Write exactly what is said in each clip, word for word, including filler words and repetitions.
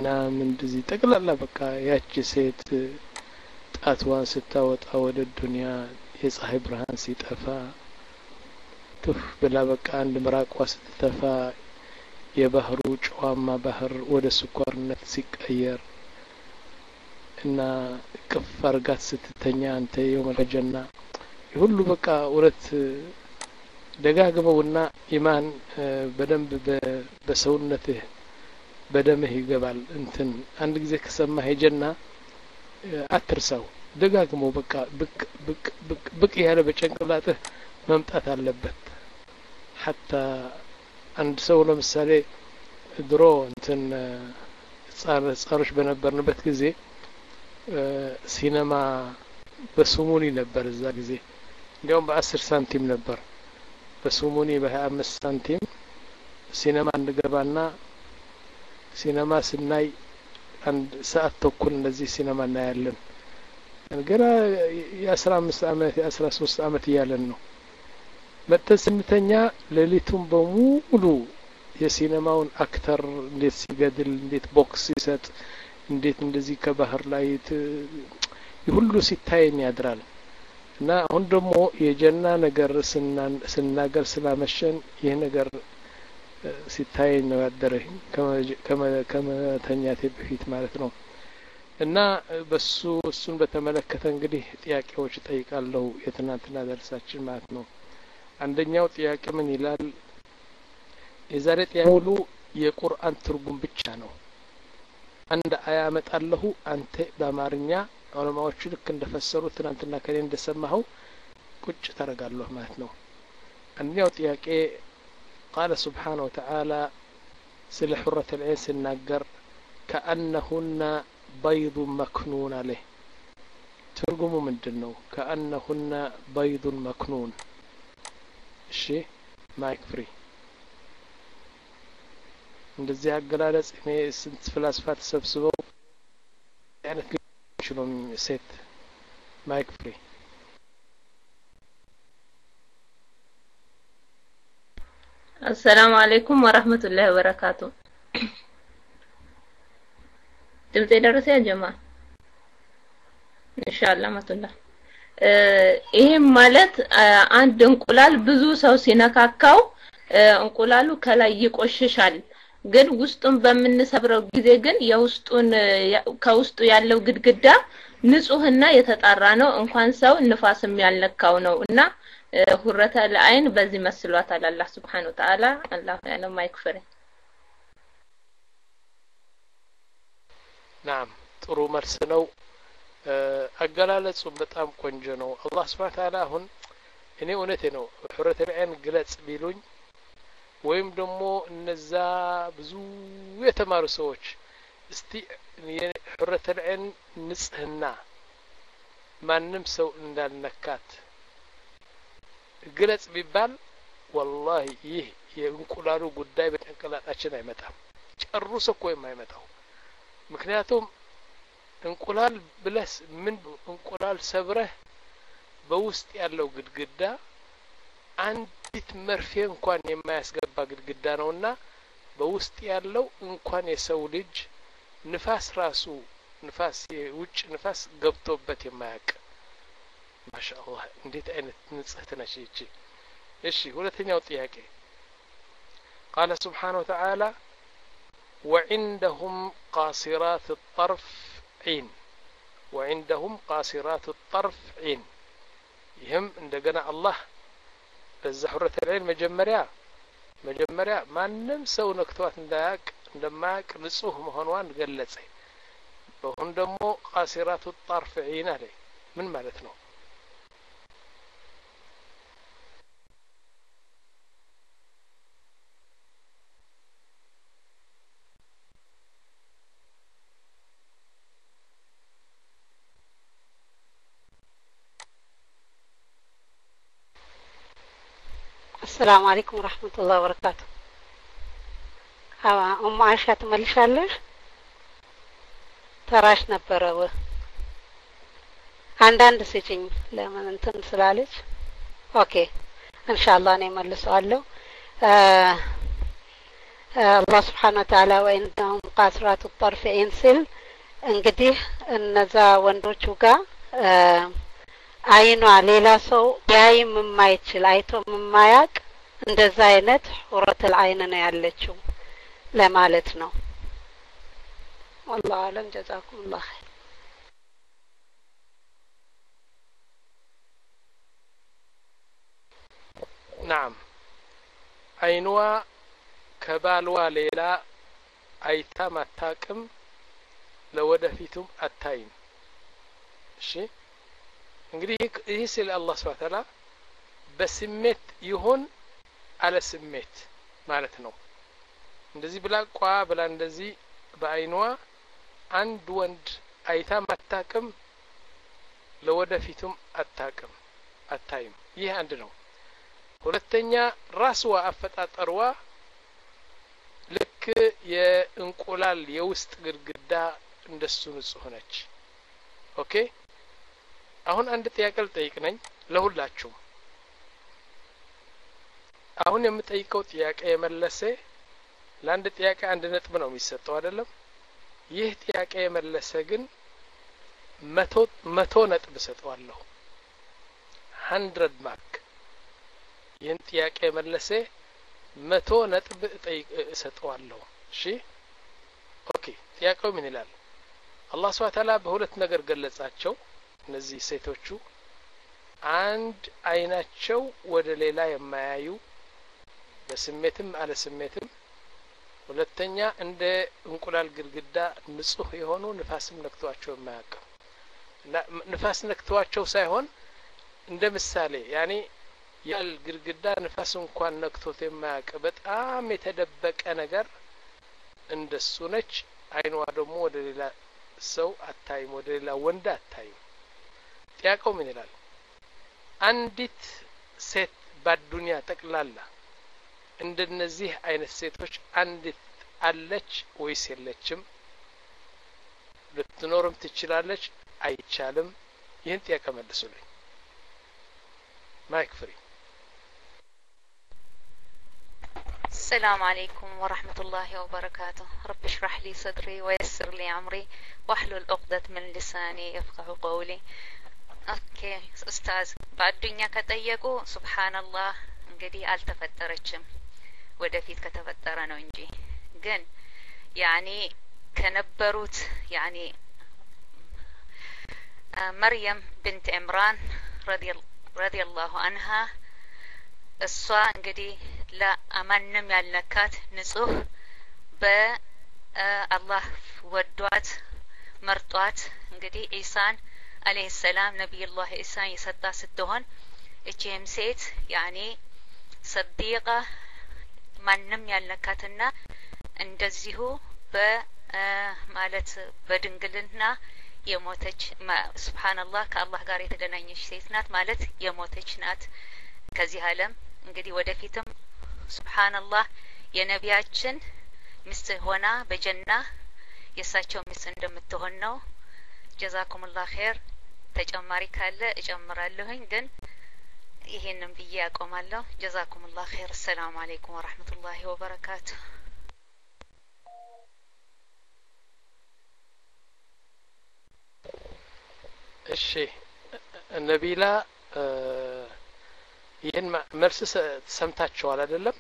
ምናምን እንደዚህ ጠቅላላ በቃ ያቺ ሴት ጣትዋን ስታወጣ ወደ ዱንያ የፀሐይ ብርሃን ሲጠፋ ትፍ ብላ በቃ አንድ ምራቋ ስትተፋ የባህሩ ጨዋማ ባህር ወደ ስኳርነት ሲቀየር እና ቅፍ አርጋት ስትተኛ አንተ የውመል ጀና ሁሉ በቃ ወረት ደጋግመውና ኢማን በደንብ በሰውነትህ በደምህ ይገባል እንትን አንድ ጊዜ ከሰማህ የጀና አትርሳው ደጋግመው በቃ ብቅ ብቅ ብቅ ብቅ ያለ በጭንቅላትህ መምጣት አለበት حتى አንድ ሰው ለምሳሌ ድሮ እንትን ጻር ጻሮች በነበርንበት ጊዜ ሲነማ በሱሙኒ ነበር እዛ ጊዜ እንዲያውም በ10 ሳንቲም ነበር በሱሙኒ በ25 ሳንቲም ሲነማ እንገባና ሲነማ ስናይ አንድ ሰዓት ተኩል እንደዚህ ሲነማ እናያለን ገና የ15 አመት የ13 አመት ያለን ነው መተስንተኛ ሌሊቱን በሙሉ የሲነማውን አክተር እንዴት ሲገድል እንዴት ቦክስ ሲሰጥ እንዴት እንደዚህ ከባህር ላይ ሁሉ ሲታየኝ ያድራል እና አሁን ደግሞ የጀና ነገር ስናገር ስላመሸን ይሄ ነገር ሲታየኝ ነው ያደረኝ ከመተኛቴ በፊት ማለት ነው እና በሱ እሱን በተመለከተ እንግዲህ ጥያቄዎች ጠይቃለሁ የትናንትና ደርሳችን ማለት ነው አንደኛው ጥያቄ ምን ይላል የዛሬ ጥያቄው የቁርአን ትርጉም ብቻ ነው አንድ አያ አመጣለሁ አንተ በአማርኛ ዑለማዎቹ ልክ እንደፈሰሩ ትናንትና ከኔ እንደሰማኸው ቁጭ ተረጋለሁ ማለት ነው አንደኛው ጥያቄ قال سبحانه وتعالى سل حرة العين سناجر كأنهن بيض مكنون عليه ترجموا من دنو كأنهن بيض مكنون شيء ما يكفري እንደዚህ አገላለጽ እኔ ስንት ፍልስፋ ተሰብስበው አይነት ሽሎም ሴት ማይክ ፍሪ السلام عليكم ورحمة الله وبركاته ድምጼ ደረሰ ያ ጀማ ኢንሻአላህ ማተላህ ይሄ ማለት አንድ እንቁላል ብዙ ሰው ሲነካካው እንቁላሉ ከላይ ይቆሽሻል ግን ውስጡን በመንሰብረው ጊዜ ግን የውስጡን ከውስጡ ያለው ግድግዳ ንጹህና የተጣራ ነው እንኳን ሰው ንፋስም ያልነካው ነውና ሁረተ ለአይን በዚህ መስሏታል አላህ Subhanahu Wa Ta'ala አላህ ያለው ማይክፈር ናም ጥሩ መልስ ነው አገላለጹ በጣም ቆንጆ ነው አላህ Subhanahu Wa Ta'ala አሁን እኔ እውነቴ ነው ሁረተ ለአይን ግለጽ ቢሉኝ ወይም ደግሞ እነዛ ብዙ የተማሩ ሰዎች እስቲ ሁረተ ለአይን ንጽህና ማንንም ሰው እንዳልነካት ግለጽ ቢባል والله ይህ የእንቁላሉ ጉዳይ በተንቀላጣችን አይመጣም ጨርሶ እኮ የማይመጣው ምክንያቱም እንቁላል ብለስ ምን እንቁላል ሰብረህ በውስጥ ያለው ግድግዳ አንዲት መርፌ እንኳን የማያስገባ ግድግዳ ነውና በውስጥ ያለው እንኳን የሰው ልጅ ንፋስ ራሱ ንፋስ የውጭ ንፋስ ገብቶበት የማያውቅ ማሻአላህ እንዴት አይነት ንጽህት ነች እቺ እሺ ሁለተኛው ጥያቄ قال سبحانه وتعالى وعندهم قاصرات الطرف عين وعندهم قاصرات الطرف عين يهم እንደገና አላህ በዘሁረት العين መጀመሪያ መጀመሪያ ማንንም ሰው ነክቷት እንዳያቅ እንደማያቅ ንጹህ መሆኗን ገለጸ በሁን ደግሞ قاصرات الطرف عين አለ ምን ማለት ነው السلام عليكم ورحمة الله وبركاته أم عائشة تملشالش تراش نبره عندان دسيجين لما انتن سلالج اوكي ان شاء الله انا ملسو አለው አላህ Subhanahu Wa Ta'ala ወይንደም ቃስራቱ الطرف ኢንስል እንግዲህ እነዛ ወንዶቹ ጋር አይኗ ሌላ ሰው ያይም የማይችል አይቶ የማያቅ እንደዛ አይነት ሑረተል አይን ነው ያለችው ለማለት ነው። والله اعلم جزاكم الله خير. نعم አይኗ ከባልዋ ሌላ አይታ ማታቅም ለወደፊቱም አታይም። እሺ እንግዲህ ይህ ስለ አላህ Subhanahu Wa Ta'ala በስሜት ይሁን አለ ስሜት ማለት ነው። እንደዚህ ብላ ቋ ብላ እንደዚህ በአይኗ አንድ ወንድ አይታ ማታቅም ለወደፊቱም አታቅም አታይም። ይህ አንድ ነው። ሁለተኛ ራስዋ አፈጣጠርዋ ልክ የእንቁላል የውስጥ ግድግዳ እንደሱ ንጹህ ነች። ኦኬ አሁን አንድ ጥያቄ ልጠይቅ ነኝ ለሁላችሁ። አሁን የምጠይቀው ጥያቄ የመለሰ ለአንድ ጥያቄ አንድ ነጥብ ነው የሚሰጠው አይደለም? ይህ ጥያቄ የመለሰ ግን መቶ መቶ ነጥብ ሰጠዋለሁ። hundred ማርክ። ይህን ጥያቄ የመለሰ መቶ ነጥብ እሰጠዋለሁ። እሺ ኦኬ ጥያቄው ምን ይላል? አላህ Subhanahu Wa Ta'ala በሁለት ነገር ገለጻቸው እነዚህ ሴቶቹ። አንድ አይናቸው ወደ ሌላ የማያዩ በስሜትም አለ ስሜትም፣ ሁለተኛ እንደ እንቁላል ግድግዳ ንጹህ የሆኑ ንፋስም ነክቷቸው የማያውቅ ንፋስ ነክቷቸው ሳይሆን እንደ ምሳሌ ያኔ ያል ግድግዳ ንፋስ እንኳን ነክቶት የማያውቅ በጣም የተደበቀ ነገር እንደሱ ነች። አይኗ ደግሞ ወደ ሌላ ሰው አታይም፣ ወደ ሌላ ወንድ አታይም። ጥያቄው ምን ይላል? አንዲት ሴት በዱንያ ጠቅላላ እንደነዚህ አይነት ሴቶች አንዲት አለች ወይስ የለችም? ልትኖርም ትችላለች አይቻልም? ይህን ጥያቄ መልሱልኝ። ማይክ ፍሪ። السلام عليكم ورحمة الله وبركاته. رب اشرح لي صدري ويسر لي أمري واحلل عقدة من لساني يفقه قولي. اوكي استاذ በአዱኛ ከጠየቁ ሱብሃንአላህ እንግዲህ አልተፈጠረችም ወደፊት ከተፈጠረ ነው እንጂ ግን ያኒ ከነበሩት ያኒ مريم بنت عمران رضي رضي الله عنها እሷ እንግዲህ ለማንም ያልነካት ንጹህ በአላህ ወዷት መርጧት እንግዲህ ኢሳን عليه السلام نبي الله إسحاق يسطا ستهون እቺም ሴት ያኒ صديقة ማንም ያልነካትና እንደዚሁ በማለት በድንግልና የሞተች ሱብሃንአላህ ከአላህ ጋር የተገናኘች ሴት ናት ማለት የሞተች ናት ከዚህ ዓለም እንግዲህ ወደፊትም ሱብሃንአላህ የነቢያችን ሚስት ሆና በጀና የሳቸው ሚስት እንደምትሆን ነው። ጀዛኩሙላህ ኸይር። ተጨማሪ ካለ እጨምራለሁኝ ግን ይሄንን ብዬ አቆማለሁ። ጀዛኩሙላህ ኸይር። ሰላም አለይኩም ወራህመቱላሂ ወበረካቱ። እሺ ነቢላ ይሄን መልስ ሰምታችኋል አይደለም?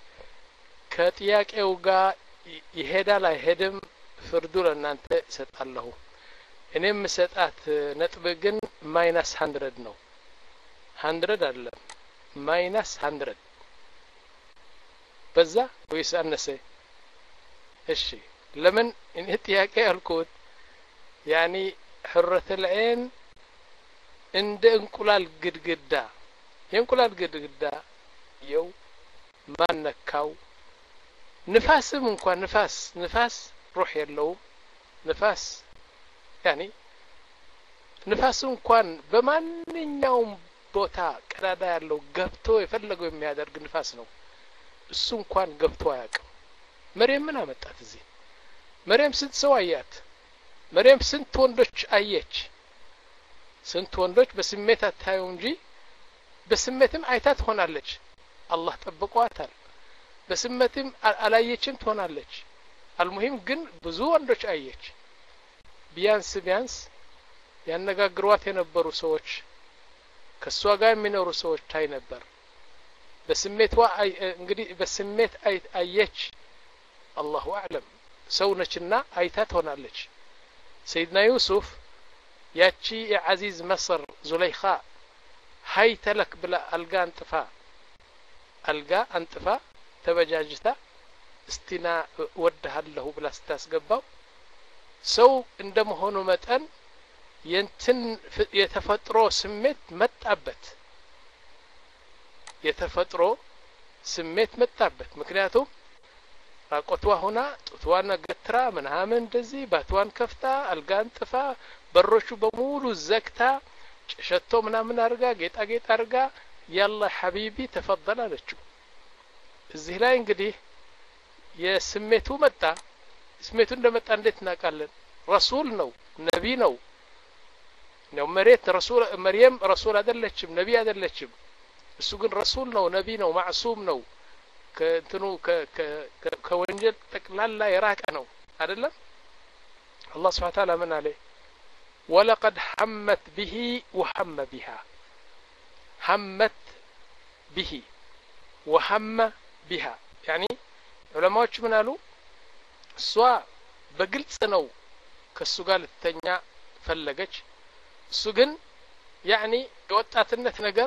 ከጥያቄው ጋር ይሄዳል አይሄድም ፍርዱ ለእናንተ እሰጣለሁ። እኔም ሰጣት ነጥብ ግን ማይነስ hundred ነው። hundred አይደለም ማይነስ hundred በዛ ወይስ አነሰ? እሺ ለምን እኔ ጥያቄ ያልኩት ያኒ حرة العين እንደ እንቁላል ግድግዳ የእንቁላል ግድግዳ የው ማነካው ንፋስም እንኳን ንፋስ ንፋስ روح የለውም ንፋስ ያኒ ንፋስ እንኳን በማንኛውም ቦታ ቀዳዳ ያለው ገብቶ የፈለገው የሚያደርግ ንፋስ ነው። እሱ እንኳን ገብቶ አያውቅም። መርየም ምን አመጣት እዚህ? መርየም ስንት ሰው አያት? መርየም ስንት ወንዶች አየች? ስንት ወንዶች በስሜት አታዩ እንጂ በስሜትም አይታ ትሆናለች። አላህ ጠብቋታል። በስሜትም አላየችም ትሆናለች አልሙሂም ግን ብዙ ወንዶች አየች ቢያንስ ቢያንስ ያነጋግሯት የነበሩ ሰዎች ከሷ ጋር የሚኖሩ ሰዎች ታይ ነበር በስሜቷ እንግዲህ በስሜት አየች አላሁ አዕለም ሰው ነችና አይታ ትሆናለች ሰይድና ዩሱፍ ያቺ የዓዚዝ መስር ዙለይኻ ሃይተለክ ብላ አልጋ አንጥፋ አልጋ አንጥፋ ተበጃጅታ እስቲና ወደሃለሁ ብላ ስታስገባው ሰው እንደመሆኑ መጠን የንትን የተፈጥሮ ስሜት መጣበት የተፈጥሮ ስሜት መጣበት ምክንያቱም ራቆቷ ሆና ጡቷን ገትራ ምናምን እንደዚህ ባቷን ከፍታ አልጋን ጥፋ በሮቹ በሙሉ ዘግታ ሸቶ ምናምን አርጋ ጌጣጌጥ አርጋ ያላ ሐቢቢ ተፈضل አለችው እዚህ ላይ እንግዲህ የስሜቱ መጣ ስሜቱ እንደመጣ እንዴት እናቃለን ረሱል ነው ነቢ ነው ነው መሬት ረሱል መርየም ረሱል አይደለችም ነቢ አይደለችም እሱ ግን ረሱል ነው ነቢ ነው ማዕሱም ነው ከእንትኑ ከወንጀል ጠቅላላ የራቀ ነው አይደለም አላህ Subhanahu Wa Ta'ala ምን አለ ولقد حمت به وهم بها حمت به وهم بها يعني ዑለማዎች ምን አሉ እሷ በግልጽ ነው ከሱ ጋር ልተኛ ፈለገች እሱ ግን يعني የወጣትነት ነገር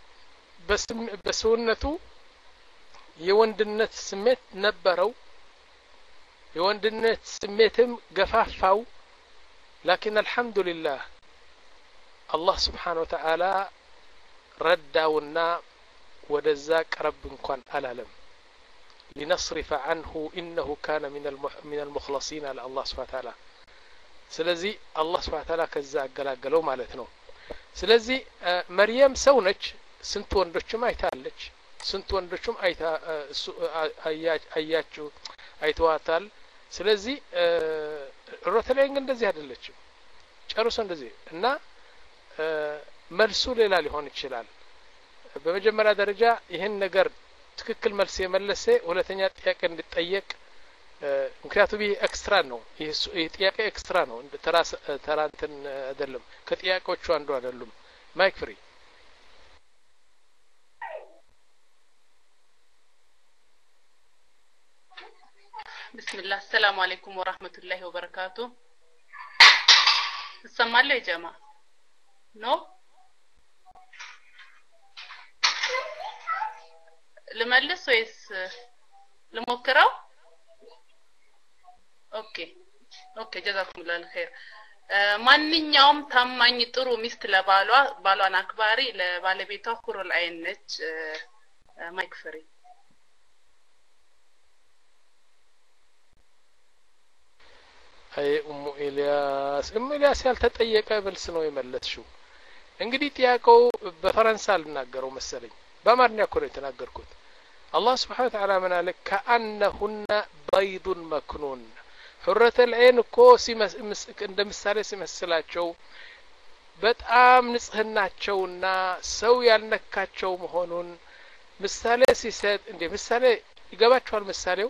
በሰውነቱ የወንድነት ስሜት ነበረው የወንድነት ስሜትም ገፋፋው لكن الحمد لله الله سبحانه وتعالى رداونا ወደዛ ቀረብ እንኳን አላለም لنصرف عنه إنه كان من من المخلصين على الله سبحانه وتعالى ስለዚህ الله سبحانه وتعالى ከዛ አገላገለው ማለት ነው ስለዚህ መርየም ሰው ነች ስንት ወንዶችም አይታለች ስንት ወንዶችም አይታ አያችሁ አይተዋታል ስለዚህ ሮተሌንግ እንደዚህ አይደለችም ጨርሶ እንደዚህ እና መልሱ ሌላ ሊሆን ይችላል በመጀመሪያ ደረጃ ይሄን ነገር ትክክል መልስ የመለሰ ሁለተኛ ጥያቄ እንድጠየቅ ምክንያቱም ይሄ ኤክስትራ ነው ይሄ ጥያቄ ኤክስትራ ነው እንደ ተራስ ተራንተን አይደለም ከጥያቄዎቹ አንዱ አይደሉም ማይክ ፍሪ بسم الله السلام عليكم ورحمة الله وبركاته السلام عليكم يا جماعة نو لملس ويس لموكرو اوكي اوكي جزاكم الله الخير ማንኛውም ታማኝ ጥሩ ሚስት ለባሏ ባሏን አክባሪ ለባለቤቷ ኩሩል አይን ነች ማይክ ፍሪ አይ ኡሙ ኢልያስ ኡሙ ኢልያስ ያልተጠየቀ መልስ ነው የመለስሽው እንግዲህ ጥያቄው በፈረንሳይ ልናገረው መሰለኝ በአማርኛ እኮ ነው የተናገርኩት አላህ Subhanahu Wa Ta'ala ምን አለ ከአንሁና በይድ መክኑን حرة العين እኮ ሲመስክ እንደምሳሌ ሲመስላቸው በጣም ንጽህናቸውና ሰው ያልነካቸው መሆኑን ምሳሌ ሲሰጥ እንደ ምሳሌ ይገባቸዋል ምሳሌው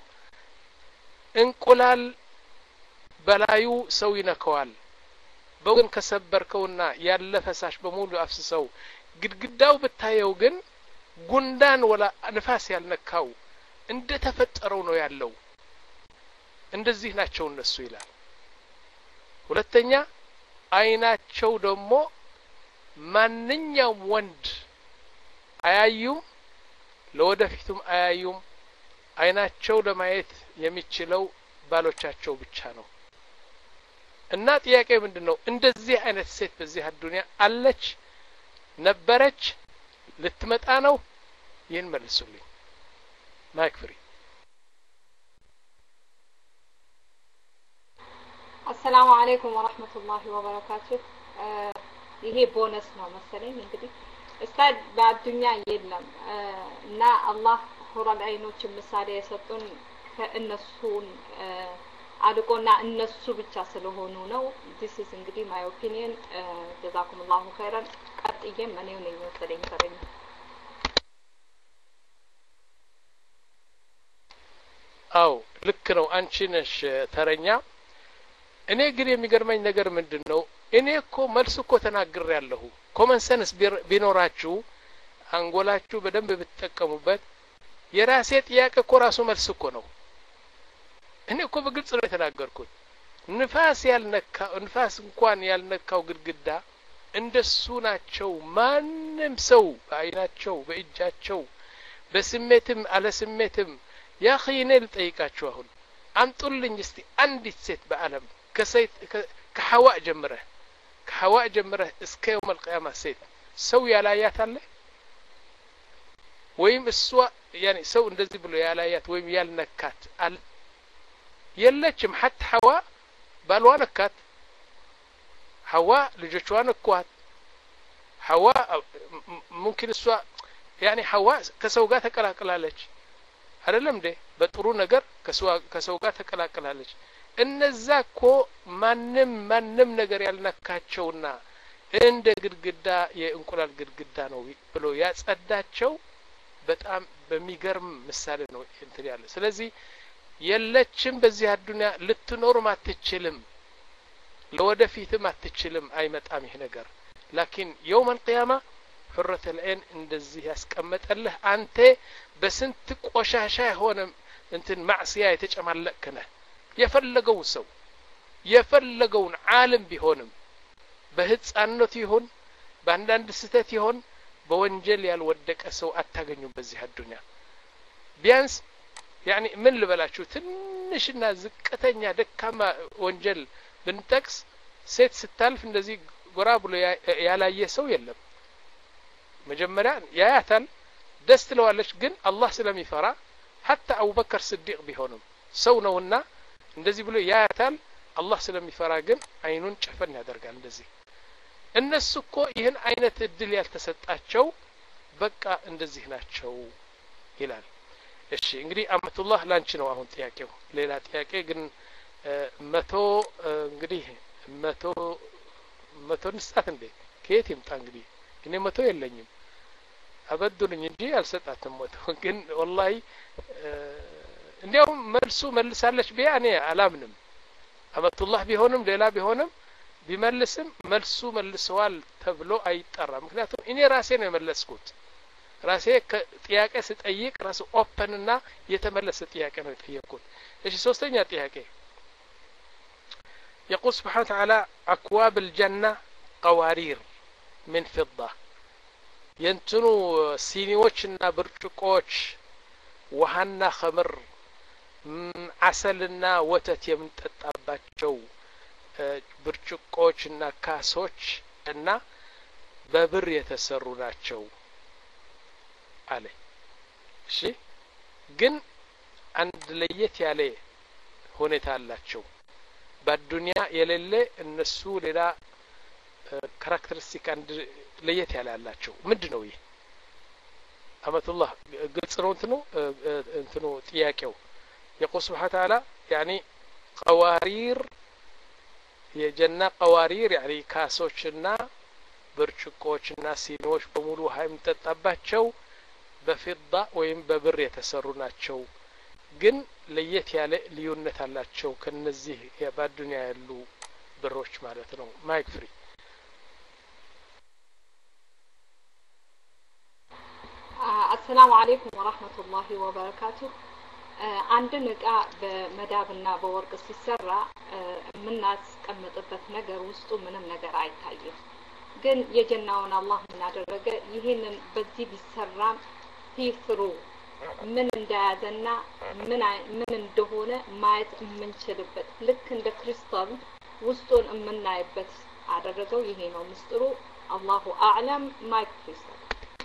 እንቁላል በላዩ ሰው ይነካዋል በወን ከሰበርከውና ያለ ፈሳሽ በሙሉ አፍስሰው ግድግዳው በታየው ግን ጉንዳን ወላ ንፋስ ያልነካው እንደ ተፈጠረው ነው ያለው እንደዚህ ናቸው እነሱ ይላል ሁለተኛ አይናቸው ደግሞ ማንኛውም ወንድ አያዩም ለወደፊቱም አያዩም አይናቸው ለማየት የሚችለው ባሎቻቸው ብቻ ነው እና ጥያቄ ምንድነው እንደዚህ አይነት ሴት በዚህ አዱንያ አለች ነበረች ልትመጣ ነው ይሄን መልሱልኝ ማይክ ፍሪ السلام عليكم ورحمة الله وبركاته ይሄ ቦነስ ነው መሰለኝ እንግዲህ እስታድ በአዱንያ የለም እና አላህ ሁራል አይኖች ምሳሌ የሰጡን ከእነሱን አድቆና እነሱ ብቻ ስለሆኑ ነው this is እንግዲህ my opinion ጀዛኩሙላሁ ኸይራን ቀጥዬም እኔው ነኝ መሰለኝ ፈረኝ አው ልክ ነው አንቺ ነሽ ተረኛ እኔ ግን የሚገርመኝ ነገር ምንድነው እኔ እኮ መልስ እኮ ተናግሬያለሁ ኮመን ሰንስ ቢኖራችሁ አንጎላችሁ በደንብ ብትጠቀሙበት የራሴ ጥያቄ እኮ ራሱ መልስ እኮ ነው እኔ እኮ በግልጽ ነው የተናገርኩት ንፋስ ያልነካ ንፋስ እንኳን ያልነካው ግድግዳ እንደሱ ናቸው ማንም ሰው በአይናቸው በእጃቸው በስሜትም አለ ስሜትም ያ ኸይነል ጠይቃችሁ አሁን አምጡልኝ እስቲ አንዲት ሴት በአለም ከሰይት ከሐዋ ጀምረ ከሐዋ ጀምረ እስከ يوم القيامه ሴት ሰው ያላያት አለ ወይም እሷ ያኒ ሰው እንደዚህ ብሎ ያላያት ወይም ያልነካት አለ የለችም حتى ሐዋ ባልዋ ነካት ሐዋ ልጆቿን ነኳት ሐዋ ممكن እሷ ያኒ ሐዋ ከሰው ጋር ተቀላቅላለች አይደለም እንዴ በጥሩ ነገር ከሰው ከሰው ጋር ተቀላቅላለች እነዛ እኮ ማንም ማንም ነገር ያልነካቸውና እንደ ግድግዳ የእንቁላል ግድግዳ ነው ብሎ ያጸዳቸው በጣም በሚገርም ምሳሌ ነው እንትን ያለ ስለዚህ የለችም በዚህ አዱንያ ልትኖርም አትችልም ለወደፊትም አትችልም አይመጣም ይሄ ነገር لكن يوم القيامه حرة العين እንደዚህ ያስቀመጠልህ አንተ በስንት ቆሻሻ ሆነ እንትን ማዕሲያ የተጨማለከነ የፈለገው ሰው የፈለገውን ዓለም ቢሆንም በህፃንነት ይሁን በአንዳንድ ስተት ይሁን በወንጀል ያልወደቀ ሰው አታገኙም በዚህ አዱንያ ቢያንስ يعني ምን ልበላችሁ ትንሽና ዝቅተኛ ደካማ ወንጀል ብንጠቅስ ሴት ስታልፍ እንደዚህ ጎራ ብሎ ያላየ ሰው የለም መጀመሪያ ያያታል ደስ ትለዋለች ግን አላህ ስለሚፈራ حتى أبو بكر صديق ቢሆንም ሰው ነውና እንደዚህ ብሎ ያያታል አላህ ስለሚፈራ ግን አይኑን ጨፈን ያደርጋል እንደዚህ እነሱ እኮ ይሄን አይነት እድል ያልተሰጣቸው በቃ እንደዚህ ናቸው ይላል እሺ እንግዲህ አመቱላህ ላንቺ ነው አሁን ጥያቄው ሌላ ጥያቄ ግን መቶ እንግዲህ መቶ መቶ ንስጣት እንዴ ከየት ይምጣ እንግዲህ እኔ መቶ የለኝም አበዱልኝ እንጂ አልሰጣትም መቶ ግን ወላሂ እንዲያው መልሱ መልሳለች ቢያኔ አላምንም አመቱላህ ቢሆንም ሌላ ቢሆንም ቢመልስም መልሱ መልሰዋል ተብሎ አይጠራ ምክንያቱም እኔ ራሴ ነው የመለስኩት ራሴ ጥያቄ ስጠይቅ ራሱ ኦፕን እና የተመለሰ ጥያቄ ነው የጠየቅኩት እሺ ሶስተኛ ጥያቄ يقول سبحانه وتعالى أكواب الجنة قوارير من فضة ينتنو سينيوچنا برچقوچ وهنا خمر عسلنا وتت የምንጠጣባቸው ብርጭቆችና ካሶች እና በብር የተሰሩ ናቸው አለ እሺ ግን አንድ ለየት ያለ ሁኔታ አላቸው በዱንያ የሌለ እነሱ ሌላ ካራክተሪስቲክ አንድ ለየት ያለ አላቸው ምንድነው ይሄ አመቱላህ ግልጽ ነው እንትኑ እንትኑ ጥያቄው يقول سبحانه وتعالى يعني قوارير የጀና قوارير يعني ካሶችና ብርጭቆችና ሲኒዎች በሙሉ ሃይም ተጣባቸው በፊዳ ወይም በብር የተሰሩ ናቸው ግን ለየት ያለ ልዩነት አላቸው ከነዚህ የባዱንያ ያሉ ብሮች ማለት ነው ማይክ ፍሪ السلام عليكم ورحمة الله وبركاته አንድን እቃ በመዳብና በወርቅ ሲሰራ የምናስቀምጥበት ነገር ውስጡ ምንም ነገር አይታይም ግን የጀናውን አላህ ምን አደረገ ይሄንን በዚህ ቢሰራ ሲፍሩ ምን እንደያዘና ምን ምን እንደሆነ ማየት የምንችልበት ልክ እንደ ክሪስታል ውስጡን የምናይበት አደረገው ይሄ ነው ምስጢሩ አላሁ አዕለም ማይክ ክሪስታል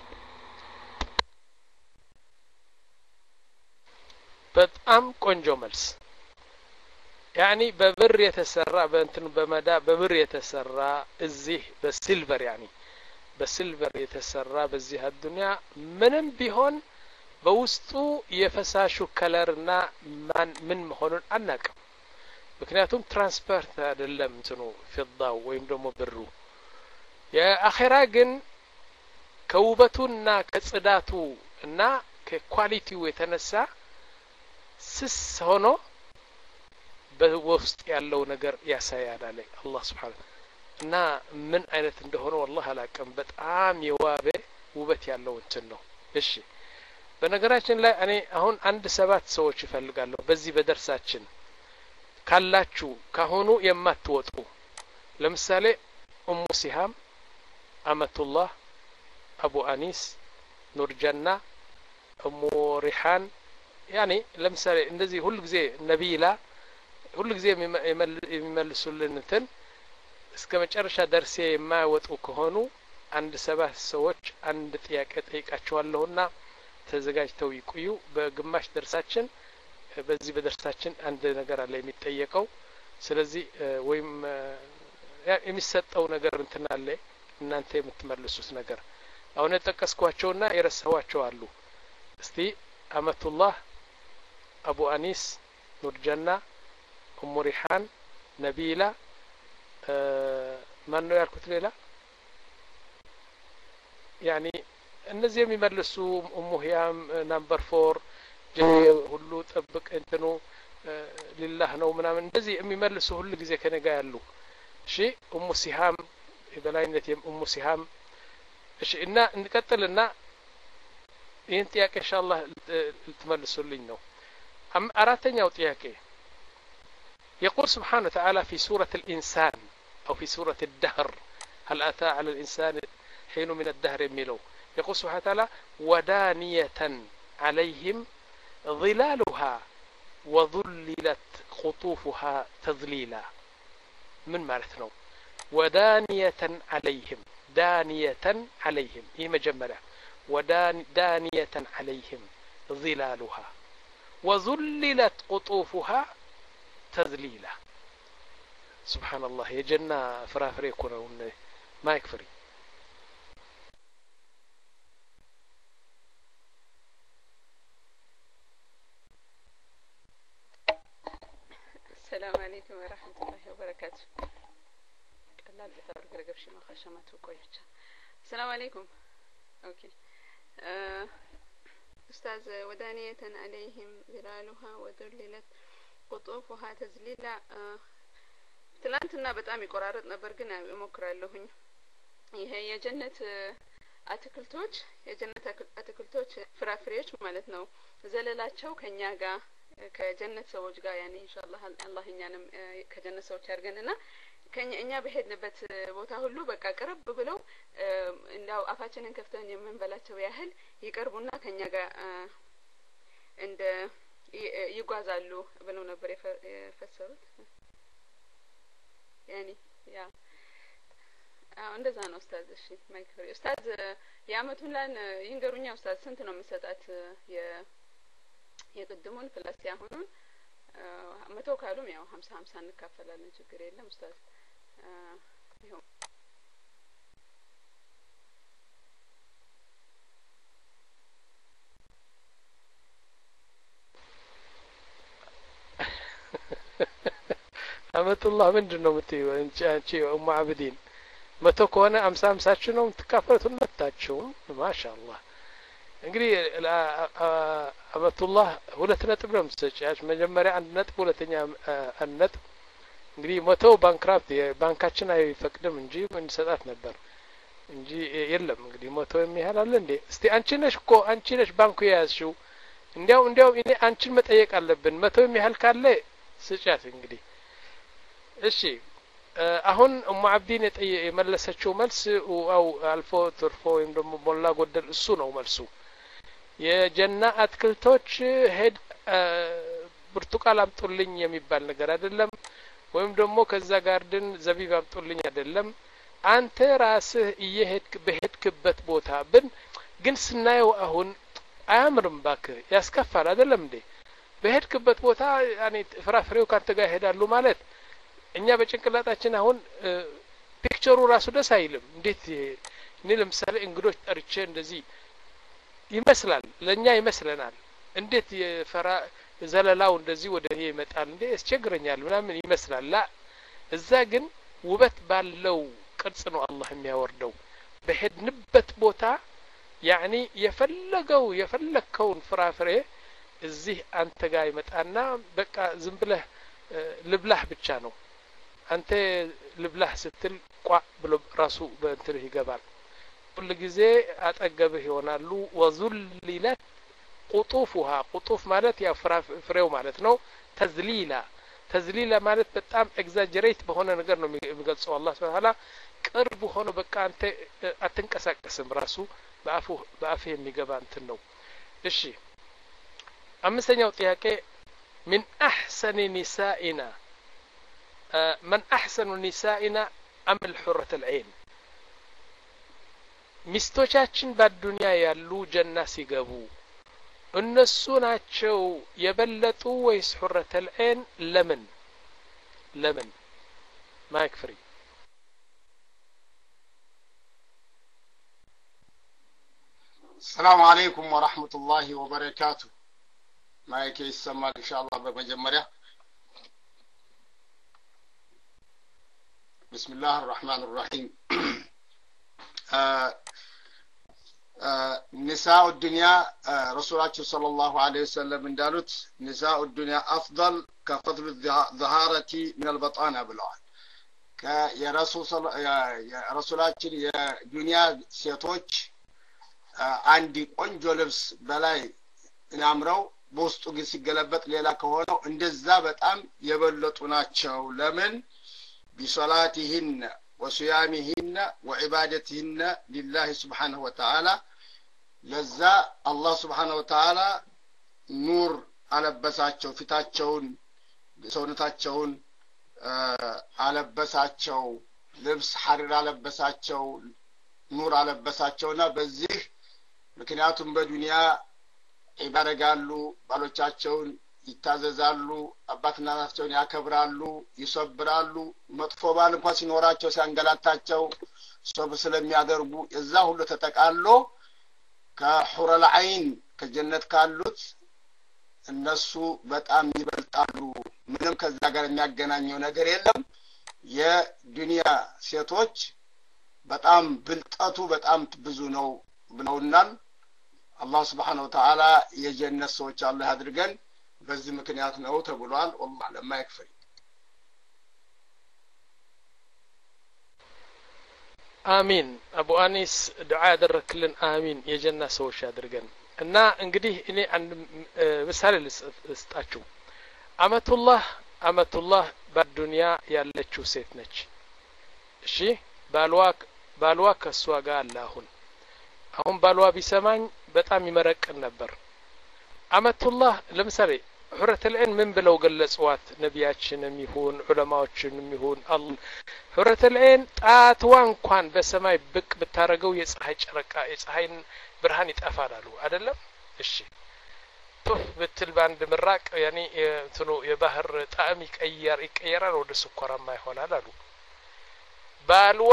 በጣም ቆንጆ መልስ يعني በብር የተሰራ በእንትን በመዳ በብር የተሰራ እዚህ በሲልቨር يعني በሲልቨር የተሰራ በዚህ አዱንያ ምንም ቢሆን በውስጡ የፈሳሹ ከለርና ማን ምን መሆኑን አናውቅም ምክንያቱም ትራንስፐርት አይደለም እንትኑ ፍዳው ወይም ደግሞ ብሩ የአኺራ ግን ከውበቱና ከጽዳቱ እና ከኳሊቲው የተነሳ ስስ ሆኖ በውስጥ ያለው ነገር ያሳያል አለ አላህ Subhanahu እና ምን አይነት እንደሆነ والله አላቀም በጣም የዋበ ውበት ያለው እንትን ነው እሺ በነገራችን ላይ እኔ አሁን አንድ ሰባት ሰዎች ይፈልጋለሁ በዚህ በደርሳችን ካላችሁ ካሁኑ የማትወጡ ለምሳሌ ኡሙ ሲሃም አመቱላህ አቡ አኒስ ኑር ጀና ኡሙ ሪሃን ያኒ ለምሳሌ እንደዚህ ሁሉ ጊዜ ነቢላ ሁሉ ጊዜ የሚመልሱልን እንትን እስከ መጨረሻ ደርሴ የማይወጡ ከሆኑ አንድ ሰባት ሰዎች አንድ ጥያቄ ጠይቃቸዋለሁና ተዘጋጅተው ይቆዩ በግማሽ ደርሳችን በዚህ በደርሳችን አንድ ነገር አለ የሚጠየቀው ስለዚህ ወይም የሚሰጠው ነገር እንትን አለ እናንተ የምትመልሱት ነገር አሁን ተጠቀስኳቸውና የረሳዋቸው አሉ እስቲ አመቱላህ አቡ አኒስ ኑር ጀና ኡሙ ሪሃን ነቢላ ማን ነው ያልኩት ሌላ ያኒ እነዚህ የሚመልሱ ኡሙ ሂያም ናምበር ፎር ሁሉ ጠብቅ እንትኑ ሊላህ ነው ምናምን እንደዚህ የሚመልሱ ሁሉ ጊዜ ከነጋ ያሉ እሺ ኡሙ ሲሃም በላይነት ኡሙ ሲሃም እሺ እና እንቀጥልና ይህን ጥያቄ ኢንሻአላህ ልትመልሱልኝ ነው አራተኛው ጥያቄ يقول سبحانه وتعالى في سورة الإنسان أو في سورة الدهر هل أتى على الإنسان حين من الدهر يميلو يقول سبحانه وتعالى ودانية عليهم ظلالها وظللت قطوفها تظليلا من معناته ودانية عليهم دانية عليهم هي مجملة ودانية عليهم ظلالها وظللت قطوفها تذليلا سبحان الله يا جنة فرافري يكونون ما يكفري السلام عليكم ورحمة الله وبركاته قلال بتاور قرقب شي ما خشمت وكويتش السلام عليكم اوكي أه أستاذ ودانية عليهم ظلالها وذللت قطوفها تذليلا ትላንትና በጣም ይቆራረጥ ነበር ግን እሞክራለሁኝ ይሄ የጀነት አትክልቶች የጀነት አትክልቶች ፍራፍሬዎች ማለት ነው ዘለላቸው ከኛ ጋር ከጀነት ሰዎች ጋር ያኔ ኢንሻአላህ አላህ እኛንም ከጀነት ሰዎች ያርገንና ከኛ እኛ በሄድንበት ቦታ ሁሉ በቃ ቀረብ ብለው እንዳው አፋችንን ከፍተን የምንበላቸው ያህል ይቀርቡና ከኛ ጋር እንደ ይጓዛሉ ብለው ነበር የፈሰሩት ያኒ ያ አዎ እንደዛ ነው ኡስታዝ እሺ ማይክሮ ኡስታዝ ያመቱን ላን ይንገሩኛ ኡስታዝ ስንት ነው የምሰጣት የ የቅድሙን ፕላስ ያሁኑን መቶ ካሉም ያው ሀምሳ ሀምሳ እንካፈላለን ችግር የለም ኡስታዝ ይሁን አመቱላህ ምንድነው የምትይው አንቺ አንቺ ኡሙ አብዲን መቶ ከሆነ አምሳ አምሳችሁ ነው የምትካፈሉት ሁለታችሁ ማሻአላህ እንግዲህ አመቱላህ ሁለት ነጥብ ነው የምትሰጪያች መጀመሪያ አንድ ነጥብ ሁለተኛ አንድ ነጥብ እንግዲህ መቶ ባንክራፕት ባንካችን አይፈቅድም እንጂ ምን ሰጣት ነበር እንጂ የለም እንግዲህ መቶ የሚያህል አለ እንዴ እስቲ አንቺ ነሽ እኮ አንቺ ነሽ ባንኩ ያያዝሽው እንዲያው እንዲያው እኔ አንቺን መጠየቅ አለብን መቶ የሚያህል ካለ ስጫት እንግዲህ እሺ አሁን ኡሙ አብዲን የመለሰችው መልስ አው አልፎ ትርፎ ወይም ደግሞ ሞላ ጎደል እሱ ነው መልሱ የጀና አትክልቶች ሄድ ብርቱካን አምጡልኝ የሚባል ነገር አይደለም ወይም ደግሞ ከዛ ጋርድን ዘቢብ አምጡልኝ አይደለም አንተ ራስህ እየሄድክ በሄድክበት ቦታ ብን ግን ስናየው አሁን አያምርም ባክ ያስከፋል አይደለም እንዴ በሄድክበት ቦታ ያኔ ፍራፍሬው ካንተ ጋር ይሄዳሉ ማለት እኛ በጭንቅላታችን አሁን ፒክቸሩ ራሱ ደስ አይልም እንዴት እኔ ለምሳሌ እንግዶች ጠርቼ እንደዚህ ይመስላል ለኛ ይመስለናል እንዴት የፈራ ዘለላው እንደዚህ ወደ እኔ ይመጣል እንዴ ያስቸግረኛል ምናምን ይመስላል ላ እዛ ግን ውበት ባለው ቅርጽ ነው አላህ የሚያወርደው በሄድንበት ቦታ ያኒ የፈለገው የፈለከውን ፍራፍሬ እዚህ አንተ ጋር ይመጣና በቃ ዝም ብለህ ልብላህ ብቻ ነው አንተ ልብላህ ስትል ቋ ብሎ ራሱ በእንትህ ይገባል ሁሉ ጊዜ አጠገብህ ይሆናሉ ወዙልለት ቁጡፉها ቁጡፍ ማለት ያ ፍሬው ማለት ነው ተዝሊላ ተዝሊላ ማለት በጣም ኤግዛጀሬት በሆነ ነገር ነው የሚገልጸው አላህ Subhanahu ቅርብ ሆኖ በቃ አንተ አትንቀሳቀስም ራሱ በአፉ በአፉ የሚገባ እንትን ነው እሺ አምስተኛው ጥያቄ من احسن نسائنا من احسن نسائنا ام الحرة العين ሚስቶቻችን በዱንያ ያሉ ጀና ሲገቡ እነሱ ናቸው የበለጡ ወይስ حرة العين ለምን ለምን ማይክ ፍሪ السلام عليكم ورحمة الله وبركاته ማይክ ይሰማል ኢንሻአላህ በመጀመሪያ بسم الله الرحمن الرحيم نساء الدنيا رسولاتنا صلى الله عليه وسلم እንዳሉት نساء الدنيا أفضل كفضل الظهارة من البطانة ብለዋል ከየረሱል የረሱላችን የዱንያ ሴቶች አንድ ቆንጆ ልብስ በላይ እናምረው በውስጡ ግን ሲገለበጥ ሌላ ከሆነው እንደዛ በጣም የበለጡ ናቸው ለምን ቢሶላቲሂን ወሲያሚሂን ወዒባደቲሂን ሊላሂ ሱብሓነሁ ወተዓላ ለዛ አላህ ሱብሓነሁ ወተዓላ ኑር አለበሳቸው ፊታቸውን ሰውነታቸውን አለበሳቸው ልብስ ሐሪር አለበሳቸው ኑር አለበሳቸውና በዚህ ምክንያቱም በዱንያ ይባረጋሉ ባሎቻቸውን ይታዘዛሉ አባትና እናታቸውን ያከብራሉ ይሰብራሉ መጥፎ ባል እንኳን ሲኖራቸው ሲያንገላታቸው ሶብ ስለሚያደርጉ እዛ ሁሉ ተጠቃሎ ከሑረል ዐይን ከጀነት ካሉት እነሱ በጣም ይበልጣሉ ምንም ከዛ ጋር የሚያገናኘው ነገር የለም የዱንያ ሴቶች በጣም ብልጠቱ በጣም ብዙ ነው ብለውናል አላህ Subhanahu Wa Ta'ala የጀነት ሰዎች አላህ ያድርገን በዚህ ምክንያት ነው ተብሏል والله ለማ ይክፈል አሚን አቡ አኒስ ዱዓ ያደረክልን አሚን የጀነት ሰዎች ያድርገን እና እንግዲህ እኔ አንድ ምሳሌ ልስጣችሁ አመቱላህ አመቱላህ በዱንያ ያለችው ሴት ነች እሺ ባልዋ ባልዋ ከሷ ጋር አለ አሁን አሁን ባልዋ ቢሰማኝ በጣም ይመረቅን ነበር አመቱላህ ለምሳሌ حرة العين من بلو قلصوات نبياتشንም ይሁን ዑለማዎችንም ይሁን አላህ حرة العين ጣትዋን እንኳን በሰማይ ብቅ ብታረገው የፀሐይ ጨረቃ የፀሐይን ብርሃን ይጠፋላሉ አይደለም እሺ ቱፍ ብትል ባንድ ምራቅ ያኒ እንትኑ የባህር ጣዕም ይቀየር ይቀየራል ወደ ስኳራማ ይሆናል አሉ ባልዋ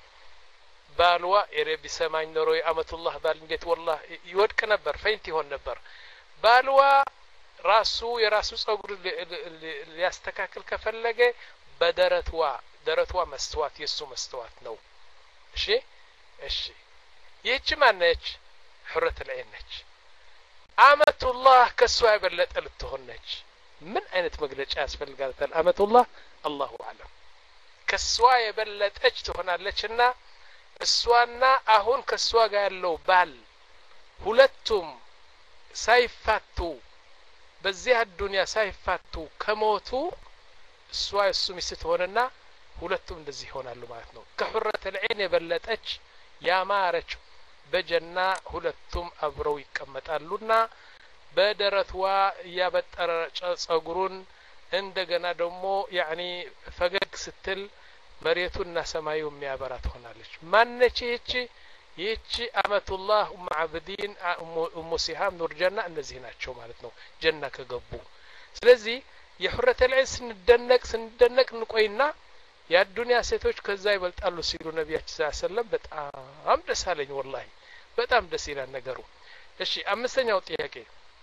ባልዋ የረቢ ሰማኝ ኖሮ የአመቱላህ ባል እንዴት والله ይወድቅ ነበር ፈይንት ይሆን ነበር ባልዋ ራሱ የራሱ ጸጉር ሊያስተካክል ከፈለገ በደረትዋ ደረትዋ መስተዋት የሱ መስተዋት ነው እሺ እሺ ይህች ማነች حرة العين ነች አመቱላህ ከሷ የበለጠ ልትሆን ነች ምን አይነት መግለጫ ያስፈልጋታል አመቱላህ አላሁ አለም ከሷ የበለጠች ትሆናለችና እሷና አሁን ከሷ ጋር ያለው ባል ሁለቱም ሳይፋቱ በዚህ አዱንያ ሳይፋቱ ከሞቱ እሷ እሱ ሚስት ሆነና ሁለቱም እንደዚህ ይሆናሉ ማለት ነው ከሑረት العين የበለጠች ያማረች በጀና ሁለቱም አብረው ይቀመጣሉና በደረትዋ ያበጠረ ጸጉሩን እንደገና ደግሞ ያኒ ፈገግ ስትል መሬቱና ሰማዩ የሚያበራ ትሆናለች ማነች ይህቺ ይህቺ አመቱላህ ኡም አብዲን ኡም ሲሃም ኑር ጀና እነዚህ ናቸው ማለት ነው ጀና ከገቡ ስለዚህ የሑረት العين ስንደነቅ ስንደነቅ እንቆይና የዱንያ ሴቶች ከዛ ይበልጣሉ ሲሉ ነብያችን ሰለላሁ ዐለይሂ ወሰለም በጣም ደስ አለኝ والله በጣም ደስ ይላል ነገሩ እሺ አምስተኛው ጥያቄ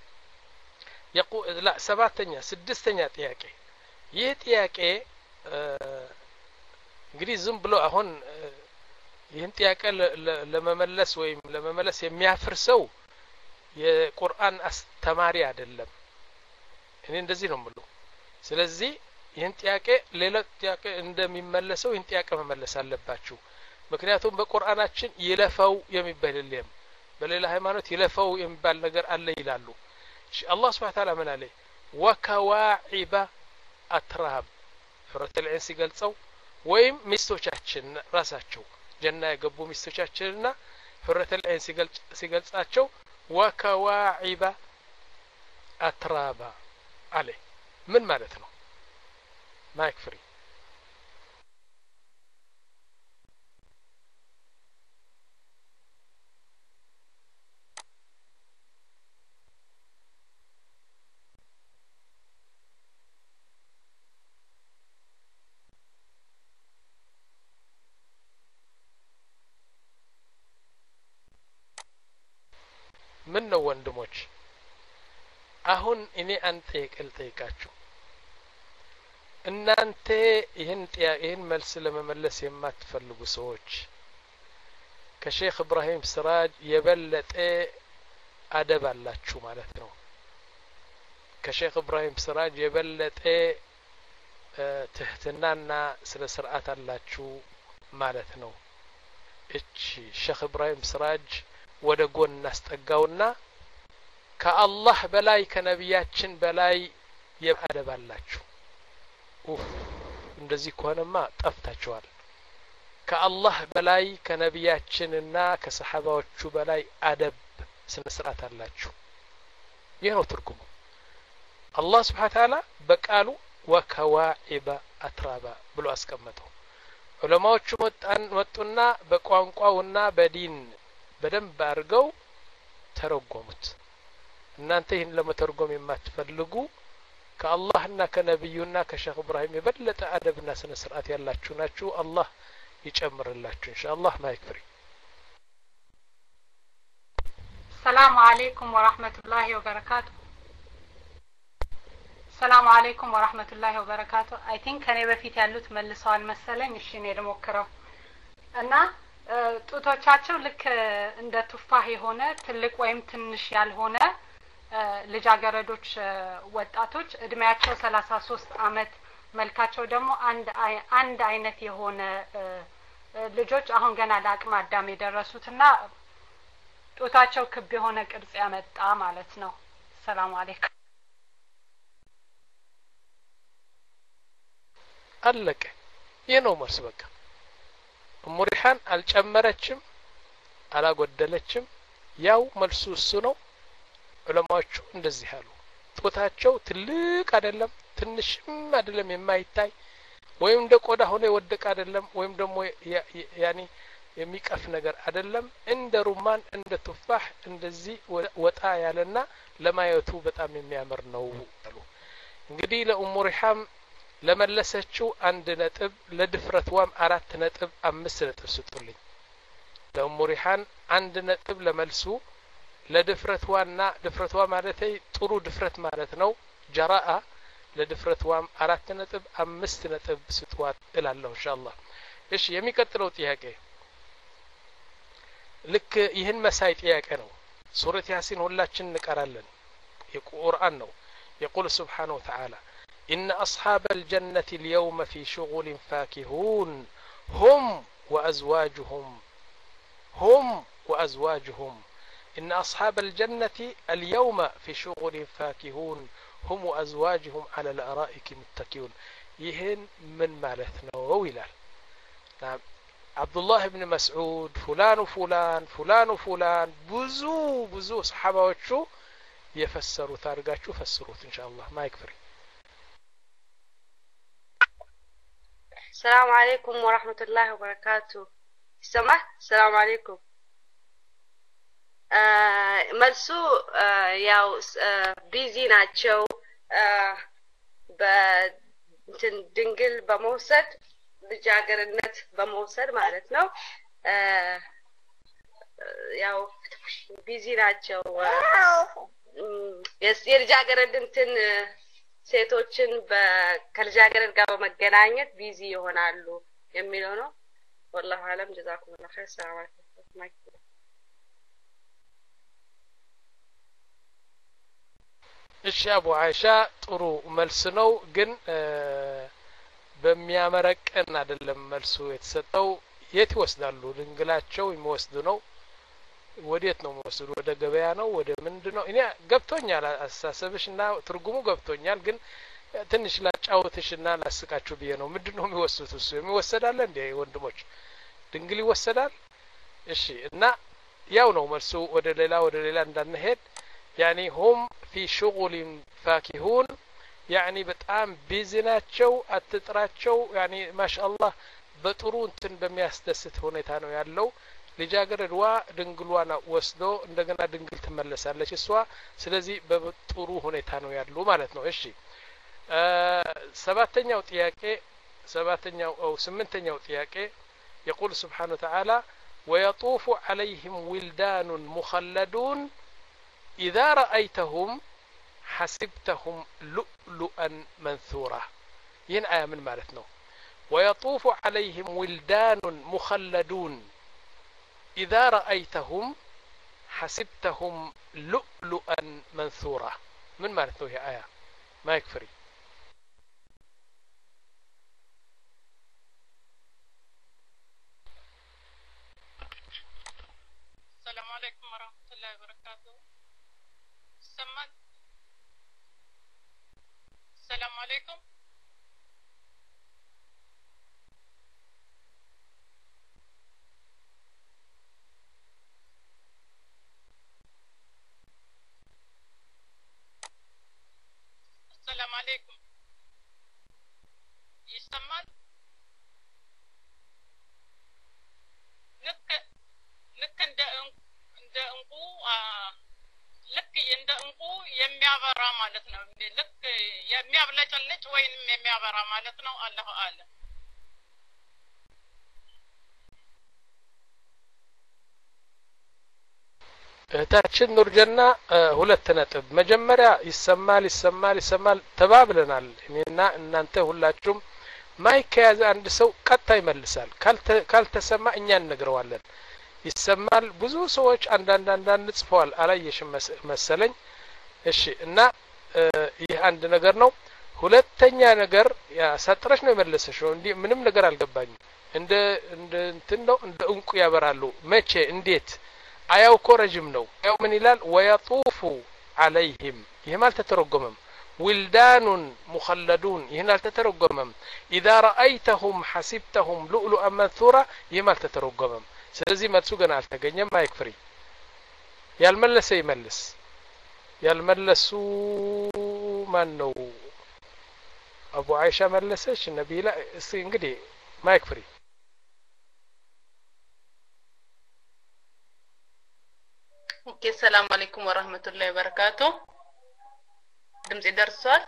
يقول لا ሰባተኛ ስድስተኛ ጥያቄ ይህ ጥያቄ እንግዲህ ዝም ብሎ አሁን ይህን ጥያቄ ለመመለስ ወይም ለመመለስ የሚያፍር ሰው የቁርአን አስተማሪ አይደለም። እኔ እንደዚህ ነው የምለው። ስለዚህ ይህን ጥያቄ ሌላ ጥያቄ እንደሚመለሰው ይህን ጥያቄ መመለስ አለባችሁ። ምክንያቱም በቁርአናችን ይለፈው የሚባል የለም፣ በሌላ ሃይማኖት ይለፈው የሚባል ነገር አለ ይላሉ። እሺ አላህ Subhanahu Ta'ala ምን አለ? ወከዋዒበ አትራብ ሱረቱል ዒን ሲገልጸው ወይም ሚስቶቻችን ራሳቸው ጀና የገቡ ሚስቶቻችንና ሱረቱል ዒን ሲገልጽ ሲገልጻቸው ወከዋዒበ አትራባ አለ። ምን ማለት ነው? ማይክ ፍሪ ምን ነው ወንድሞች? አሁን እኔ አንተ የቀልጠይቃችሁ እናንተ ይህን ይህን መልስ ለመመለስ የማትፈልጉ ሰዎች ከሼክ ኢብራሂም ስራጅ የበለጠ አደብ አላችሁ ማለት ነው። ከሼክ ኢብራሂም ስራጅ የበለጠ ትህትናና ስለ ስርዓት አላችሁ ማለት ነው። እቺ ሼክ ኢብራሂም ስራጅ ወደ ጎን እናስጠጋውና ከአላህ በላይ ከነቢያችን በላይ የአደብ አላችሁ። ኡፍ እንደዚህ ከሆነማ ጠፍታችኋል። ከአላህ በላይ ከነቢያችንና ከሰሃባዎቹ በላይ አደብ ስነ ስርዓት አላችሁ። ይህ ነው ትርጉሙ። አላህ Subhanahu Ta'ala በቃሉ ወከዋዒበ አትራባ ብሎ አስቀመጠው። ዑለማዎቹ መጣን መጡና በቋንቋውና በዲን በደንብ አድርገው ተረጎሙት። እናንተ ይህን ለመተርጎም የማትፈልጉ ከአላህና ከነብዩና ከሼክ ኢብራሂም የበለጠ አደብና ስነ ስርዓት ያላችሁ ናችሁ። አላህ ይጨምርላችሁ ኢንሻአላህ። ማይክ ፍሪ። ሰላም አለይኩም ወራህመቱላሂ ወበረካቱ። ሰላም አለይኩም ወራህመቱላሂ ወበረካቱ። አይ ቲንክ ከኔ በፊት ያሉት መልሰዋል መሰለኝ። እሺ እኔ ልሞክረው እና ጡቶቻቸው ልክ እንደ ቱፋህ የሆነ ትልቅ ወይም ትንሽ ያልሆነ ልጃገረዶች ወጣቶች እድሜያቸው ሰላሳ ሶስት አመት መልካቸው ደግሞ አንድ አንድ አይነት የሆነ ልጆች አሁን ገና ለአቅመ አዳም የደረሱትና ጡታቸው ክብ የሆነ ቅርጽ ያመጣ ማለት ነው። ሰላም አለይኩም። አለቀ። ይህ ነው መልስ በቃ። ሙሪሃን አልጨመረችም አላጎደለችም። ያው መልሱ እሱ ነው። ዑለማዎቹ እንደዚህ አሉ። ጡታቸው ትልቅ አይደለም ትንሽም አይደለም የማይታይ ወይም እንደ ቆዳ ሆነ የወደቀ አይደለም ወይም ደግሞ ያኒ የሚቀፍ ነገር አይደለም። እንደ ሩማን እንደ ቱፋህ እንደዚህ ወጣ ያለና ለማየቱ በጣም የሚያምር ነው አሉ። እንግዲህ ለኡሙ ሪሃም ለመለሰችው አንድ ነጥብ ለድፍረቷም አራት ነጥብ አምስት ነጥብ ስጡልኝ። ለኡሙ ሪሃን አንድ ነጥብ ለመልሱ ለድፍረቷና ድፍረቷ ማለት ጥሩ ድፍረት ማለት ነው ጀራአ ለድፍረቷም አራት ነጥብ አምስት ነጥብ ስጧት እላለሁ ኢንሻአላህ። እሺ የሚቀጥለው ጥያቄ ልክ ይህን መሳይ ጥያቄ ነው። ሱረት ያሲን ሁላችን እንቀራለን የቁርአን ነው። يقول سبحانه وتعالى إن أصحاب الجنة اليوم في شغل فاكهون هم وأزواجهم هم وأزواجهم إن أصحاب الجنة اليوم في شغل فاكهون هم وأزواجهم على الأرائك متكئون. يهن من مالتنا وويلال. نعم عبد الله بن مسعود فلان وفلان فلان وفلان بزو بزو صحابة وشو يفسروا تارقاتشو فسروت إن شاء الله. ما يكفري. السلام عليكم ورحمة الله وبركاته. سمح السلام عليكم. መልሱ ያው ቢዚ ናቸው በእንትን ድንግል በመውሰድ ልጃገረድነት በመውሰድ ማለት ነው። ያው ቢዚ ናቸው የልጃገረድ እንትን ሴቶችን ከልጃገረድ ጋር በመገናኘት ቢዚ ይሆናሉ የሚለው ነው። والله اعلم جزاكم الله خير. السلام عليكم. እሺ አቡ አይሻ ጥሩ መልስ ነው ግን በሚያመረቀን አይደለም መልሱ የተሰጠው የት ይወስዳሉ ድንግላቸው የሚወስዱ ነው ወዴት ነው የሚወስዱ ወደ ገበያ ነው ወደ ምንድነው እኔ ገብቶኛል አሳሰብሽና ትርጉሙ ገብቶኛል ግን ትንሽ ላጫውትሽና ላስቃችሁ ብዬ ነው ምንድነው የሚወስዱት እሱ የሚወሰዳል እንዴ ወንድሞች ድንግል ይወሰዳል እሺ እና ያው ነው መልሱ ወደ ሌላ ወደ ሌላ እንዳንሄድ يعني هم في شغل فاكهون يعني በጣም ቢዚ ናቸው አትጥራቸው يعني ما شاء الله በጥሩ እንትን በሚያስደስት ሁኔታ ነው ያለው ልጃገረድዋ ድንግሏን ወስዶ እንደገና ድንግል ትመለሳለች እሷ ስለዚህ በጥሩ ሁኔታ ነው ያሉ ማለት ነው እሺ ሰባተኛው ጥያቄ ሰባተኛው او ስምንተኛው ጥያቄ يقول سبحانه وتعالى ويطوف عليهم ولدان مخلدون إذا رأيتهم حسبتهم لؤلؤا منثورا ين آية من مالتنا ويطوف عليهم ولدان مخلدون إذا رأيتهم حسبتهم لؤلؤا منثورا من مالتنا هي آية ما يكفري السلام عليكم ورحمة الله وبركاته سمعت السلام عليكم السلام عليكم يسمعت لك لك እንደ እንደ እንቁ ልክ እንደ እንቁ የሚያበራ ማለት ነው ልክ የሚያብለጨልጭ ወይንም የሚያበራ ማለት ነው አላሁ አለም እህታችን ኑርጀና ሁለት ነጥብ መጀመሪያ ይሰማል ይሰማል ይሰማል ተባብለናል እኔና እናንተ ሁላችሁም ማይክ ያዘ አንድ ሰው ቀጣ ይመልሳል ካልተሰማ እኛ እንነግረዋለን ይሰማል ብዙ ሰዎች አንዳንድ አንዳንድ ጽፈዋል አላየሽም መሰለኝ እሺ እና ይህ አንድ ነገር ነው ሁለተኛ ነገር ያሳጥረሽ ነው የመለሰሽው እንዴ ምንም ነገር አልገባኝም እንደ እንደ እንትን ነው እንደ እንቁ ያበራሉ መቼ እንዴት አያው ኮረጅም ነው ያው ምን ይላል ወያጡፉ عليهم ይሄም አልተተረጎመም ولدان مخلدون ይሄን አልተተረጎመም اذا رايتهم حسبتهم لؤلؤا منثورا ይሄም አልተተረጎመም ስለዚህ መልሱ ገና አልተገኘም ማይክፍሪ ያልመለሰ ይመልስ ያልመለሱ ማን ነው አቡ አይሻ መለሰች ነቢላ እስቲ እንግዲህ ማይክፍሪ ኦኬ ሰላም አለይኩም ወራህመቱላሂ ወበረካቱ ድምጽ ይደርሳል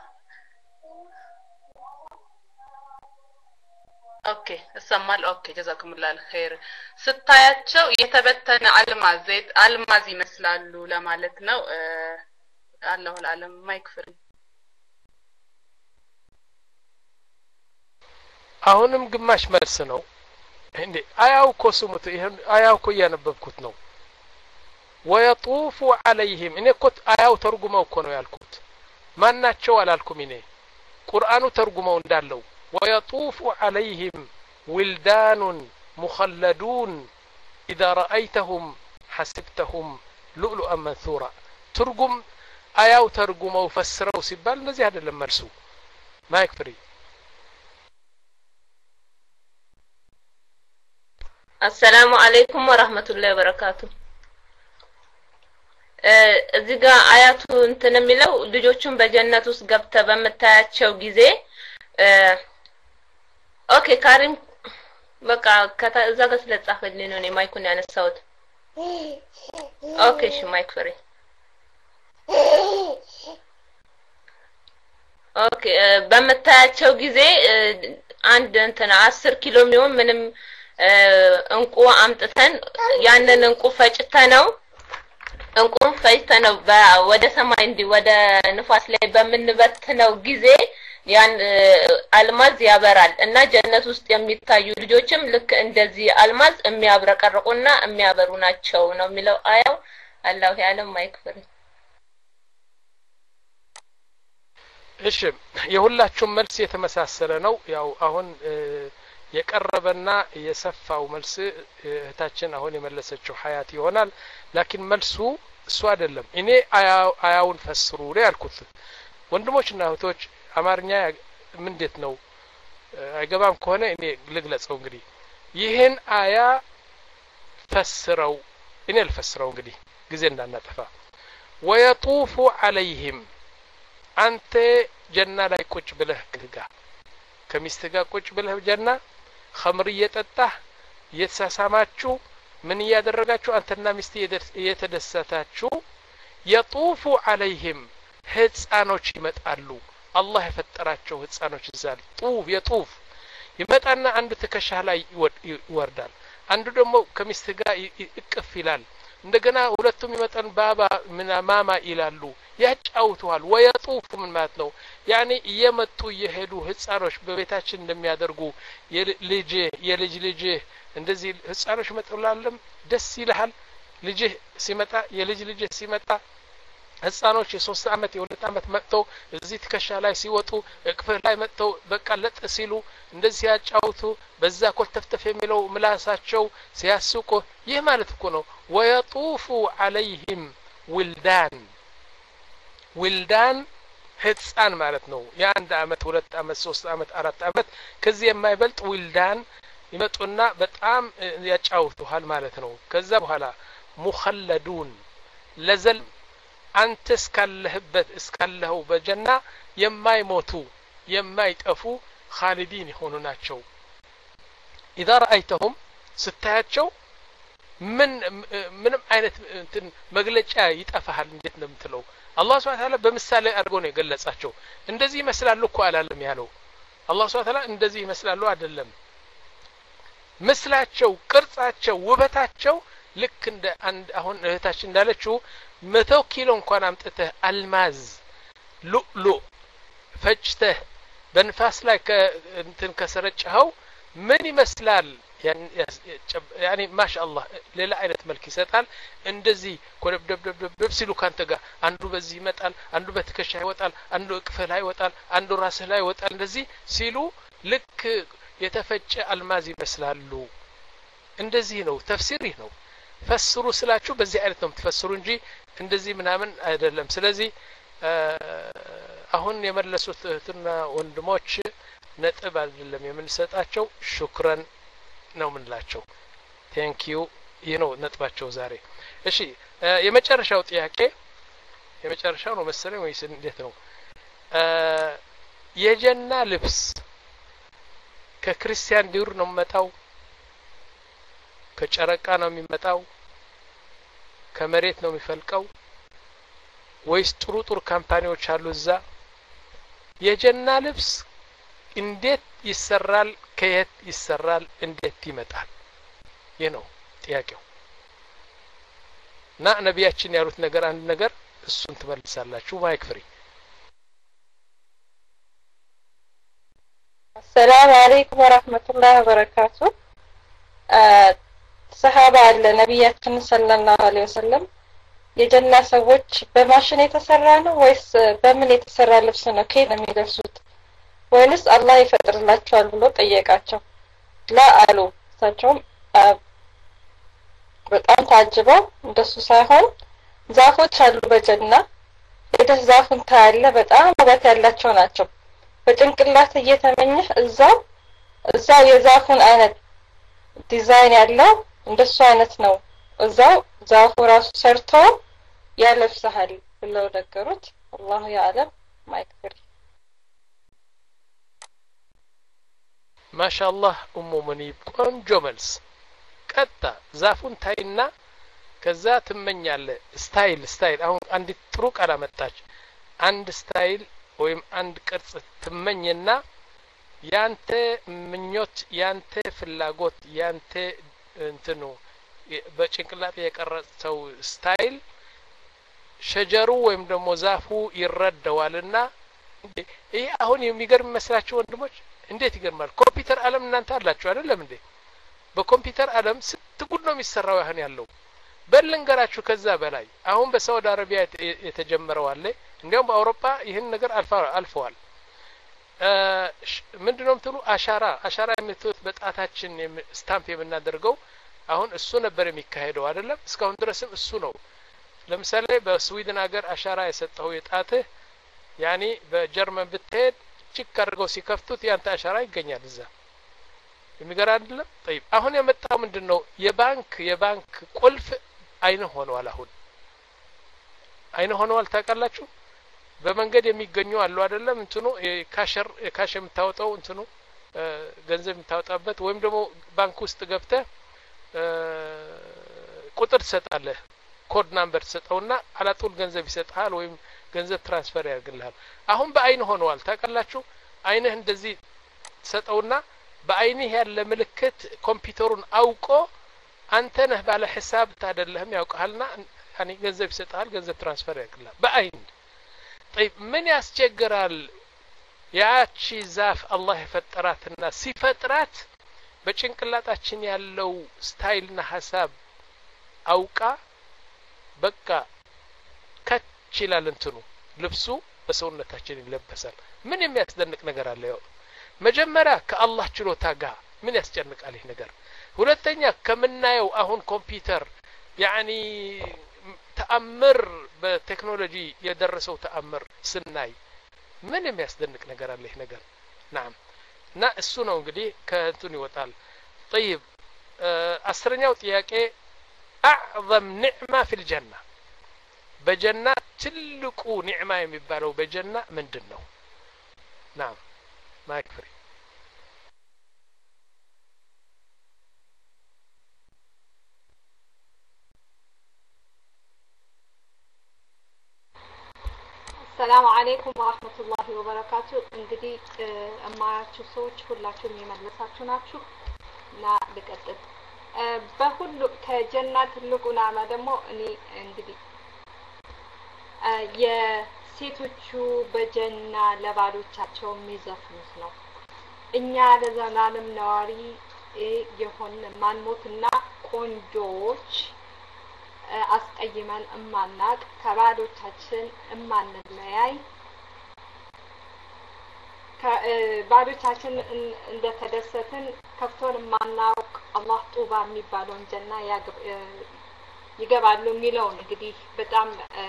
ኦኬ እሰማል ኦኬ ጀዛኩሙላህ ኸይር ስታያቸው የተበተነ አልማዝ ዘይት አልማዝ ይመስላሉ ለማለት ነው አላሁ አለም ማይክፍሪ አሁንም ግማሽ መልስ ነው እንዴ አያው ኮስሙት ይሄን አያው ኮ ያነበብኩት ነው ويطوف عليهم እኔ እኮ አያው ተርጉመው እኮ ነው ያልኩት ማናቸው አላልኩም እኔ ቁርአኑ ተርጉመው እንዳለው ويطوف عليهم ولدان مخلدون إذا رأيتهم حسبتهم لؤلؤا منثورا ترجم አያው ተርጉመው ፈስረው ሲባል እንደዚህ አይደለም መልሱ ማይክፍሪ السلام عليكم ورحمة الله وبركاته እዚህ ጋር አያቱ እንትን የሚለው ልጆቹን በጀነት ውስጥ ገብተ በመታያቸው ጊዜ ኦኬ ካሪም በቃ ከዛ ጋር ስለጻፈልኝ ነው እኔ ማይኩን ያነሳሁት ኦኬ እሺ ማይክ ፍሪ ኦኬ በመታያቸው ጊዜ አንድ እንትን አስር ኪሎ ሚሆን ምንም እንቁ አምጥተን ያንን እንቁ ፈጭተነው እንቁን ፈጭተነው ወደ ሰማይ እንዲ ወደ ንፋስ ላይ በመንበትነው ጊዜ ያን አልማዝ ያበራል እና ጀነት ውስጥ የሚታዩ ልጆችም ልክ እንደዚህ አልማዝ የሚያብረቀርቁና የሚያበሩ ናቸው ነው የሚለው አያው አላሁ ያለም ማይክፍር እሺ የሁላችሁም መልስ የተመሳሰለ ነው ያው አሁን የቀረበና የሰፋው መልስ እህታችን አሁን የመለሰችው ሀያት ይሆናል ላኪን መልሱ እሱ አይደለም እኔ አያውን ፈስሩ ላይ ያልኩት ወንድሞችና እህቶች አማርኛ ምንድት ነው አይገባም ከሆነ እኔ ልግለጸው እንግዲህ ይሄን አያ ፈስረው እኔ ልፈስረው እንግዲህ ጊዜ እንዳናጠፋ ويطوف عليهم አንተ ጀና ላይ ቁጭ ብለህ ግጋ ከሚስት ጋር ቁጭ ብለህ ጀና ኸምር እየጠጣህ እየተሳሳማችሁ ምን እያደረጋችሁ አንተና ሚስት እየተደሰታችሁ يطوف عليهم ህፃኖች ይመጣሉ አላህ የፈጠራቸው ህፃኖች እዛል ጡፍ የጡፍ ይመጣና አንዱ ትከሻህ ላይ ይወርዳል አንዱ ደግሞ ከሚስት ጋር ይቅፍ ይላል እንደገና ሁለቱም ይመጣን ባባ ምን ማማ ይላሉ ያጫውቱዋል ወየጡፍ ምን ማለት ነው ያኒ እየመጡ እየሄዱ ህፃኖች በቤታችን እንደሚያደርጉ የልጅ የልጅ ልጅ እንደዚህ ህፃኖች መጥላለም ደስ ይልሃል ልጅ ሲመጣ የልጅ ልጅ ሲመጣ ህፃኖች የሶስት አመት የሁለት አመት መጥተው እዚህ ትከሻ ላይ ሲወጡ እቅፍህ ላይ መጥተው በቃ ለጥ ሲሉ እንደዚህ ያጫውቱ በዛ ኮልተፍተፍ የሚለው ምላሳቸው ሲያስቁ ይህ ማለት እኮ ነው ወየጡፉ عليهم ولدان ولدان ህፃን ማለት ነው የአንድ አመት ሁለት አመት ሶስት አመት አራት አመት ከዚህ የማይበልጥ ولدان ይመጡና በጣም ያጫውቱሃል ማለት ነው ከዛ በኋላ مخلدون ለዘል አንተ እስካለህበት እስካለኸው በጀና የማይሞቱ የማይጠፉ خالدين ይሆኑ ናቸው اذا رايتهم ስታያቸው ምን ምንም አይነት እንትን መግለጫ ይጠፋሃል እንዴት ነው የምትለው አላህ Subhanahu Wa Ta'ala በምሳሌ አድርጎ ነው የገለጻቸው እንደዚህ ይመስላሉ እኮ አላለም ያለው አላህ Subhanahu Wa Ta'ala እንደዚህ ይመስላሉ አይደለም ምስላቸው ቅርጻቸው ውበታቸው ልክ እንደ አንድ አሁን እህታችን እንዳለችው መቶ ኪሎ እንኳን አምጥተህ አልማዝ ሉሉ ፈጭተህ በንፋስ ላይ እንትን ከሰረጨኸው ምን ይመስላል ያኒ ማሻአላህ ሌላ አይነት መልክ ይሰጣል እንደዚህ ኮለብ ደብ ደብ ደብ ሲሉ ካንተ ጋር አንዱ በዚህ ይመጣል አንዱ በትከሻ ይወጣል አንዱ እቅፍህ ላይ ይወጣል አንዱ ራስህ ላይ ይወጣል እንደዚህ ሲሉ ልክ የተፈጨ አልማዝ ይመስላሉ እንደዚህ ነው ተፍሲር ነው ፈስሩ ስላችሁ በዚህ አይነት ነው ተፈስሩ እንጂ እንደዚህ ምናምን አይደለም ስለዚህ አሁን የመለሱት እህትና ወንድሞች ነጥብ አይደለም የምንሰጣቸው ሹክራን ነው ምንላቸው ቴንክ ዩ ይሄ ነው ነጥባቸው ዛሬ እሺ የመጨረሻው ጥያቄ የመጨረሻው ነው መሰለኝ ወይስ እንዴት ነው የጀና ልብስ ከክርስቲያን ዲር ነው መጣው ከጨረቃ ነው የሚመጣው ከመሬት ነው የሚፈልቀው ወይስ ጥሩ ጥሩ ካምፓኒዎች አሉ እዛ የጀና ልብስ እንዴት ይሰራል ከየት ይሰራል እንዴት ይመጣል ይሄ ነው ጥያቄው ና ነቢያችን ያሉት ነገር አንድ ነገር እሱን ትመልሳላችሁ ማይክ ፍሪ السلام عليكم ورحمة الله وبركاته ሰሃባ አለ ነብያችን ሰለላሁ ዐለይሂ ወሰለም የጀና ሰዎች በማሽን የተሰራ ነው ወይስ በምን የተሰራ ልብስ ነው ከየት ነው የሚለብሱት ወይስ አላህ ይፈጥርላቸዋል ብሎ ጠየቃቸው ላ አሉ እሳቸውም በጣም ታጅበው እንደሱ ሳይሆን ዛፎች አሉ በጀና የደስ ዛፉን ታያለ በጣም ውበት ያላቸው ናቸው በጭንቅላት እየተመኘህ እዛው እዛው የዛፉን አይነት ዲዛይን ያለው እንደሱ አይነት ነው እዛው ዛፉ ራሱ ሰርቶ ያለብሳል ብለው ነገሩት አላሁ ያለም ማይክሪ ማሻአላህ ኡሙ ሙኒብ ቆንጆ መልስ ቀጣ ዛፉን ታይና ከዛ ትመኛለ ስታይል ስታይል አሁን አንድ ጥሩ ቃል አመጣች አንድ ስታይል ወይም አንድ ቅርጽ ትመኝና ያንተ ምኞት ያንተ ፍላጎት ያንተ እንትኑ በጭንቅላት የቀረጸው ስታይል ሸጀሩ ወይም ደግሞ ዛፉ ይረዳዋልና ይሄ አሁን የሚገርም መስላችሁ ወንድሞች እንዴት ይገርማል ኮምፒውተር ዓለም እናንተ አላችሁ አይደለም እንዴ በኮምፒውተር ዓለም ስትጉድ ነው የሚሰራው ያህን ያለው በልንገራችሁ ከዛ በላይ አሁን በሳውዲ አረቢያ የተጀመረው አለ እንዲያውም በአውሮፓ ይህን ነገር አልፋ አልፈዋል ምንድነው ምትሉ አሻራ አሻራ የምትሉት በጣታችን ስታምፕ የምናደርገው አሁን እሱ ነበር የሚካሄደው አይደለም እስካሁን ድረስም እሱ ነው ለምሳሌ በስዊድን ሀገር አሻራ የሰጠው የጣትህ ያኒ በጀርመን ብትሄድ ቺክ አድርገው ሲከፍቱት ያንተ አሻራ ይገኛል እዛ የሚገራ አይደለም طيب አሁን የመጣው ምንድነው የባንክ የባንክ ቁልፍ አይነ ሆነዋል አሁን አይነ ሆነዋል ታውቃላችሁ በመንገድ የሚገኙ አሉ አይደለም እንትኑ ካሸር ካሽ የምታወጣው እንትኑ ገንዘብ የምታወጣበት ወይም ደግሞ ባንክ ውስጥ ገብተህ ቁጥር ትሰጣለህ ኮድ ናምበር ትሰጠውና አላጡል ገንዘብ ይሰጣል ወይም ገንዘብ ትራንስፈር ያደርግልሃል አሁን በአይን ሆነዋል ታውቃላችሁ አይንህ እንደዚህ ትሰጠውና በአይንህ ያለ ምልክት ኮምፒውተሩን አውቆ አንተ ነህ ባለ ሂሳብ ታደለህም ያውቃልና ያኒ ገንዘብ ይሰጣል ገንዘብ ትራንስፈር ያደርግልሃል በአይን طيب من ያስቸግራል ያቺ ዛፍ አላህ የፈጠራትና ሲፈጥራት በጭንቅላታችን ያለው ስታይልና ሐሳብ አውቃ በቃ ከችላል እንትኑ ልብሱ በሰውነታችን ይለበሳል ምን የሚያስደንቅ ነገር አለ ያው መጀመሪያ ከአላህ ችሎታ ጋር ምን ያስጨንቃል ይሄ ነገር ሁለተኛ ከምናየው አሁን ኮምፒውተር ያኒ ተአምር በቴክኖሎጂ የደረሰው ተአምር ስናይ ምን የሚያስደንቅ ነገር አለ ይሄ ነገር نعم እና እሱ ነው እንግዲህ ከእንቱን ይወጣል طيب አስረኛው ጥያቄ اعظم نعمه في الجنه በጀና ትልቁ ኒዕማ የሚባለው በጀና ምንድነው نعم ማይክ ፍሪ السلام عليكم ورحمة الله وبركاته እንግዲህ እማያችሁ ሰዎች ሁላችሁም የመለሳችሁ ናችሁ እና ልቀጥል በሁሉ ከጀና ትልቁ ናማ ደግሞ እኔ እንግዲህ የሴቶቹ በጀና ለባሎቻቸው የሚዘፍኑት ነው እኛ ለዘላለም ነዋሪ የሆን ማንሞትና ቆንጆች አስቀይመን እማናቅ ከባሎቻችን እማንለያይ ከባሎቻችን እንደተደሰትን ከፍቶን ማናውቅ አላህ ጡባ የሚባለውን ጀና ይገባሉ የሚለው እንግዲህ በጣም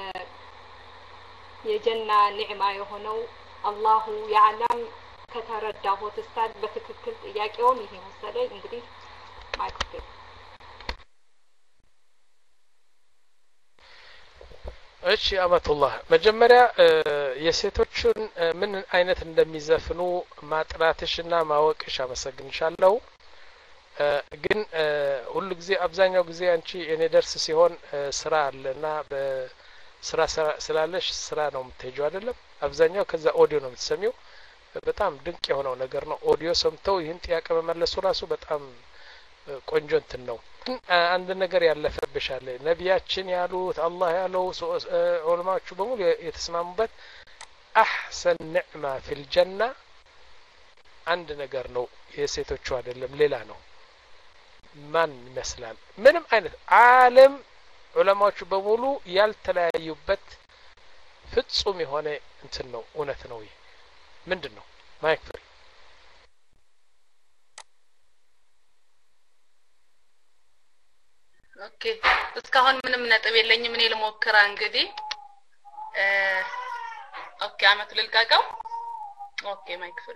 የጀና ኒዕማ የሆነው አላሁ ያዕለም ከተረዳሁት ስታድ በትክክል ጥያቄውን ይሄ መሰለኝ እንግዲህ ማይክሮፎን እሺ አመቱላህ መጀመሪያ የሴቶችን ምን አይነት እንደሚዘፍኑ ማጥራትሽና ማወቅሽ አመሰግንሻለሁ ግን ሁሉ ጊዜ አብዛኛው ጊዜ አንቺ እኔ ደርስ ሲሆን ስራ አለና በስራ ስላለሽ ስራ ነው የምትሄጂው አይደለም አብዛኛው ከዛ ኦዲዮ ነው የምትሰሚው በጣም ድንቅ የሆነው ነገር ነው ኦዲዮ ሰምተው ይህን ጥያቄ መመለሱ ራሱ በጣም ቆንጆ እንትን ነው አንድ ነገር ያለፈብሻል ነቢያችን ያሉት አላህ ያለው ዑለማዎቹ በሙሉ የተስማሙበት አህሰን ኒዕማ ፊል ጀና አንድ ነገር ነው የሴቶቹ አይደለም ሌላ ነው ማን ይመስላል ምንም አይነት ዓለም ዑለማዎቹ በሙሉ ያልተለያዩበት ፍጹም የሆነ እንትን ነው እውነት ነው ይሄ ምንድነው ማይክ ፍሪ ኦኬ እስካሁን ምንም ነጥብ የለኝም እኔ ልሞክራ እንግዲህ ኦኬ አመት ልልቃቀው ኦኬ ማይክ ፍሪ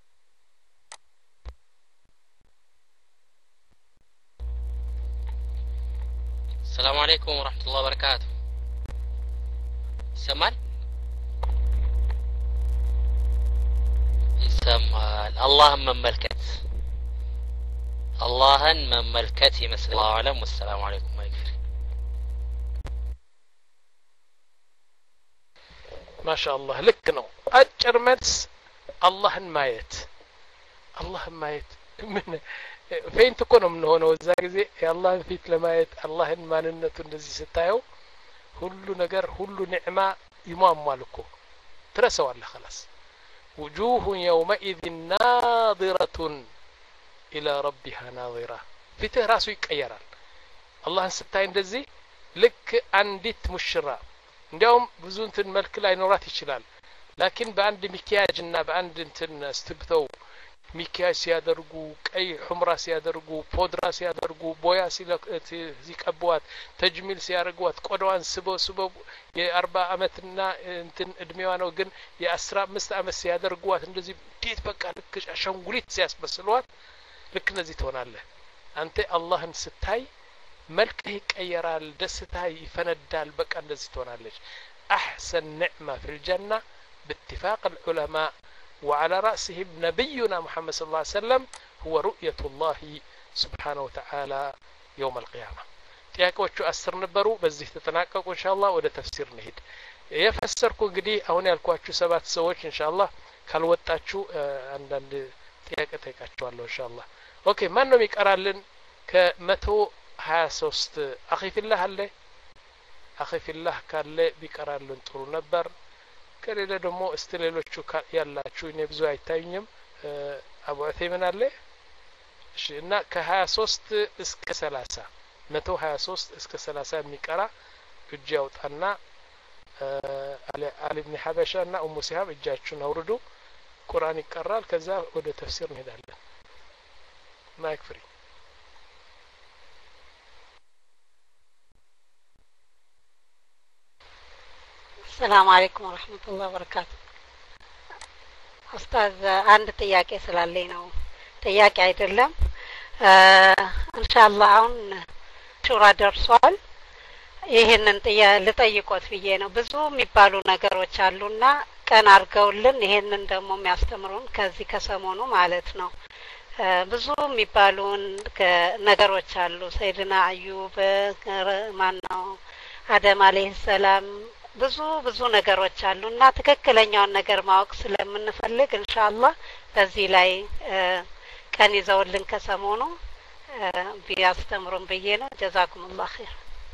السلام عليكم ورحمة الله وبركاته سمال سمال اللهم مملكت اللهن مملكت يمثل الله أعلم والسلام عليكم ما يكفي ما شاء الله لك نو أجر مدس اللهن مايت اللهن مايت من فين تكونوا من هنا وزاك زي يا الله فيك لمايت اللهن ما ننتو نزي ستايو هلو نجر هلو نعمة يمام مالكو ترسوا الله خلاص وجوه يومئذ ناظرة إلى ربها ناظرة فيته راسو يقيرال الله ستاي እንደዚህ ልክ አንዲት ሙሽራ እንዲያውም ብዙ እንትን መልክ ላይ ኖራት ይችላል ላኪን በአንድ ሚኪያጅና በአንድ እንትን ስትብተው ሚኪያጅ ሲያደርጉ ቀይ ሑምራ ሲያደርጉ ፖድራ ሲያደርጉ ቦያ ሲቀቧት ተጅሚል ሲያደርጓት ቆዳዋን ስበው ስበው የአርባ አመትና እንትን እድሜዋ ነው ግን የአስራ አምስት አመት ሲያደርጓት እንደዚህ ዴት በቃ ልክ አሻንጉሊት ሲያስመስሏት ልክ እንደዚህ ትሆናለህ አንተ አላህን ስታይ መልክህ ይቀየራል ደስታ ይፈነዳል በቃ እንደዚህ ትሆናለች احسن نعمه في الجنه باتفاق العلماء وعلى راسهم نبينا محمد صلى الله عليه وسلم هو رؤيه الله سبحانه وتعالى يوم القيامه ጥያቄዎቹ አስር ነበሩ በዚህ ተጠናቀቁ ኢንሻአላህ ወደ ተፍሲር እንሂድ የፈሰርኩ እንግዲህ አሁን ያልኳችሁ ሰባት ሰዎች ኢንሻአላህ ካልወጣችሁ አንዳንድ ጥያቄ ጠይቃችኋለሁ ኢንሻአላህ ኦኬ ማን ነው የሚቀራልን ከመቶ ሀያ ሶስት አኺ ፊላህ አለ አኺ ፊላህ ካለ ቢቀራልን ጥሩ ነበር ከሌለ ደግሞ እስቲ ሌሎቹ ያላችሁ እኔ ብዙ አይታዩኝም አቡ ዑተይምን አለ እሺ እና ከ23 እስከ ሰላሳ መቶ ሀያ ሶስት እስከ ሰላሳ የሚቀራ እጅ ያውጣና አሊ ኢብኑ ሐበሻ እና ኡሙ ሲሃብ እጃችሁን አውርዱ ቁርአን ይቀራል ከዛ ወደ ተፍሲር እንሄዳለን ማይክ ፍሪ السلام عليكم ورحمة الله وبركاته أستاذ عند ጥያቄ ስላለኝ ነው ጥያቄ አይደለም ኢንሻአላህ አሁን ሹራ ደርሷል ይሄንን ልጠይቆት ብዬ ነው ብዙ የሚባሉ ነገሮች አሉና ቀን አርገውልን ይሄንን ደግሞ የሚያስተምሩን ከዚህ ከሰሞኑ ማለት ነው ብዙ የሚባሉን ነገሮች አሉ ሰይድና አዩብ ማነው አደም አለይሂ ሰላም ብዙ ብዙ ነገሮች አሉና ትክክለኛውን ነገር ማወቅ ስለምንፈልግ ኢንሻአላህ በዚህ ላይ ቀን ይዘውልን ከሰሞኑ ቢያስተምሩን ብዬ ነው ጀዛኩሙላህ ኸይር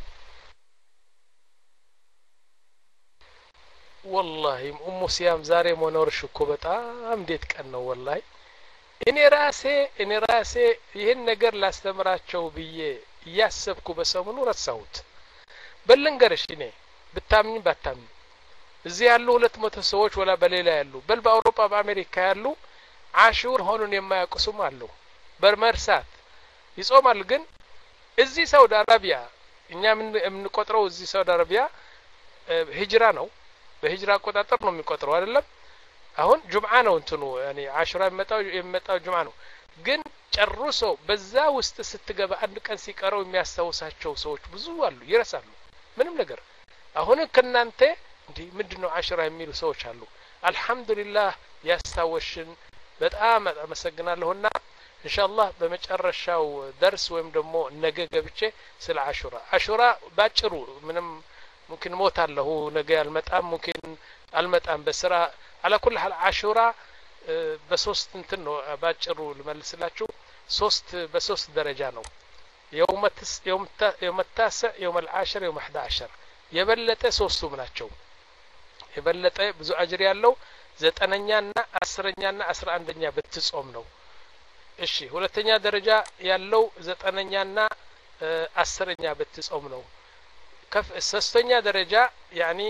والله ام سيام ዛሬ መኖርሽ እኮ በጣም እንዴት ቀን ነው والله እኔ ራሴ እኔ ራሴ ይሄን ነገር ላስተምራቸው ብዬ ያሰብኩ በሰሞኑ ረሳሁት በልንገርሽ እኔ ብታምኝ ባታምኝ እዚህ ያሉ ሁለት መቶ ሰዎች ወላ በሌላ ያሉ በል በአውሮፓ በአሜሪካ ያሉ አሹር ሆኑን የማያውቁም አሉ በመርሳት ይጾማል ግን እዚህ ሳውዲ አረቢያ እኛ ምን እንቆጥረው እዚህ ሳውዲ አረቢያ ሂጅራ ነው በሂጅራ አቆጣጠር ነው የሚቆጥረው አይደለም አሁን ጁምዓ ነው እንትኑ ያኒ አሽራ የመጣው የመጣው ጁምዓ ነው ግን ጨርሶ በዛ ውስጥ ስትገባ አንድ ቀን ሲቀረው የሚያስተውሳቸው ሰዎች ብዙ አሉ ይረሳሉ ምንም ነገር አሁን ከናንተ እንዴ ምንድነው አሽራ የሚሉ ሰዎች አሉ አልহামዱሊላህ ያስተውሽን በጣም አመሰግናለሁና ኢንሻአላህ በመጨረሻው ደርስ ወይም ደግሞ ነገ ገብቼ ስለ አሽራ አሽራ ባጭሩ ምንም ممكن موت الله ነገ ያልመጣም ممكن አልመጣም በስራ على كل حال አሽራ በሶስት እንትን ነው ባጭሩ ልመልስላችሁ ሶስት በሶስት ደረጃ ነው يوم التس يوم يوم التاسع يوم العاشر يوم أحد عشر የበለጠ ሶስቱም ናቸው የበለጠ ብዙ አጅር ያለው ዘጠነኛና አስረኛና አስራ አንደኛ በትጾም ነው እሺ ሁለተኛ ደረጃ ያለው ዘጠነኛና አስረኛ በትጾም ነው كف ሶስተኛ ደረጃ يعني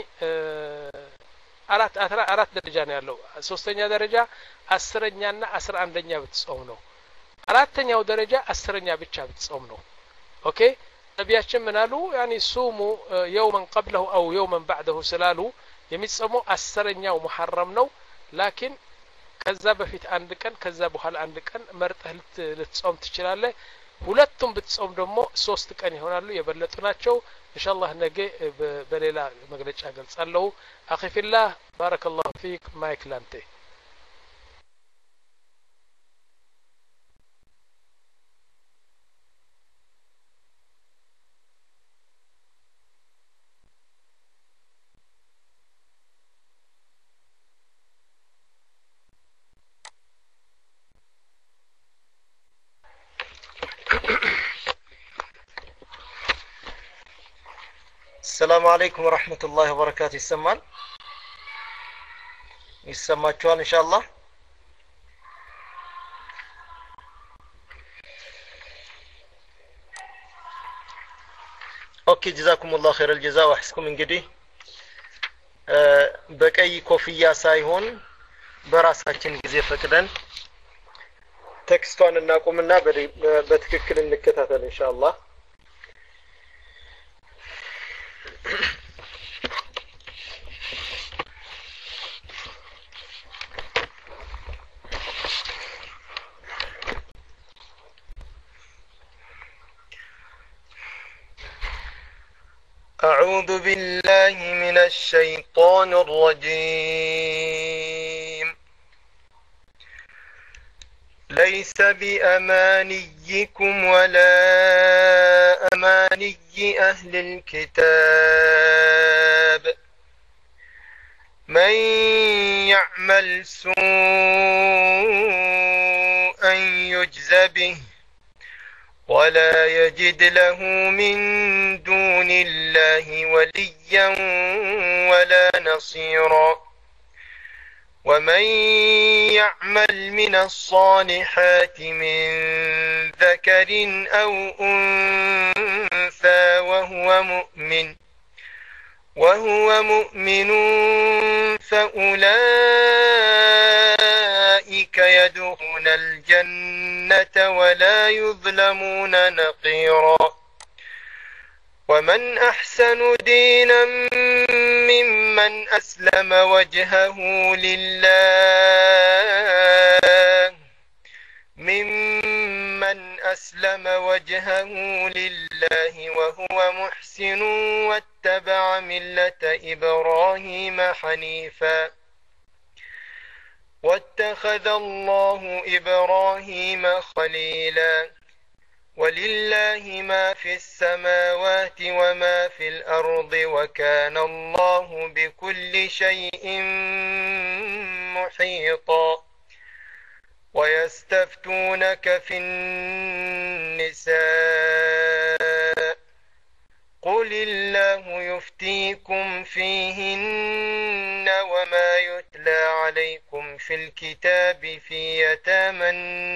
አራት አራት ደረጃ ነው ያለው ሶስተኛ ደረጃ አስረኛና አስራ አንደኛ በትጾም ነው አራተኛው ደረጃ አስረኛ ብቻ በትጾም ነው ኦኬ ነብያችን ምናሉ يعني صوموا يوما قبله او يوما بعده ስላሉ የሚጾመው አስረኛው محرم ነው ላኪን ከዛ በፊት አንድ ቀን ከዛ በኋላ አንድ ቀን መርጠህ ልትጾም ትችላለህ ሁለቱም ብትጾም ደግሞ ሶስት ቀን ይሆናሉ የበለጡ ናቸው ኢንሻአላህ ነገ በሌላ መግለጫ ገልጻለሁ አኺ ፊላህ ባረከላሁ ፊክ ማይክ ላንተ السلام عليكم ورحمة الله وبركاته يسمعون يسمعون إن شاء الله أوكي جزاكم الله خير الجزاء وأحسكم من جدي በቀይ ኮፍያ ሳይሆን በራሳችን ጊዜ ፈቅደን ቴክስቷን እናቁምና በትክክል እንከታተል ኢንሻአላህ أعوذ بالله من الشيطان الرجيم ليس بأمانيكم ولا أماني أهل الكتاب من يعمل سوءا يجز به ولا يجد له من دون الله وليا ولا نصيرا ومن يعمل من الصالحات من ذكر أو أنثى وهو مؤمن وهو مؤمن فأولئك يدخلون الجنة ولا يظلمون نقيرا ومن أحسن دينا ممن أسلم وجهه لله ممن أسلم وجهه لله وهو محسن واتبع ملة إبراهيم حنيفا واتخذ الله إبراهيم خليلا ولله ما في السماوات وما في الأرض وكان الله بكل شيء محيطا ويستفتونك في النساء قل الله يفتيكم فيهن وما يتلى عليكم في الكتاب في يتامى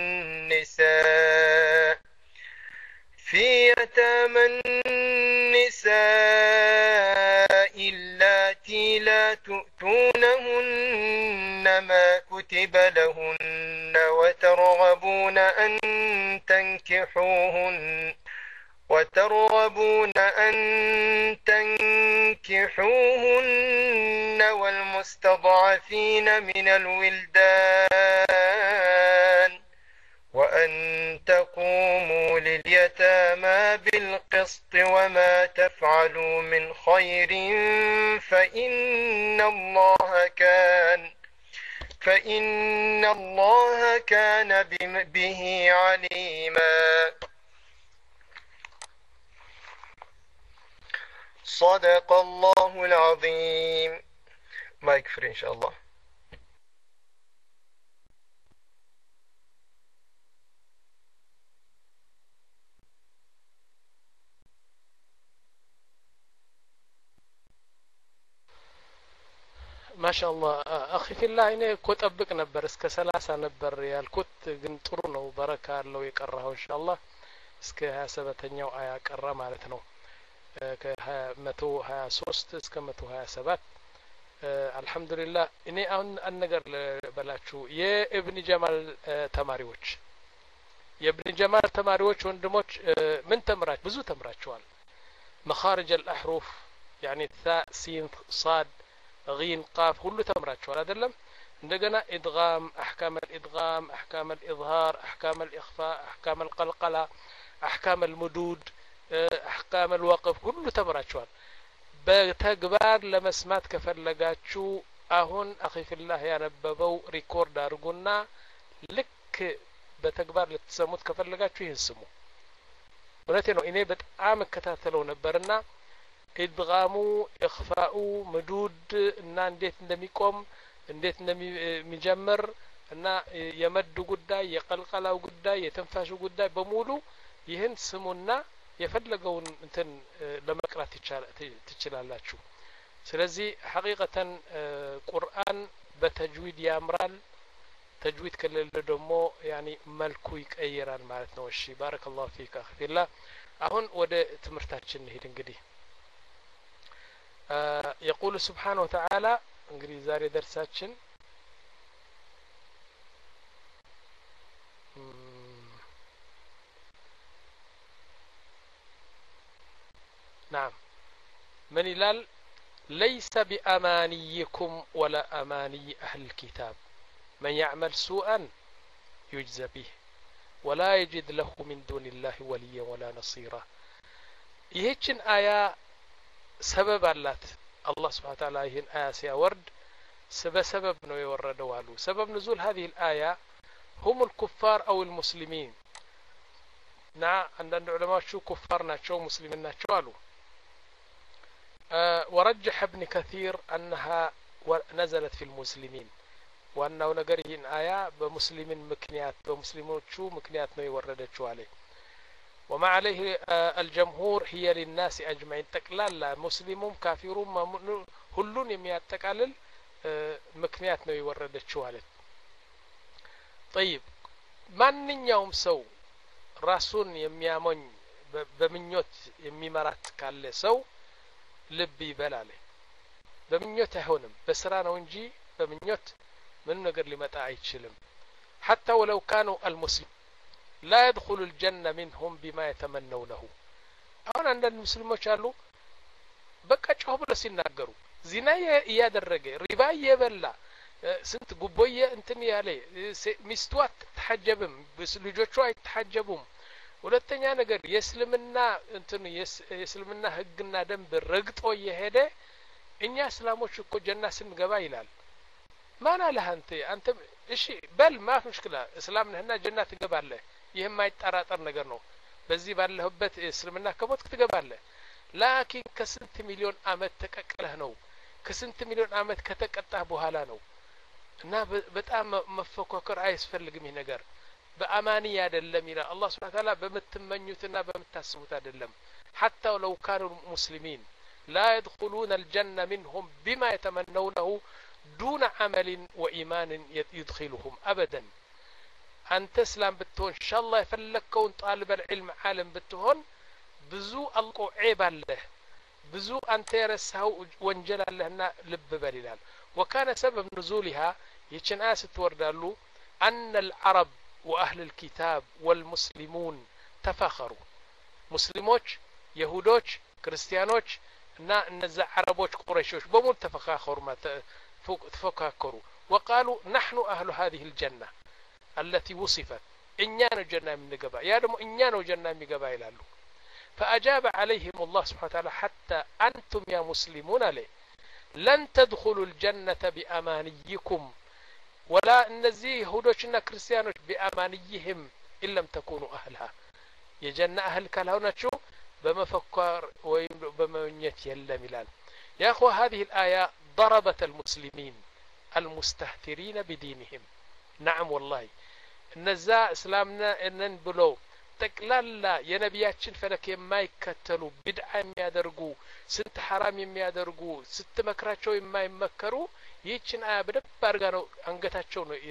النساء في يتامى النساء اللاتي لا تؤتونهن ما كتب لهن وترغبون أن تنكحوهن وترغبون أن تنكحوهن والمستضعفين من الولدان وأن تقوموا لليتامى بالقسط وما تفعلوا من خير فإن الله كان فإن الله كان به عليما صدق الله العظيم ما يكفر إن شاء الله ما شاء الله أخي في الله إني كنت أبقى نبر اسك سلاسة نبر ريال كنت قنطرنا وبركة الله يكره إن شاء الله اسك هاسبتنيا وآيا كره مالتنا كمتو ها سوست اسك متو ها سبت الحمد لله إني أن النجر بلاتشو يا ابن جمال تماريوش يا ابن جمال تماريوش وندموش من تمرات بزو تمرات شوال مخارج الأحرف يعني ثاء سين صاد غين قاف كله تمرات شوال أدلم عندنا إدغام أحكام الإدغام أحكام الإظهار أحكام الإخفاء أحكام القلقلة أحكام المدود أحكام الوقف كله تمرات شوال بتكبار لمسمات كفلقاتشو أهون أخي في الله يا نببو ريكورد أرقونا لك بتكبار لتسموت كفلقاتشو ينسمو ولكن إني بتعام كتاتلو نبرنا إدغامو إخفاؤو مدود إنا نديت ندميكم نديت ندميجمر إنا يمد قداي يقلقلاو قداي يتنفاشو قداي بمولو يهن سمونا يفلقون انتن لمقرأ تتشلالاتشو سلزي حقيقة قرآن بتجويد يامرال تجويد كل دمو يعني ملكو يكيران معناتنا وشي بارك الله فيك أخي الله أهون وده تمرتاتشن هيد انقدي آه يقول سبحانه وتعالى እንግዲህ ዛሬ ደርሳችን نعم من يلال ليس بأمانيكم ولا أماني أهل الكتاب من يعمل سوءا يجزى به ولا يجد له من دون الله وليا ولا نصيرا يهيشن آية سبب اللات الله سبحانه وتعالى يهن آية سيورد سبب سبب نو يورد والو سبب نزول هذه الآية هم الكفار أو المسلمين نا عند العلماء شو كفارنا شو مسلمين شو قالوا أه ورجح ابن كثير أنها نزلت في المسلمين وأنه نقرين آية بمسلمين مكنيات بمسلمون شو مكنيات نو يورد شو عليه وما عليه أه الجمهور هي للناس أجمعين تقلال مسلمون كافرون هلون يميات تقلل أه مكنيات نو يورد شو عليه طيب من يوم سو ራሱን የሚያሞኝ በምኞት የሚመራት ካለ ሰው ልብ ይበላል በምኞት አይሆንም በስራ ነው እንጂ በምኞት ምንም ነገር ሊመጣ አይችልም حتى ولو كانوا المسلم لا يدخل الجنة منهم بما يتمنونه አሁን አንዳንድ ሙስሊሞች አሉ በቃ ጮህ ብለው ሲናገሩ ዚና ያደረገ ሪባ የበላ ስንት ጉቦየ እንትን ያለ ሚስቷት ተሐጀብም ልጆቿ አይተሐጀቡም ሁለተኛ ነገር የእስልምና እንትን የእስልምና ህግና ደንብ ረግጦ የሄደ እኛ እስላሞች እኮ ጀና ስንገባ ይላል ማን አለ አንተ አንተ እሺ በል ማፍ ሙሽክላ እስላም ነህና ጀና ትገባለህ ይሄም ማይጣራጠር ነገር ነው በዚህ ባለህበት እስልምና ከሞት ትገባለህ ላኪን ከስንት ሚሊዮን አመት ተቀቀለህ ነው ከስንት ሚሊዮን አመት ከተቀጣህ በኋላ ነው እና በጣም መፈኮከር አያስፈልግም ይሄ ነገር በአማኒ አይደለም ይላል አላህ Subhanahu Wa Ta'ala በመተመኙትና በመታስቡት አይደለም حتى لو كانوا مسلمين لا يدخلون الجنة منهم بما يتمنونه دون عمل وإيمان يدخلهم أبدا أنت اسلام بتهون إن شاء الله يفلكون طالب العلم عالم بتهون بزو الله عيب له بزو أنت يرسه وانجل لهنا لب بليلال وكان سبب نزولها يتشن آس توردالو أن العرب وأهل الكتاب والمسلمون تفاخروا مسلموش يهودوش كريستيانوش نا نزع عربوش قريشوش بمول تفاخروا ما تفاخروا وقالوا نحن أهل هذه الجنة التي وصفت إنيانو جنة من قبا يا دم إنيانو جنة من قبا إلالو فأجاب عليهم الله سبحانه وتعالى حتى أنتم يا مسلمون عليه لن تدخلوا الجنة بأمانيكم ولا النزي يهودوشنا كريستيانوش بأمانيهم إن لم تكونوا أهلها يجنة أهل كالهونا شو بمفكر وبمنيت يلا ملال يا أخوة هذه الآية ضربت المسلمين المستهترين بدينهم نعم والله النزاء إسلامنا إنن بلو ጠቅላላ የነቢያችን ፈለክ የማይከተሉ ቢድዓ የሚያደርጉ ስንት ሐራም የሚያደርጉ ስትመክራቸው የማይመከሩ ይህችን አያ በደንብ አድርጋ ነው አንገታቸው ነው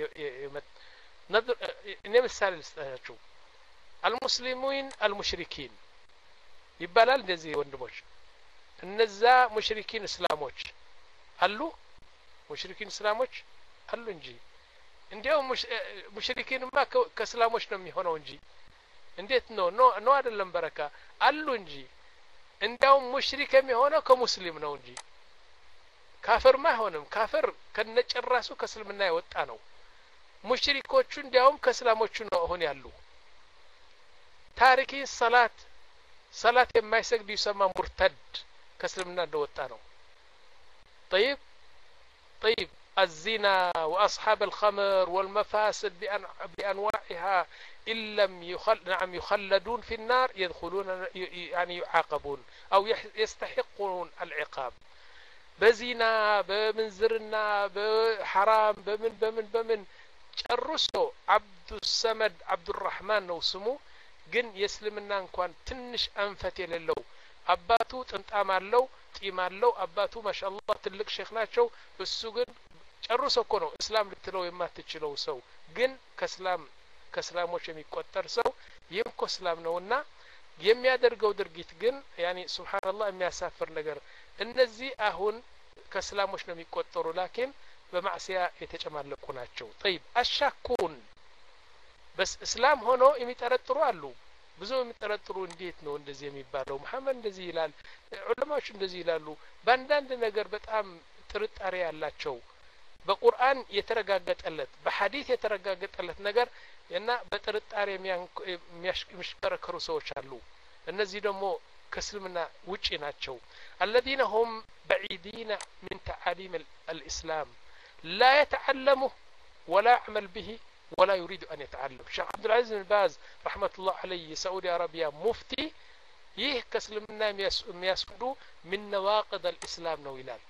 እኔ ምሳሌ ልስጣችሁ አልሙስሊሙን አልሙሽሪኪን ይባላል እንደዚህ ወንድሞች እነዛ ሙሽሪኪን እስላሞች አሉ ሙሽሪኪን እስላሞች አሉ እንጂ እንዲያው ሙሽሪኪንማ ከእስላሞች ነው የሚሆነው እንጂ እንዴት ነው ኖ ኖ አይደለም በረካ አሉ እንጂ እንዲያው ሙሽሪክ የሚሆነው ከሙስሊም ነው እንጂ ካፍር ማይሆንም ካፍር ከነጨራሱ ከእስልምና የወጣ ነው ሙሽሪኮቹ እንዲያውም ከእስላሞቹ ነው አሁን ያሉ ታሪኪ ሰላት ሰላት የማይሰግድ ይሰማ ሙርተድ ከእስልምና እንደወጣ ነው طيب طيب الزنا وأصحاب الخمر والمفاسد بأنواعها إن لم يخل... نعم يخلدون في النار يدخلون يعني يعاقبون أو يستحقون العقاب بزنا بمنزرنا بحرام بمن بمن بمن ጨርሶ عبد السمد عبد الرحمن ነው ስሙ ግን የእስልምና እንኳን ትንሽ አንፈት የሌለው አባቱ ጥንጣም አለው ጢም አለው አባቱ ማሻአላህ ትልቅ ሼክ ናቸው እሱ ግን ጨርሶ እኮ ነው እስላም ልትለው የማትችለው ሰው ግን ከእስላም ከእስላሞች የሚቆጠር ሰው ይህም እኮ እስላም ነውና የሚያደርገው ድርጊት ግን ያኒ ሱብሃንአላህ የሚያሳፍር ነገር እነዚህ አሁን ከእስላሞች ነው የሚቆጠሩ ላኪን በማዕሲያ የተጨማለቁ ናቸው طيب አሻኩን በስ እስላም ሆኖ የሚጠረጥሩ አሉ ብዙ የሚጠረጥሩ እንዴት ነው እንደዚህ የሚባለው መሐመድ እንደዚህ ይላል ዑለማዎች እንደዚህ ይላሉ በአንዳንድ ነገር በጣም ጥርጣሬ ያላቸው በቁርአን የተረጋገጠለት በሐዲስ የተረጋገጠለት ነገር እና በጥርጣሬ የሚያሽከረከሩ ሰዎች አሉ እነዚህ ደግሞ ከእስልምና ውጪ ናቸው الذين هم بعيدين من تعاليم الإسلام لا يتعلمه ولا يعمل به ولا يريد أن يتعلم شيخ عبد العزيز بن باز رحمة الله عليه سعودي عربية مفتي يه كسلمنا مياسودو من نواقض الإسلام نو إلال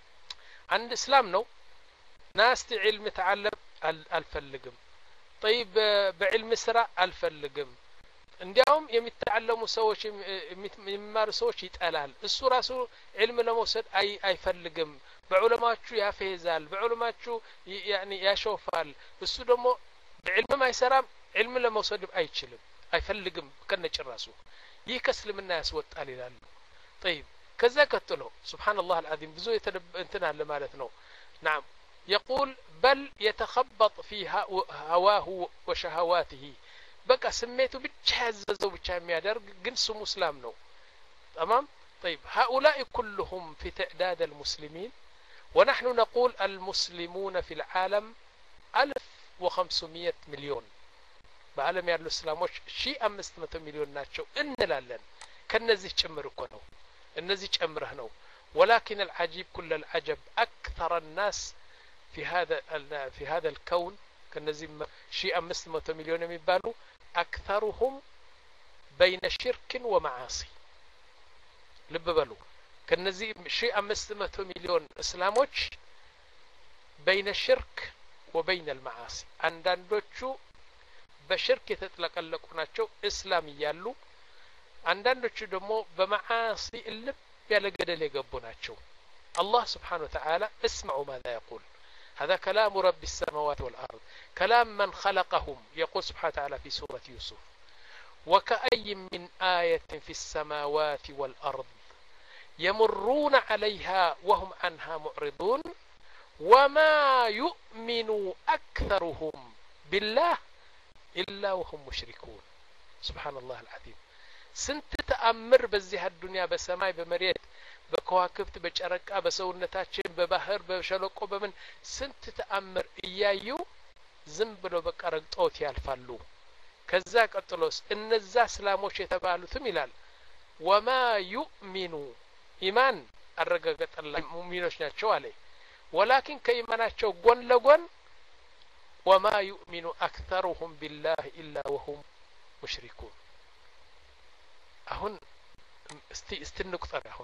عند الإسلام نو ناس علم تعلم الفلقم طيب بعلم سرع الفلقم እንዲያውም የሚተዓለሙ ሰዎች የሚማሩ ሰዎች ይጣላል እሱ ራሱ علم ለመውሰድ አይ አይፈልግም በዑለማቹ ያፈይዛል በዑለማቹ ያኒ ያሾፋል እሱ ደግሞ በዕልም አይሰራም علم ለመውሰድ አይችልም አይፈልግም ከነጭራሱ ይህ ከእስልምና ያስወጣል ይላሉ طيب ከዛ ቀጥሎ سبحان الله العظيم ብዙ እንትን አለ ማለት ነው نعم يقول بل يتخبط في هواه وشهواته በቃ ስሜቱ ብቻ ያዘዘው ብቻ የሚያደርግ ግን ስሙ እስላም ነው تمام طيب هؤلاء كلهم في تعداد المسلمين ونحن نقول المسلمون في العالم ألف وخمسمائة مليون بعالم ያሉ እስላሞች ሺህ አምስት መቶ ሚሊዮን ናቸው እንላለን ከነዚህ ጭምር እኮ ነው እነዚህ ጨምረህ ነው ولكن العجيب كل العجب أكثر الناس في هذا في هذا الكون كنزي شيء أمست مئة مليون የሚባሉ أكثرهم بين شرك ومعاصي ልብ በሉ ከነዚህ شيء أمست مئة مليون እስላሞች بين الشرك وبين المعاصي አንዳንዶቹ በሽርክ የተጥለቀለቁ ናቸው እስላም ይያሉ አንዳንዶቹ ደግሞ በመዓሲ ልብ ያለ ገደል የገቡ ናቸው الله سبحانه وتعالى اسمعوا ماذا يقول هذا كلام رب السماوات والأرض كلام من خلقهم يقول سبحانه وتعالى في سورة يوسف وكأي من آية في السماوات والأرض يمرون عليها وهم عنها معرضون وما يؤمن أكثرهم بالله إلا وهم مشركون سبحان الله العظيم سنت تأمر بزيها الدنيا بسماء بمريت በከዋክብት በጨረቃ በሰውነታችን በባህር በሸለቆ በምን ስንት ተአምር እያዩ ዝም ብሎ በቀረግጦት ያልፋሉ ከዛ ቀጥሎስ እነዛ እስላሞች የተባሉትም ይላል ወማ ዩእሚኑ ኢማን አረጋገጠላ ሙእሚኖች ናቸው አለ ولكن ከኢማናቸው ጎን ለጎን ወማ ዩእሚኑ አክثرهم بالله إلا وهم مشركون አሁን እስቲ እስትንቁጠር አሁን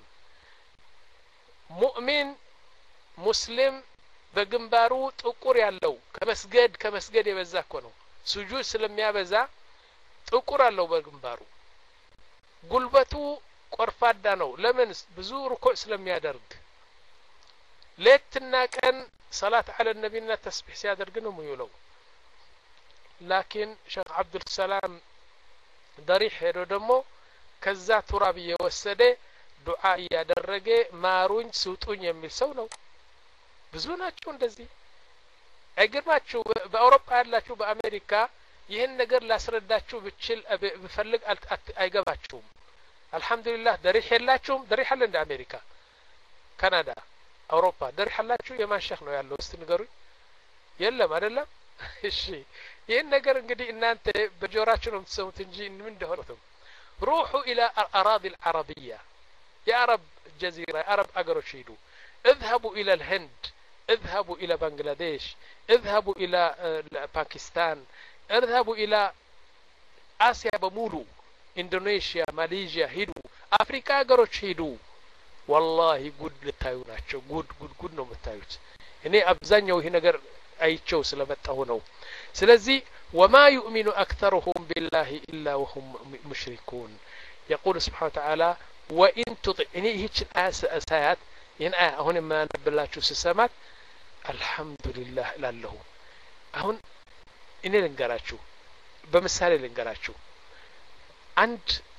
ሙእሚን ሙስሊም በግንባሩ ጥቁር ያለው ከመስገድ ከመስገድ የበዛ እኮ ነው ሱጁድ ስለሚያበዛ ጥቁር አለው በግንባሩ ጉልበቱ ቆርፋዳ ነው ለምን ብዙ ሩኩዕ ስለሚያደርግ ሌትና ቀን ሰላት على النبيና ተስቢህ ሲያደርግ ነው የሚውለው ላኪን ሼክ አብዱል ሰላም ዳሪህ ሄዶ ደግሞ ከዛ ቱራብ እየወሰደ ዱዓ ያደረገ ማሩኝ ስውጡኝ የሚል ሰው ነው ብዙ ናቸው እንደዚህ አይገርማችሁ በአውሮፓ ያላችሁ በአሜሪካ ይሄን ነገር ላስረዳችሁ ብችል ብፈልግ አይገባችሁም አልহামዱሊላህ ደሪህ የላችሁም ደሪህ አለ እንደ አሜሪካ ካናዳ አውሮፓ ደሪህ አላችሁ የማን ሼክ ነው ያለው እስቲ ንገሩኝ የለም አይደለም እሺ ይሄን ነገር እንግዲህ እናንተ በጆራችሁ ነው የምትሰሙት እንጂ ምን እንደሆነ روحوا الى الاراضي العربيه يا عرب الجزيرة عرب أقروا شيدو اذهبوا إلى الهند اذهبوا إلى بنغلاديش اذهبوا إلى باكستان اذهبوا إلى آسيا بمولو إندونيسيا ماليزيا هيدو أفريقيا أقروا شيدو والله قد لتايوناتشو قد قد قد نو متايوت هني أبزانيو هنا قر أيتشو سلامتهونو سلزي وما يؤمن أكثرهم بالله إلا وهم مشركون يقول سبحانه وتعالى وإن تطع إني هيك الآيات ين آية هون ما نبلاችሁ ስሰማት አልহামዱሊላህ ላለሁ አሁን እኔ ልንገራችሁ በምሳሌ ልንገራችሁ አንድ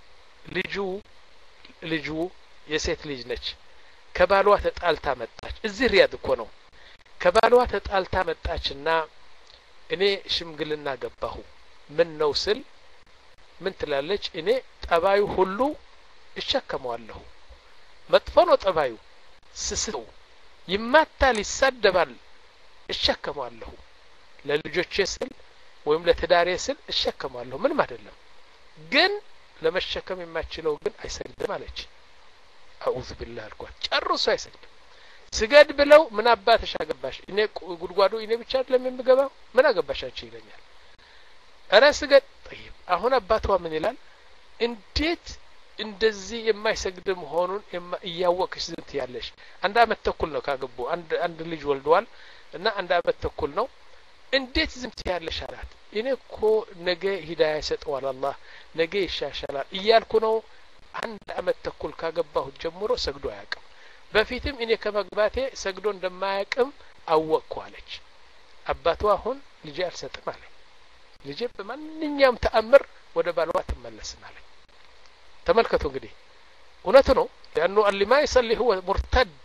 ልጁ ልጁ የሴት ልጅ ነች ከባሏ ተጣልታ መጣች እዚህ ሪያድ እኮ ነው ከባሏ ተጣልታ መጣችና እኔ ሽምግልና ገባሁ ምን ነው ስል ምን ትላለች እኔ ጠባዩ ሁሉ እሸከመዋለሁ መጥፎ ነው ጠባዩ ስስው ይማታል ይሳደባል እሸከመዋለሁ ለልጆቼ ስል ወይም ለትዳሬ ስል እሸከመዋለሁ ምንም አይደለም ግን ለመሸከም የማይችለው ግን አይሰግድም አለች አዑዙ ቢላህ አልኳት ጨርሶ አይሰግድም ስገድ ብለው ምን አባትሽ አገባሽ እኔ ጉድጓዱ እኔ ብቻ አይደለም የምገባው ምን አገባሻችሁ ይለኛል አረ ስገድ طيب አሁን አባቷ ምን ይላል እንዴት እንደዚህ የማይሰግድ መሆኑን እያወቅሽ ዝምት ያለሽ አንድ አመት ተኩል ነው ካገቡ አንድ አንድ ልጅ ወልደዋል እና አንድ አመት ተኩል ነው እንዴት ዝምት ያለሽ አላት እኔ እኮ ነገ ሂዳያ ይሰጠዋል አላህ ነገ ይሻሻላል እያልኩ ነው አንድ አመት ተኩል ካገባሁ ጀምሮ ሰግዶ አያውቅም በፊትም እኔ ከመግባቴ ሰግዶ እንደማያውቅም አወቅኩ አለች አባቷ አሁን ልጅ አልሰጥም አለ ልጅ በማንኛውም ተአምር ወደ ባሏ ትመለስም አለ ተመልከቱ እንግዲህ እውነቱ ነው لانه اللي ما يصلي هو مرتد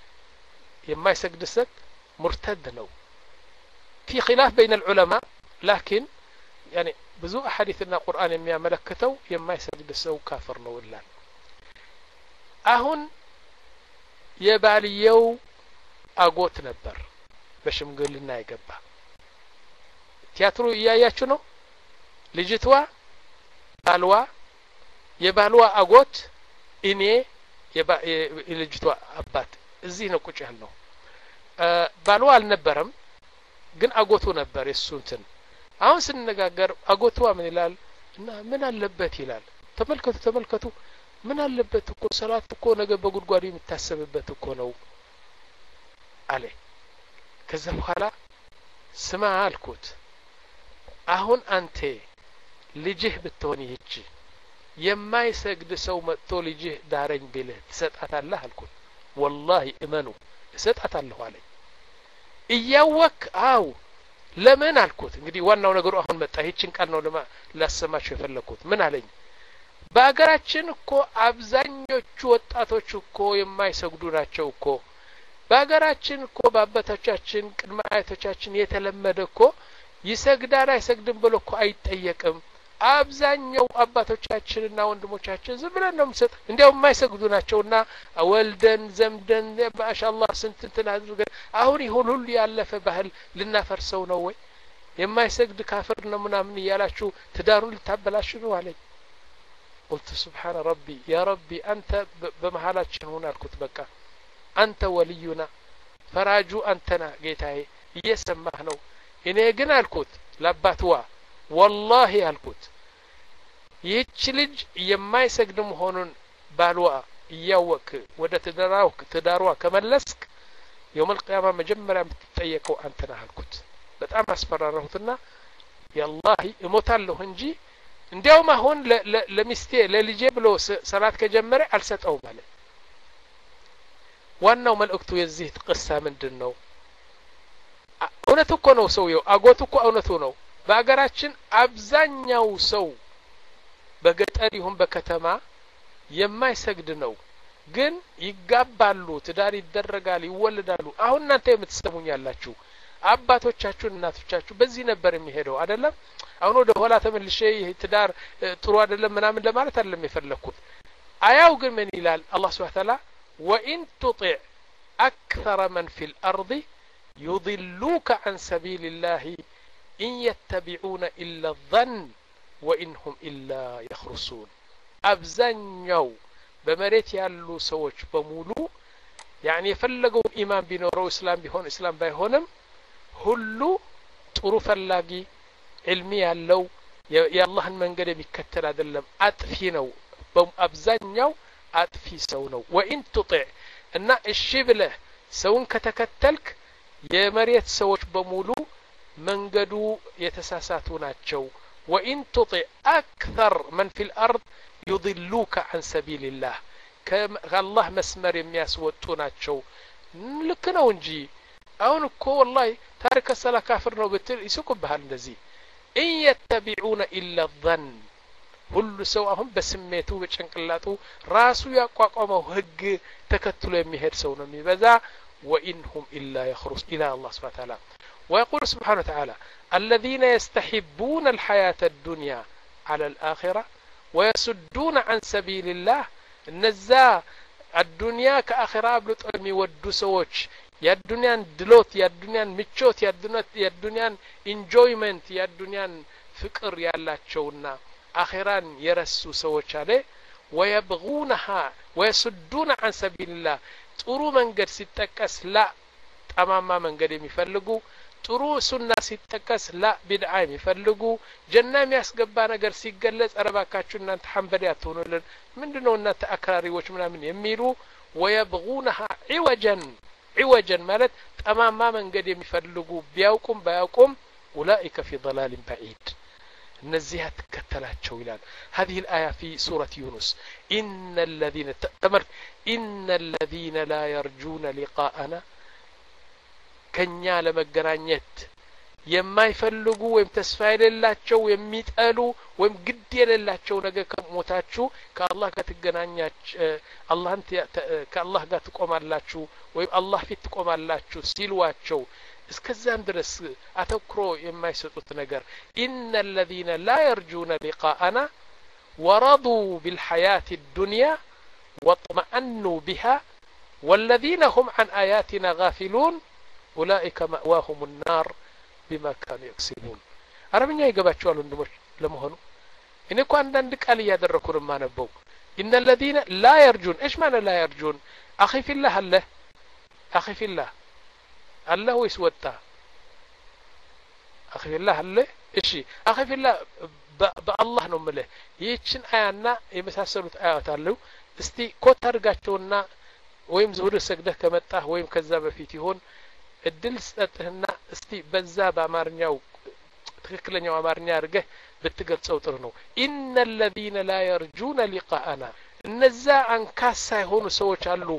የማይሰግድ ሰት مرتد ነው في خلاف بين العلماء لكن يعني ብዙ አሐዲስና ቁርአን የሚያመለክተው የማይሰግድ ሰው ካፍር ነው ይላል አሁን የባልየው አጎት ነበር በሽምግልና የገባ ቲያትሩ እያያችሁ ነው ልጅቷ ባልዋ የባልዋ አጎት እኔ የልጅቷ አባት እዚህ ነው ቁጭ ያለው ባልዋ አልነበረም ግን አጎቱ ነበር የሱንትን አሁን ስንነጋገር አጎቷ ምን ይላል እና ምን አለበት ይላል ተመልከቱ ተመልከቱ ምን አለበት እኮ ሰላት እኮ ነገ በጉድጓዱ የሚታሰብበት እኮ ነው አለ ከዛ በኋላ ስማ አልኩት አሁን አንተ ልጅህ ብትሆን ይህች የማይሰግድ ሰው መጥቶ ልጅህ ዳረኝ ቢልህ ትሰጣታለህ አልኩት والله እመኑ እሰጣታለሁ አለኝ እያወክ አው ለምን አልኩት እንግዲህ ዋናው ነገሩ አሁን መጣ ይህችን ቃል ነው ላሰማችሁ የፈለኩት ምን አለኝ በአገራችን እኮ አብዛኞቹ ወጣቶች እኮ የማይሰግዱ ናቸው እኮ በአገራችን እኮ በአባቶቻችን ቅድመ አያቶቻችን የተለመደ እኮ ይሰግዳል አይሰግድም ብሎ እኮ አይጠየቅም አብዛኛው አባቶቻችንና ወንድሞቻችን ዝም ብለን ነው መስጠት እንዲያው የማይሰግዱ ናቸውና ወልደን ዘምደን ማሻአላህ ስንት እንትን አድርገን አሁን ይሁን ሁሉ ያለፈ ባህል ልናፈርሰው ነው ወይ የማይሰግድ ካፍር ነው ምናምን ይያላችሁ ትዳሩን ልታበላሽ ነው አለኝ قلت سبحان ربي يا ربي أنت بمحالاتنا هنا الكت بكا أنت ولينا فراجو أنتنا قيتاي يسمحنا إنه قنا الكت لباتوا والله الكت يتشلج يما يسقدم هونون بالوا يوك ودا تدراوك تداروا كملسك يوم القيامة مجمرة بتتأيكوا أنتنا الكت بتأم أسفرارهتنا يا الله يموتالله እንጂ እንዲያውም አሁን ለሚስቴ ለልጄ ብሎ ሰላት ከጀመረ አልሰጠው ማለት ዋናው መልእክቱ የዚህ ቅሳ ምንድነው እውነቱ እኮ ነው ሰውየው አጎቱ እኮ እውነቱ ነው በአገራችን አብዛኛው ሰው በገጠር ይሁን በከተማ የማይሰግድ ነው ግን ይጋባሉ ትዳር ይደረጋል ይወለዳሉ አሁን እናንተ የምትሰሙኝ ያላችሁ አባቶቻችሁ እናቶቻችሁ በዚህ ነበር የሚሄደው አይደለም አሁን ወደ ኋላ ተመልሼ ትዳር ጥሩ አይደለም ምናምን ለማለት አይደለም የፈለኩት አያው ግን ምን ይላል አላህ Subhanahu Wa Ta'ala وإن تطع أكثر من في الأرض يضلوك عن سبيل الله إن يتبعون إلا الظن وإن هم إلا يخرصون أبزنيو بمريت يالو سوچ بمولو يعني يفلقوا إيمان بنورو إسلام بيهون إسلام بيهونم ሁሉ ጥሩ ፈላጊ علሚ ያለው የአላህን መንገድ የሚከተል አይደለም አጥፊ ነው በአብዛኛው አጥፊ ሰው ነው وإن تطع እና እሺ ብለህ ሰውን ከተከተልክ የመሬት ሰዎች በሙሉ መንገዱ የተሳሳቱ ናቸው وإن تطع أكثر من في الأرض يضلوك عن سبيل الله ከአላህ መስመር የሚያስወጡ ናቸው ልክ ነው እንጂ አሁን እኮ والله ታሪክ ሰላ ካፍር ነው ብትል ይስቁብሃል እንደዚህ ان يتبعون الا الظن ሁሉ ሰው አሁን በስሜቱ በጭንቅላቱ ራሱ ያቋቋመው ህግ ተከትሎ የሚሄድ ሰው ነው የሚበዛ وإنهم إلا يخرص إلى الله سبحانه وتعالى ويقول سبحانه وتعالى الذين يستحبون الحياة الدنيا على الآخرة ويسدون عن سبيل الله النزا الدنيا كآخرة بلطم يودو سوچ يا الدنيا دلوت يا الدنيا مچوت يا الدنيا يا الدنيا enjoyment يا الدنيا فكر ያላቸውና آخران يرسو سوچ عليه ويبغونها ويسدون عن سبيل الله ጥሩ መንገድ ሲጠቀስ ላ ጠማማ መንገድ የሚፈልጉ ጥሩ ሱና ሲጠቀስ ላ ቢድዓ የሚፈልጉ ጀና የሚያስገባ ነገር ሲገለጽ አረባካችሁ እናንተ ሐንበል ያትሆኑልን ምንድነው እናንተ አክራሪዎች ምናምን የሚሉ ويبغونها عوجا عوجا ማለት ጠማማ መንገድ የሚፈልጉ ቢያውቁም ባያውቁም اولئك في ضلال بعيد እነዚህ ተከተላቸው ይላል هذه الآية في سورة يونس إن الذين تمر إن الذين لا يرجون لقاءنا كنيا ለመገናኘት የማይፈልጉ ወይም ተስፋ የሌላቸው የሚጠሉ ወይም ግድ የሌላቸው ነገር ከሞታችሁ ከአላህ ጋር ትገናኛችሁ አላህን ከአላህ ጋር ትቆማላችሁ ወይም አላህ ፊት ትቆማላችሁ ሲልዋቸው እስከዛም ድረስ አተክሮ የማይሰጡት ነገር إن الذين لا يرجون لقاءنا ورضوا بالحياة الدنيا واطمأنوا بها والذين هم عن آياتنا غافلون أولئك مأواهم النار بما كانوا يكسبون عربኛ ይገባቸዋል ወንድሞች ለመሆኑ እኔ እኮ አንዳንድ ቃል ያደረኩን ማነበው إن الذين لا يرجون ايش معنى لا يرجون اخي في الله الله اخي في الله الله ويسوتا اخي في الله الله እሺ اخي في الله በአላህ ነው ማለት ይህችን አያና የመሳሰሉት አያት አሉ እስቲ ኮት አድርጋቸውና ወይም ዙሁር ሰግደህ ከመጣህ ወይም ከዛ በፊት ይሆን እድል ሰጥህና እስቲ በዛ በአማርኛው ትክክለኛው አማርኛ አድርገህ ብትገልጸው ጥሩ ነው إن الذين لا يرجون لقاءنا እነዛ አንካሳ የሆኑ ሰዎች አሉ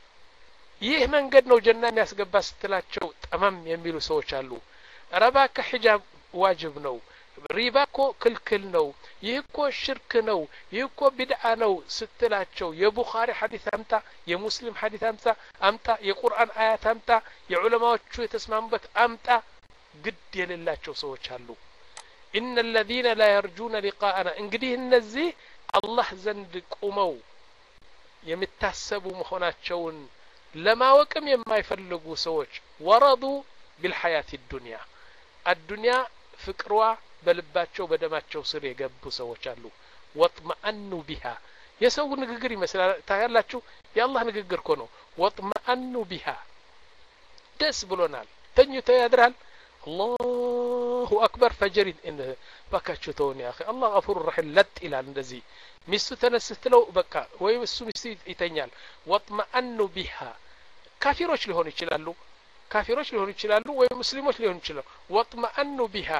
ይህ መንገድ ነው ጀና የሚያስገባ ስትላቸው ጠመም የሚሉ ሰዎች አሉ ረባከ ሒጃብ ዋጅብ ነው ሪባኮ ክልክል ነው ይህኮ ሽርክ ነው ይህኮ ቢድዓ ነው ስትላቸው የቡኻሪ ሐዲስ አምጣ የሙስሊም ሐዲስ አምጣ አምጣ የቁርአን አያት አምጣ የዑለማዎቹ የተስማሙበት አምጣ ግድ የሌላቸው ሰዎች አሉ إن الذين لا يرجون لقاءنا እንግዲህ እነዚህ አላህ ዘንድ ቆመው የሚታሰቡ መሆናቸውን ለማወቅም የማይፈልጉ ሰዎች ወረዱ بالحياة الدنيا الدنيا ፍቅሯ በልባቸው በደማቸው ስር የገቡ ሰዎች አሉ ወጥመአኑ ቢሃ የሰው ንግግር ይመስላል ታያላችሁ የአላህ ንግግር እኮ ነው ወጥመአኑ ቢሃ ደስ ብሎናል ተኝቶ ያድራል አላሁ አክበር ፈጅር ኢን ባካችሁ ተውኝ يا اخي الله غفور رحيم ለጥ ይላል እንደዚህ ሚስቱ ተነስተለው በቃ ወይ እሱ ሚስቱ ይተኛል ወጥመአኑ ቢሃ ካፊሮች ሊሆኑ ይችላሉ ካፊሮች ሊሆኑ ይችላሉ ወይ ሙስሊሞች ሊሆኑ ይችላሉ ወጥመአኑ ቢሃ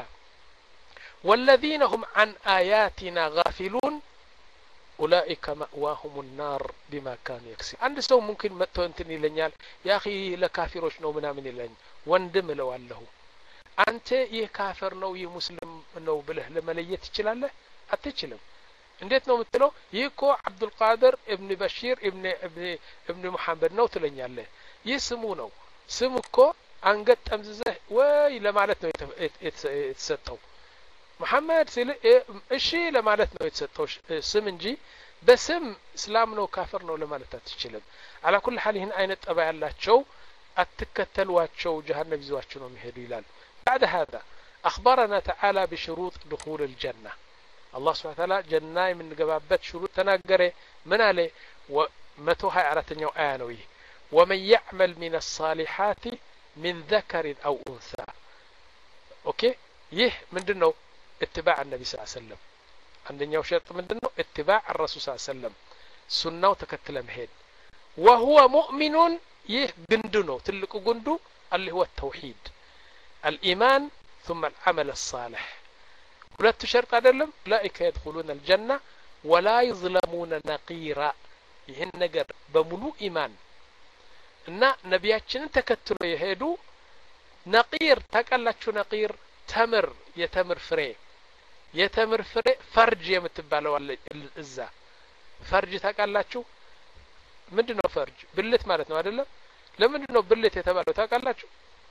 والذين هم عن آياتنا غافلون أولئك مأواهم النار بما كانوا يكسبون عند سو ممكن متو انتني لنيال يا أخي لكافروش نو منا من لن وندم لو الله أنت يه كافر نو يه مسلم نو بله لما ليت تشلاله أتشلم እንዴት ነው የምትለው ይህኮ አብዱል ቃድር ኢብኑ በሺር ኢብኑ ኢብኑ መሐመድ ነው ትለኛለህ ይህ ስሙ ነው ስሙ እኮ አንገት ጠምዝዘህ ወይ ለማለት ነው የተሰጠው መሐመድ ሲል እሺ ለማለት ነው የተሰጠው ስም እንጂ በስም እስላም ነው ካፍር ነው ለማለት አትችልም على كل حال ይህን አይነት ጠባ ያላቸው አትከተሏቸው ጀሃነም ይዟቸው ነው የሚሄዱ ይላል بعد هذا أخبرنا تعالى بشروط دخول الجنة الله سبحانه وتعالى جنة من جبابات شروط تناجره من عليه ومتوها عرتنيو آنوي ومن يعمل من الصالحات من ذكر أو أنثى أوكي يه من دنو اتباع النبي صلى الله عليه وسلم عندنا شرط من دنو اتباع الرسول صلى الله عليه وسلم سنة وتكتل مهد وهو مؤمن يه جندنو تلقو جندو اللي هو التوحيد الإيمان ثم العمل الصالح ولا تشرط أدلم أولئك يدخلون الجنة ولا يظلمون نقيرا ይህን ነገር በሙሉ ኢማን እና ነቢያችንን ተከትሎ የሄዱ ነቂር ታቀላችሁ ነቂር ተምር የተምር ፍሬ የተምር ፍሬ ፈርጅ የምትባለው አለ እዛ ፈርጅ ታውቃላችሁ ምንድነው ፈርጅ ብልት ማለት ነው አይደለም ለምንድነው ብልት የተባለው ታውቃላችሁ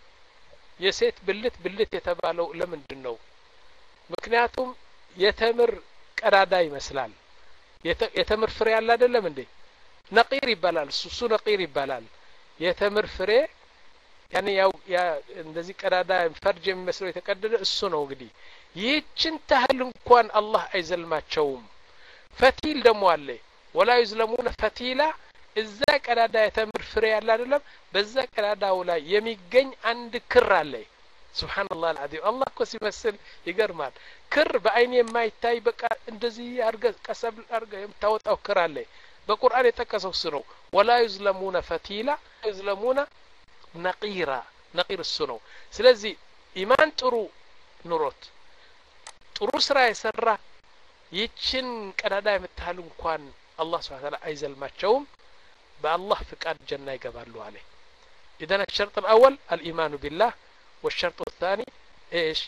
የሴት ብልት ብልት የተባለው ለምንድነው ምክንያቱም የተምር ቀዳዳ ይመስላል የተምር ፍሬ አለ አይደለም እንዴ ነቂር ይባላል ሱሱ ነቂር ይባላል የተምር ፍሬ ያኔ ያው ያ እንደዚህ ቀዳዳ ፈርጅ የሚመስለው የተቀደደ እሱ ነው እንግዲህ ይህችን ታህል እንኳን አላህ አይዘልማቸውም ፈቲል ደሞ አለ ወላ ይዝለሙነ ፈቲላ እዛ ቀዳዳ የተምር ፍሬ ያለ አይደለም በዛ ቀዳዳው ላይ የሚገኝ አንድ ክር አለ ሱብሃንአላህ አልዓዚም አላህ እኮ ሲመስል ይገርማል ክር በአይን የማይታይ በቃ እንደዚህ አርገ ቀሰብ አርገ የምታወጣው ክር አለ በቁርአን የጠቀሰው እሱ ነው ወላ ይዝለሙነ ፈቲላ ይዝለሙነ ነቂራ ነቂር እሱ ነው ስለዚህ ኢማን ጥሩ ኑሮት ጥሩ ስራ የሰራ ይችን ቀዳዳ የምታህል እንኳን አላህ Subhanahu Wa Ta'ala አይዘልማቸውም بالله فقاد جنة يقبلوا عليه إذن الشرط الأول الإيمان بالله والشرط الثاني إيش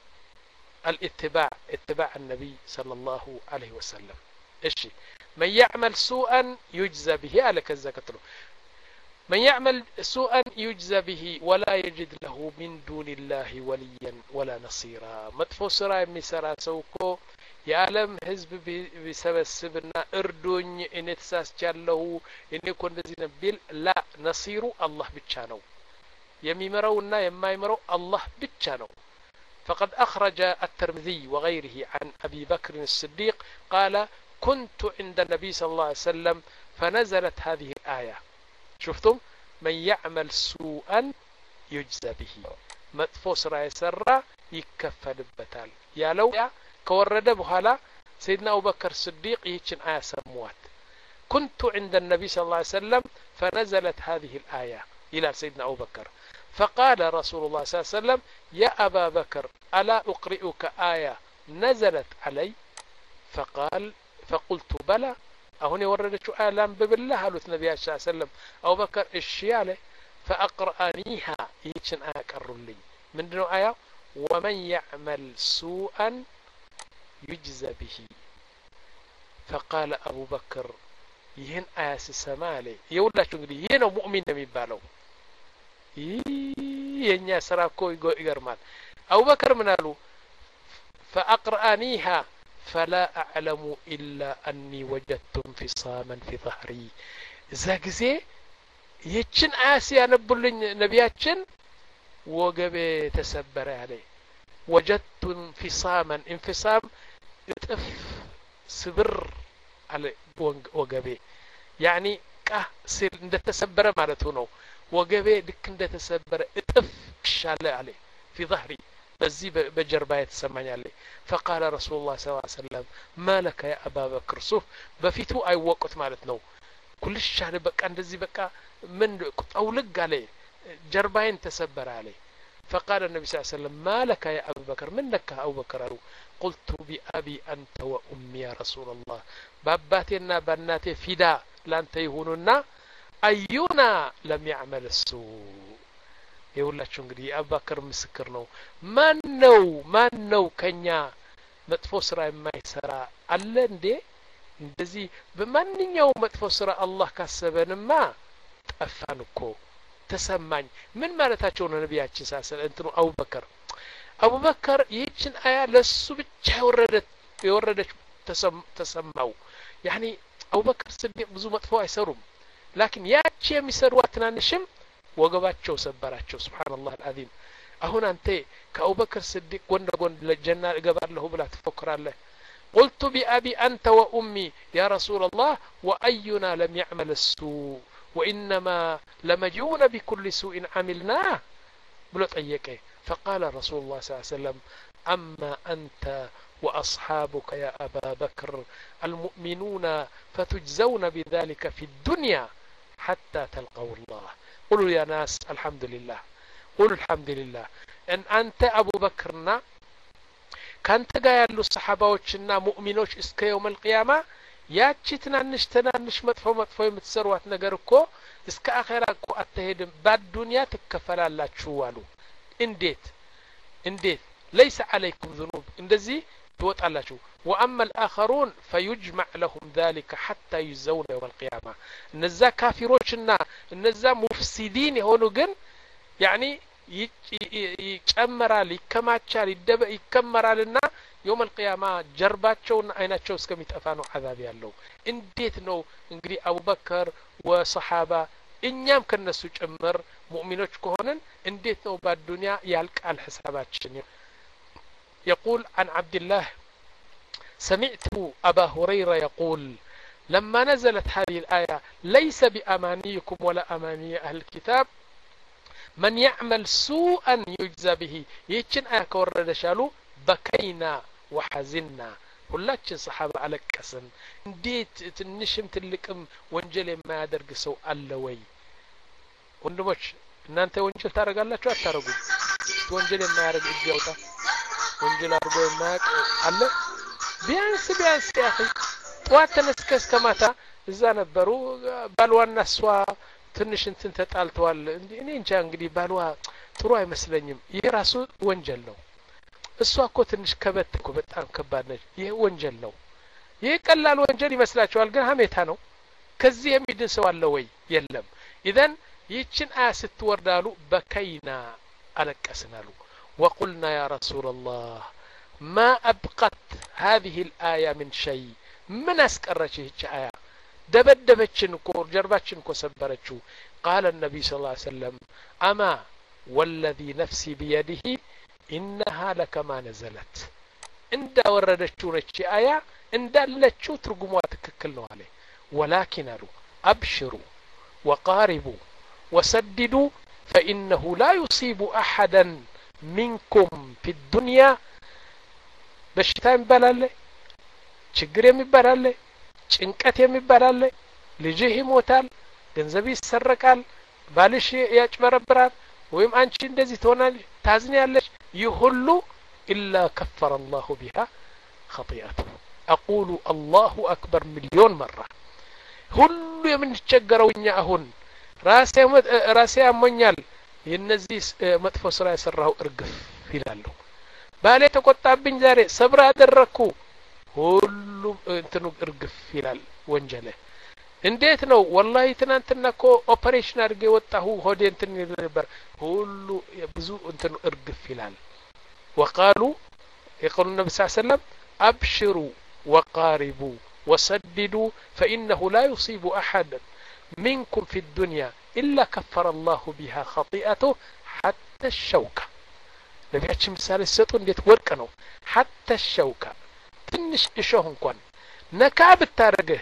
الاتباع اتباع النبي صلى الله عليه وسلم إيش من يعمل سوءا يجزى به على كذا كتره من يعمل سوءا يجزى به ولا يجد له من دون الله وليا ولا نصيرا مدفو سرا يمسرا سوكو የዓለም ህዝብ ቢሰበስብና እርዱኝ እኔ ተሳስቻለሁ እኔ እኮ እንደዚህ ነብል ላ ነሲሩ አላህ ብቻ ነው የሚመራውና የማይመራው አላህ ብቻ ነው فقد أخرج الترمذي وغيره عن أبي بكر الصديق قال كنت عند النبي صلى الله عليه وسلم فنزلت هذه الآية شفتم من يعمل سوءا يجزى به مدفو سرا يسرى يكفل بتال يا لو كورد بحالا سيدنا أبو بكر الصديق يتشن آية سموات كنت عند النبي صلى الله عليه وسلم فنزلت هذه الآية إلى سيدنا أبو بكر فقال رسول الله صلى الله عليه وسلم يا أبا بكر ألا أقرئك آية نزلت علي فقال فقلت بلى أهني وردت آية لام بالله قالت النبي صلى الله عليه وسلم أبو بكر الشيالة فأقرأنيها يتشن آية كرلي من دون آية ومن يعمل سوءا يجزى به فقال أبو بكر يهن آياس السمالي يقول لك يهن مؤمن ميبالو يهن سراكو يقرمان أبو بكر منالو فأقرأنيها فلا أعلم إلا أني وجدت انفصاما في ظهري زاكزي يتشن آياس ينبولين نبياتشن وقبي تسبر عليه وجدت انفصاما انفصام اطف صبر على وقبي يعني كه سير اند تسبر معناته ነው وقبي لك اند تسبر اطف شاله عليه في ظهري بزي بجربا يتسمعني عليه فقال رسول الله صلى الله عليه وسلم ما لك يا ابا بكر صف بفيتو اي وقت ማለት ነው كل شهر በቃ እንደዚህ በቃ ምን ጠውልግ عليه جرباين تسبر عليه فقال النبي صلى الله عليه وسلم ما لك يا أبو بكر من لك أبو بكر قلت بأبي أنت وأمي يا رسول الله باباتنا بناتي فدا لن تيهوننا أينا لم يعمل السوء يقول لك شنقدي أبو بكر مسكر نو من نو من نو كنيا مدفو سرا ما يسرا ألن دي እንደዚህ በማንኛው መጥፎ ስራ አላህ ካሰበንማ ጠፋንኮ ተሰማኝ ምን ማለታቸው ነው ነብያችን ሳሰለ እንትኑ አቡበከር አቡበከር ይህችን አያ ለሱ ብቻ ወረደት የወረደች ተሰማው ያኒ አቡበከር ስዲቅ ብዙ መጥፎ አይሰሩም ላኪን ያቺ የሚሰሩት ትናንሽም ወገባቸው ሰበራቸው ሱብሃንአላህ አልዓዚም አሁን አንተ ከአቡበከር ስዲቅ ጎን ለጎን ለጀና እገባለሁ ብላ ትፎክራለህ قلت بأبي أنت وأمي يا رسول الله وأينا لم يعمل السوء وإنما لمجون بكل سوء عملناه بلوت أيكي فقال رسول الله صلى الله عليه وسلم أما أنت وأصحابك يا أبا بكر المؤمنون فتجزون بذلك في الدنيا حتى تلقوا الله قولوا يا ناس الحمد لله قولوا الحمد لله أن أنت أبو بكرنا كانت قايلوا الصحابة مؤمنوش اسك يوم القيامة ያቺ ትናንሽ ትናንሽ መጥፎ መጥፎ የምትሰሩት ነገር እኮ እስከ አኺራ እኮ አትሄድም በዱንያ ትከፈላላችሁ አሉ እንዴት እንዴት ليس عليكم ذنوب እንደዚህ ትወጣላችሁ واما الاخرون فيجمع لهم ذلك حتى يجزون يوم القيامه እነዛ ካፊሮችና እነዛ ሙፍሲዲን የሆኑ ግን يعني ይጨመራል ይከማቻል ይከመራልና يوم القيامه ጀርባቸውና አይናቸው እስከሚጠፋ ነው عذاب ያለው እንዴት ነው እንግዲህ አቡበከር ወሰሃባ እኛም ከነሱ ጭምር ሙእሚኖች ከሆነን እንዴት ነው በዱንያ ያልቃል ሐሳባችን يقول عن عبد الله سمعت أبا هريرة يقول لما نزلت هذه الآية ليس بأمانيكم ولا أماني أهل الكتاب من يعمل سوءا يجزى به يتشن آية كورد شالو بكينا وحزنا ሁላችን صحابة አለቀስን እንዴት ትንሽም ትልቅም ወንጀል የማያደርግ ሰው አለ ወይ ወንድሞች እናንተ ወንጀል ታረጋላችሁ አታረጉ ወንጀል የማያደርግ እጅ ያውጣ ወንጀል አድርጎ የማያውቅ አለ ቢያንስ ቢያንስ ያኺ ጧት ተነስከ እስከ ማታ እዛ ነበሩ ባልዋና እሷ ትንሽ እንትን ተጣልተዋል እኔ እንጃ እንግዲህ ባልዋ ጥሩ አይመስለኝም ይሄ ራሱ ወንጀል ነው እሷ እኮ ትንሽ ከበት እኮ በጣም ከባድ ነች ይሄ ወንጀል ነው ይሄ ቀላል ወንጀል ይመስላችኋል ግን ሀሜታ ነው ከዚህ የሚድን ሰው አለ ወይ የለም ኢዘን ይችን አያ ስትወርዳሉ በከይና አለቀስናሉ وقلنا يا رسول الله ما أبقت هذه الآية من شيء من أسكرتش هيك آية دبدبتشن كور جربتشن كو سبرتشو قال النبي صلى الله عليه وسلم أما والذي نفسي بيده إنها لكما نزلت عند وردتشو نتشي آية عند لتشو ترقموا تككلوا عليه ولكن أبشروا وقاربوا وسددوا فإنه لا يصيب أحدا منكم في الدنيا በሽታ ይባላል ችግር የሚባላል ጭንቀት የሚባላል ልጅህ ይሞታል ገንዘብ ይሰረቃል ባልሽ ያጭበረብራል ወይም አንቺ እንደዚህ ትሆናለሽ ታዝኛለሽ ይሁሉ إلا كفر الله بها خطيئته أقول الله أكبر مليون مرة ሁሉ የምንቸገረው እኛ አሁን ራሴ ራሴ አሞኛል የነዚህ መጥፎ ስራ ያሰራው እርግፍ ይላሉ ባሌ ተቆጣብኝ ዛሬ ሰብራ አደረኩ ሁሉ እንትኑ እርግፍ ይላል ወንጀለ እንዴት ነው ወላሂ ትናንትና እኮ ኦፕሬሽን አድርጌ ወጣሁ ሆዴ እንትን ነበር ሁሉ ብዙ እንትኑ እርግፍ ይላል وقالوا يقول النبي صلى الله عليه وسلم أبشروا وقاربوا وسددوا فإنه لا يصيب أحد منكم في الدنيا إلا كفر الله بها خطيئته حتى الشوكة نبياتش مثال السطو نديت ورق ነው حتى الشوكة ትንሽ እሾህ እንኳን ነካ ብታረገ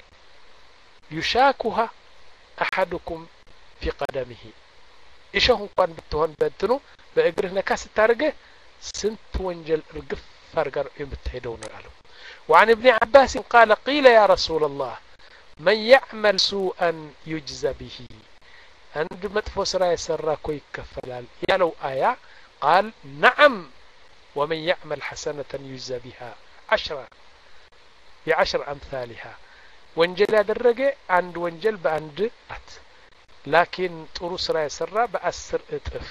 يشاكها أحدكم في قدمه እሾህ እንኳን ብትሆን በእንትኑ በእግርህ ነካ ስታረገ ስንት ወንጀል እርግፍ አርጋር የምትሄደው ነው አለው وعن ابن عباس قال قيل يا رسول الله من يعمل سوءا يجزى به عند مطفو سرا يسرا كو يكفلال يالو آية قال نعم ومن يعمل حسنة يجزى بها عشرة بعشر أمثالها وانجل درجة عند وانجل بعند أت لكن طرو سرا يسرا بأسر اطف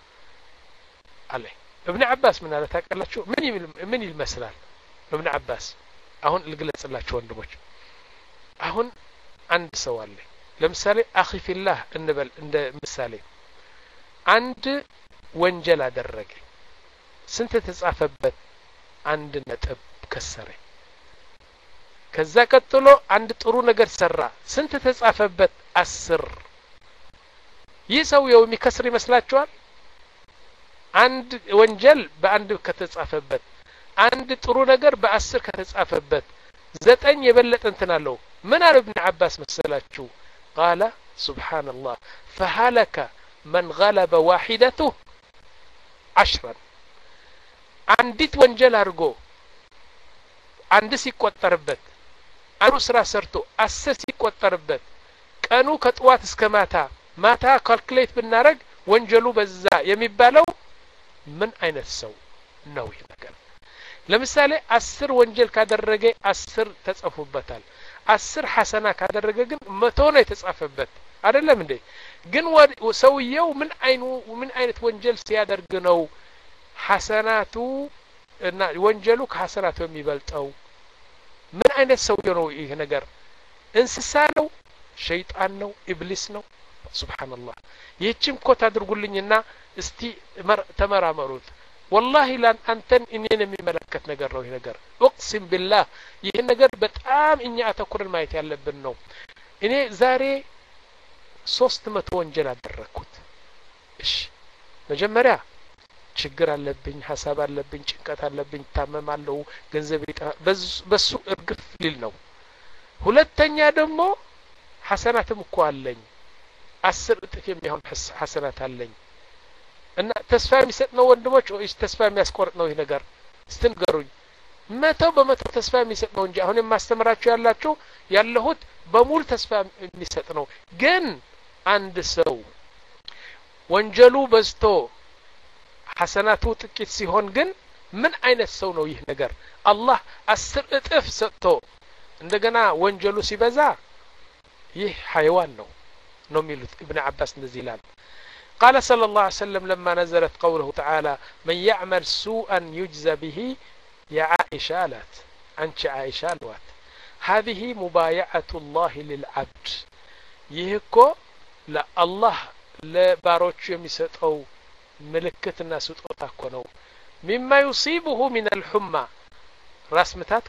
عليه ابن عباس من هذا تاكل شو من من المسلال ابن عباس አሁን ልግለጽላችሁ ወንድሞች አሁን አንድ ሰው አለ ለምሳሌ አኺ ፊላህ እንበል እንደ ምሳሌ አንድ ወንጀል አደረገ ስንት ተጻፈበት አንድ ነጥብ ከሰረ ከዛ ቀጥሎ አንድ ጥሩ ነገር ሰራ ስንት ተጻፈበት አስር ይህ ሰው የሚከስር ይመስላችኋል አንድ ወንጀል በአንድ ከተጻፈበት አንድ ጥሩ ነገር በአስር ከተጻፈበት ዘጠኝ የበለጠ እንትን አለው ምን አለ ابن عباس መሰላችሁ قال سبحان الله فهلك من غلب واحدته عشرا አንዲት ወንጀል አድርጎ አንድ ሲቆጠርበት አንዱ ስራ ሰርቶ አስር ሲቆጠርበት ቀኑ ከጧት እስከ ማታ ማታ ካልኩሌት ብናረግ ወንጀሉ በዛ የሚባለው ምን አይነት ሰው ነው ይሄ ነገር ለምሳሌ አስር ወንጀል ካደረገ አስር ተጻፉበታል አስር ሐሰና ካደረገ ግን መቶ ነው የተጻፈበት አይደለም እንዴ ግን ሰውየው ምን አይኑ ምን አይነት ወንጀል ሲያደርግ ነው ሐሰናቱ እና ወንጀሉ ከሐሰናቱ የሚበልጠው ምን አይነት ሰው ነው ይሄ ነገር? እንስሳ ነው? ሸይጣን ነው? ኢብሊስ ነው? ሱብሃንአላህ። ይህችን ኮት አድርጉልኝና እስቲ ተመራመሩት። ወላሂ ላን አንተን እኔን የሚመለከት ነገር ነው ይሄ ነገር። እቅሲም ቢላህ ይሄ ነገር በጣም እኛ አተኩረን ማየት ያለብን ነው። እኔ ዛሬ ሶስት መቶ ወንጀል አደረኩት። እሺ መጀመሪያ ችግር አለብኝ፣ ሐሳብ አለብኝ፣ ጭንቀት አለብኝ፣ ታመማለሁ፣ ገንዘብ በሱ እርግፍ ሊል ነው። ሁለተኛ ደግሞ ሐሰናትም እኮ አለኝ፣ አስር እጥፍ የሚሆን ሐሰናት አለኝ። እና ተስፋ የሚሰጥ ነው ወንድሞች ወይስ ተስፋ የሚያስቆርጥ ነው ይሄ ነገር? ስትንገሩኝ። መቶ በመቶ ተስፋ የሚሰጥ ነው እንጂ አሁን የማስተምራችሁ ያላችሁ ያለሁት በሙሉ ተስፋ የሚሰጥ ነው። ግን አንድ ሰው ወንጀሉ በዝቶ ሐሰናቱ ጥቂት ሲሆን ግን ምን አይነት ሰው ነው ይህ ነገር? አላህ አስር እጥፍ ሰጥቶ እንደገና ወንጀሉ ሲበዛ ይህ حيوان ነው ነው የሚሉት ኢብኑ አባስ እንደዚህ ይላል። قال صلى الله عليه وسلم لما نزلت قوله تعالى من يعمل سوءا يجزى به يا عائشة لات أنت عائشة لات هذه مبايعة الله للعبد يهكو لا الله لا باروتش يمسطو ملكتنا سطوتا እኮ ነው مما يصيبه من الحمى راس متات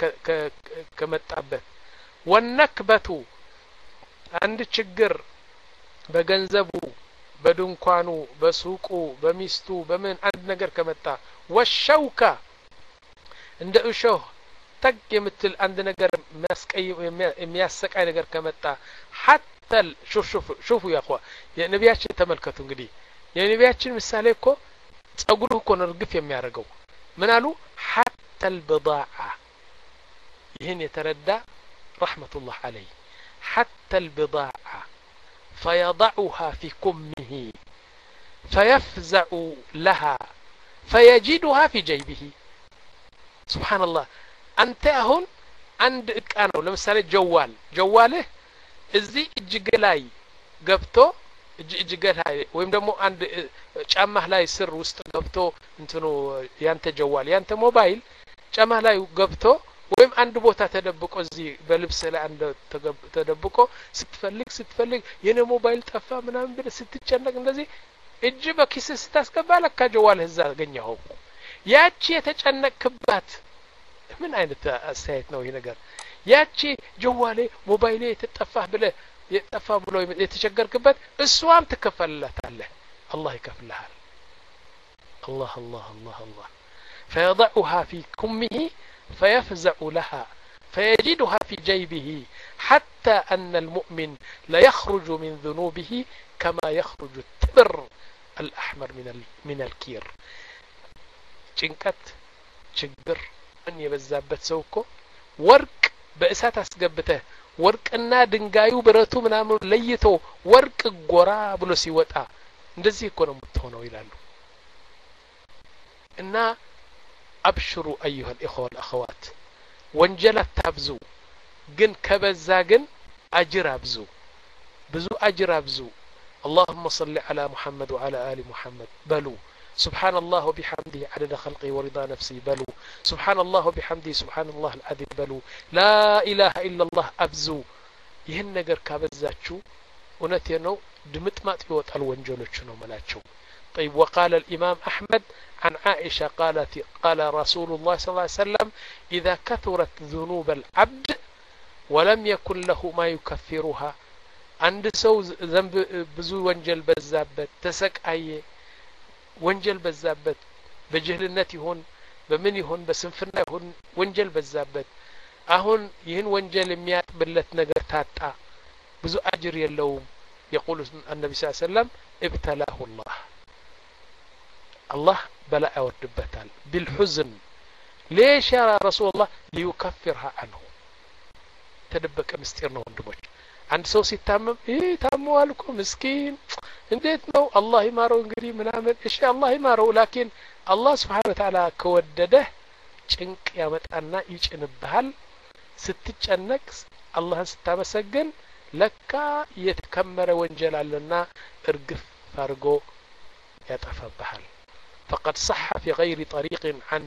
ከመጣበት والنكبة አንድ ችግር በገንዘቡ በድንኳኑ በሱቁ በሚስቱ በምን አንድ ነገር ከመጣ ወሸውካ እንደ እሾህ ተግ የምትል አንድ ነገር የሚያስቀይ ነገር ከመጣ حتى شوف شوف شوفوا يا اخوا የነቢያችን ተመልከቱ እንግዲህ የነቢያችን ምሳሌ እኮ ጸጉሩ እኮ ነው እርግፍ የሚያደርገው ምን አሉ حتى البضاعة ይህን የተረዳ رحمة الله عليه حتى البضاعة فيضعها في كمه فيفزع لها فيجدها في جيبه سبحان الله أنت هون عند أنا لمثال جوال جواله እዚህ እጅግ ላይ ገብቶ እጅግ ላይ ወይም ደግሞ አንድ ጫማህ ላይ ስር ውስጥ ገብቶ እንትኑ ያንተ ጀዋል ያንተ ሞባይል ጫማህ ላይ ገብቶ ወይም አንድ ቦታ ተደብቆ እዚህ በልብስ ላይ አንድ ተደብቆ ስትፈልግ ስትፈልግ የኔ ሞባይል ጠፋ ምናምን ብለህ ስትጨነቅ እንደዚህ እጅ በኪስ ስታስገባ ለካ ጀዋልህ እዛ አገኘኸው። ያቺ የተጨነቅክባት ምን አይነት አስተያየት ነው ይሄ ነገር? ያቺ ጀዋሌ ሞባይሌ የተጠፋህ ብለህ የጠፋ ብሎ የተቸገርክበት እሷም ትከፈልላታለህ። አላህ ይከፍልሃል። الله الله الله الله فيضعها في كمه فيفزع لها فيجدها في جيبه حتى أن المؤمن لا يخرج من ذنوبه كما يخرج التبر الأحمر من من الكير. ጭንቀት ችግር ምን የበዛበት ሰው እኮ ወርቅ በእሳት አስገብተህ ወርቅና ድንጋዩ ብረቱ ምናምን ለይቶ ወርቅ ጎራ ብሎ ሲወጣ እንደዚህ እኮ ነው የምትሆነው ይላሉ። እና አብሽሩ ايها الاخوه والاخوات ወንጀል አታብዙ፣ ግን ከበዛ ግን አጅር አብዙ፣ ብዙ አጅር አብዙ። اللهم صل على محمد وعلى آل محمد بلو سبحان الله وبحمده عدد خلقه ورضا نفسه بلو سبحان الله وبحمده سبحان الله العظيم بلو لا إله إلا الله أبزو ይህን ነገር ካበዛችሁ እውነቴ ነው ድምጥማጥ ይወጣል ወንጀሎች ነው መላቸው። طيب وقال الإمام أحمد عن عائشة قالت قال رسول الله صلى الله عليه وسلم إذا كثرت ذنوب العبد ولم يكن له ما يكفرها عند سو ذنب ብዙ ወንጀል በዛበት ተሰቃየ ወንጀል በዛበት በጅህልነት ይሁን በምን ይሁን በስንፍና ይሁን ወንጀል በዛበት አሁን ይህን ወንጀል የሚያጥብለት ነገር ታጣ ብዙ አጅር የለውም። يقول النبي صلى الله عليه وسلم ابتلاه الله الله بلاء وردبتال بالحزن ليش يا رسول الله ليكفرها عنه تدبك مستير ነው ወንድሞች። አንድ ሰው ሲታመም ይሄ ታመዋል እኮ ምስኪን እንዴት ነው አላህ ይማረው እንግዲህ ምናምን እሺ አላህ ይማረው ላኪን አላህ Subhanahu Wa Ta'ala ከወደደህ ጭንቅ ያመጣና ይጭንብሃል። ስትጨነቅ አላህን ስታመሰግን ለካ የተከመረ ወንጀል አለና እርግፍ አድርጎ ያጠፋብሃል። فقد صح في غير طريق عن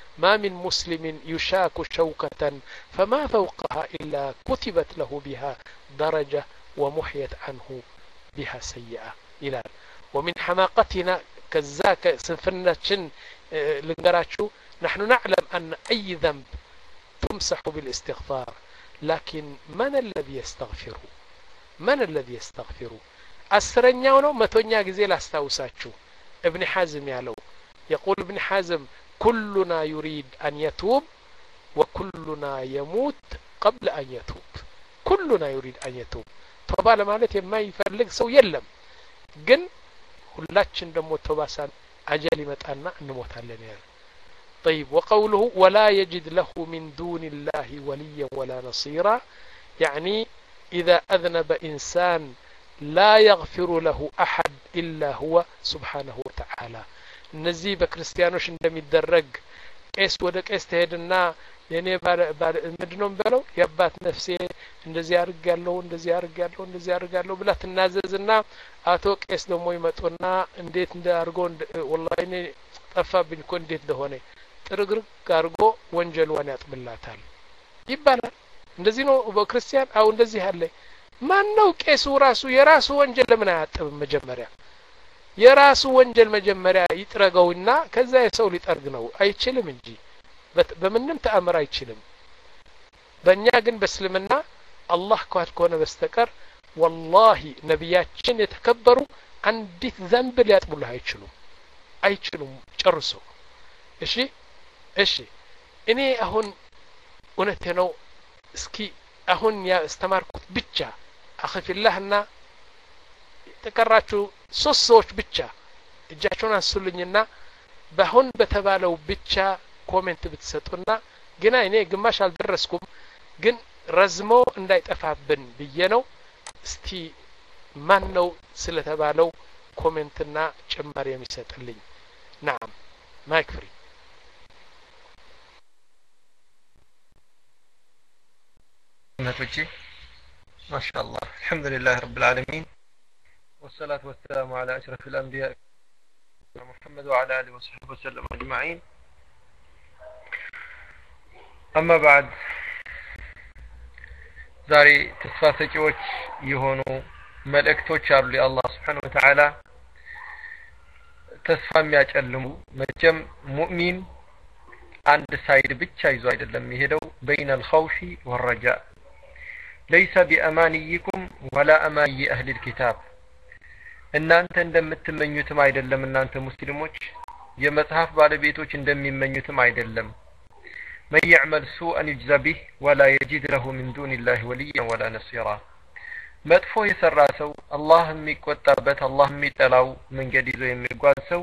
ما من مسلم يشاك شوكة فما فوقها إلا كتبت له بها درجة ومحيت عنه بها سيئة إلى ومن حماقتنا كذاك سنفنتشن لنقراتشو نحن نعلم أن أي ذنب تمسح بالاستغفار لكن من الذي يستغفر من الذي يستغفر أسرنيا ونو متونيا جزيل استوساتشو ابن حازم يالو يقول ابن حازم كلنا يريد أن يتوب وكلنا يموت قبل أن يتوب كلنا يريد أن يتوب توبا لمالت ما يفلق سو يلم جن ሁላችን ደሞ ተባሳን አጀል ይመጣና እንሞታለን ያለ طيب وقوله ولا يجد له من دون الله وليا ولا نصيرا يعني إذا أذنب إنسان لا يغفر له أحد إلا هو سبحانه وتعالى እነዚህ በክርስቲያኖች እንደሚደረግ ቄስ ወደ ቄስ ተሄድና የኔ ባለ ምንድነው በለው ያባት ነፍሴ እንደዚህ አርጋለሁ እንደዚህ አርጋለሁ እንደዚህ አርጋለሁ ብላ ትናዘዝና አቶ ቄስ ደግሞ ይመጡና እንዴት እንዳርጎ ወላሂ እኔ ጠፋብኝ እኮ እንዴት እንደሆነ ጥርግርግ አርጎ ወንጀልዋን ያጥብላታል ይባላል እንደዚህ ነው በክርስቲያን አው እንደዚህ አለ ማን ነው ቄሱ ራሱ የራሱ ወንጀል ለምን አያጥብም መጀመሪያ የራሱ ወንጀል መጀመሪያ ይጥረገውና ከዛ የሰው ሊጠርግ ነው አይችልም እንጂ በምንም ተአምር አይችልም በእኛ ግን በእስልምና አላህ ኳት ከሆነ በስተቀር ወላሂ ነብያችን የተከበሩ አንዲት ዘንብ ሊያጥቡልህ አይችሉም አይችሉም ጨርሶ እሺ እሺ እኔ አሁን እውነቴ ነው እስኪ አሁን ያስተማርኩት ብቻ አخفላህና ተቀራችሁ ሶስት ሰዎች ብቻ እጃቸውን አንሱልኝና በአሁን በተባለው ብቻ ኮሜንት ብትሰጡና ግና እኔ ግማሽ አልደረስኩም ግን ረዝሞ እንዳይጠፋብን ብዬ ነው እስቲ ማን ነው ስለተባለው ኮሜንትና ጭማሪ የሚሰጥልኝ نعم ማይክ ፍሪ نتوجه ما شاء الله الحمد لله رب العالمين والصلاة والسلام على أشرف الأنبياء محمد وعلى آله وصحبه وسلم أجمعين أما بعد زاري تسفاسجوች የሆኑ መልእክቶች አሉ የአላህ Subhanahu Wa Ta'ala ተስፋ የሚያጨልሙ መቼም ሙእሚን አንድ ሳይድ ብቻ ይዞ አይደለም የሚሄደው بين الخوف والرجاء ليس بأمانيكم ولا أماني أهل الكتاب እናንተ እንደምትመኙትም አይደለም እናንተ ሙስሊሞች የመጽሐፍ ባለቤቶች እንደሚመኙትም አይደለም من يعمل سوءا يجزى به ولا يجد له من دون الله وليا ولا نصيرا መጥፎ የሰራ ሰው አላህ የሚቆጣበት አላህ የሚጠላው መንገድ ይዞ የሚጓዝ ሰው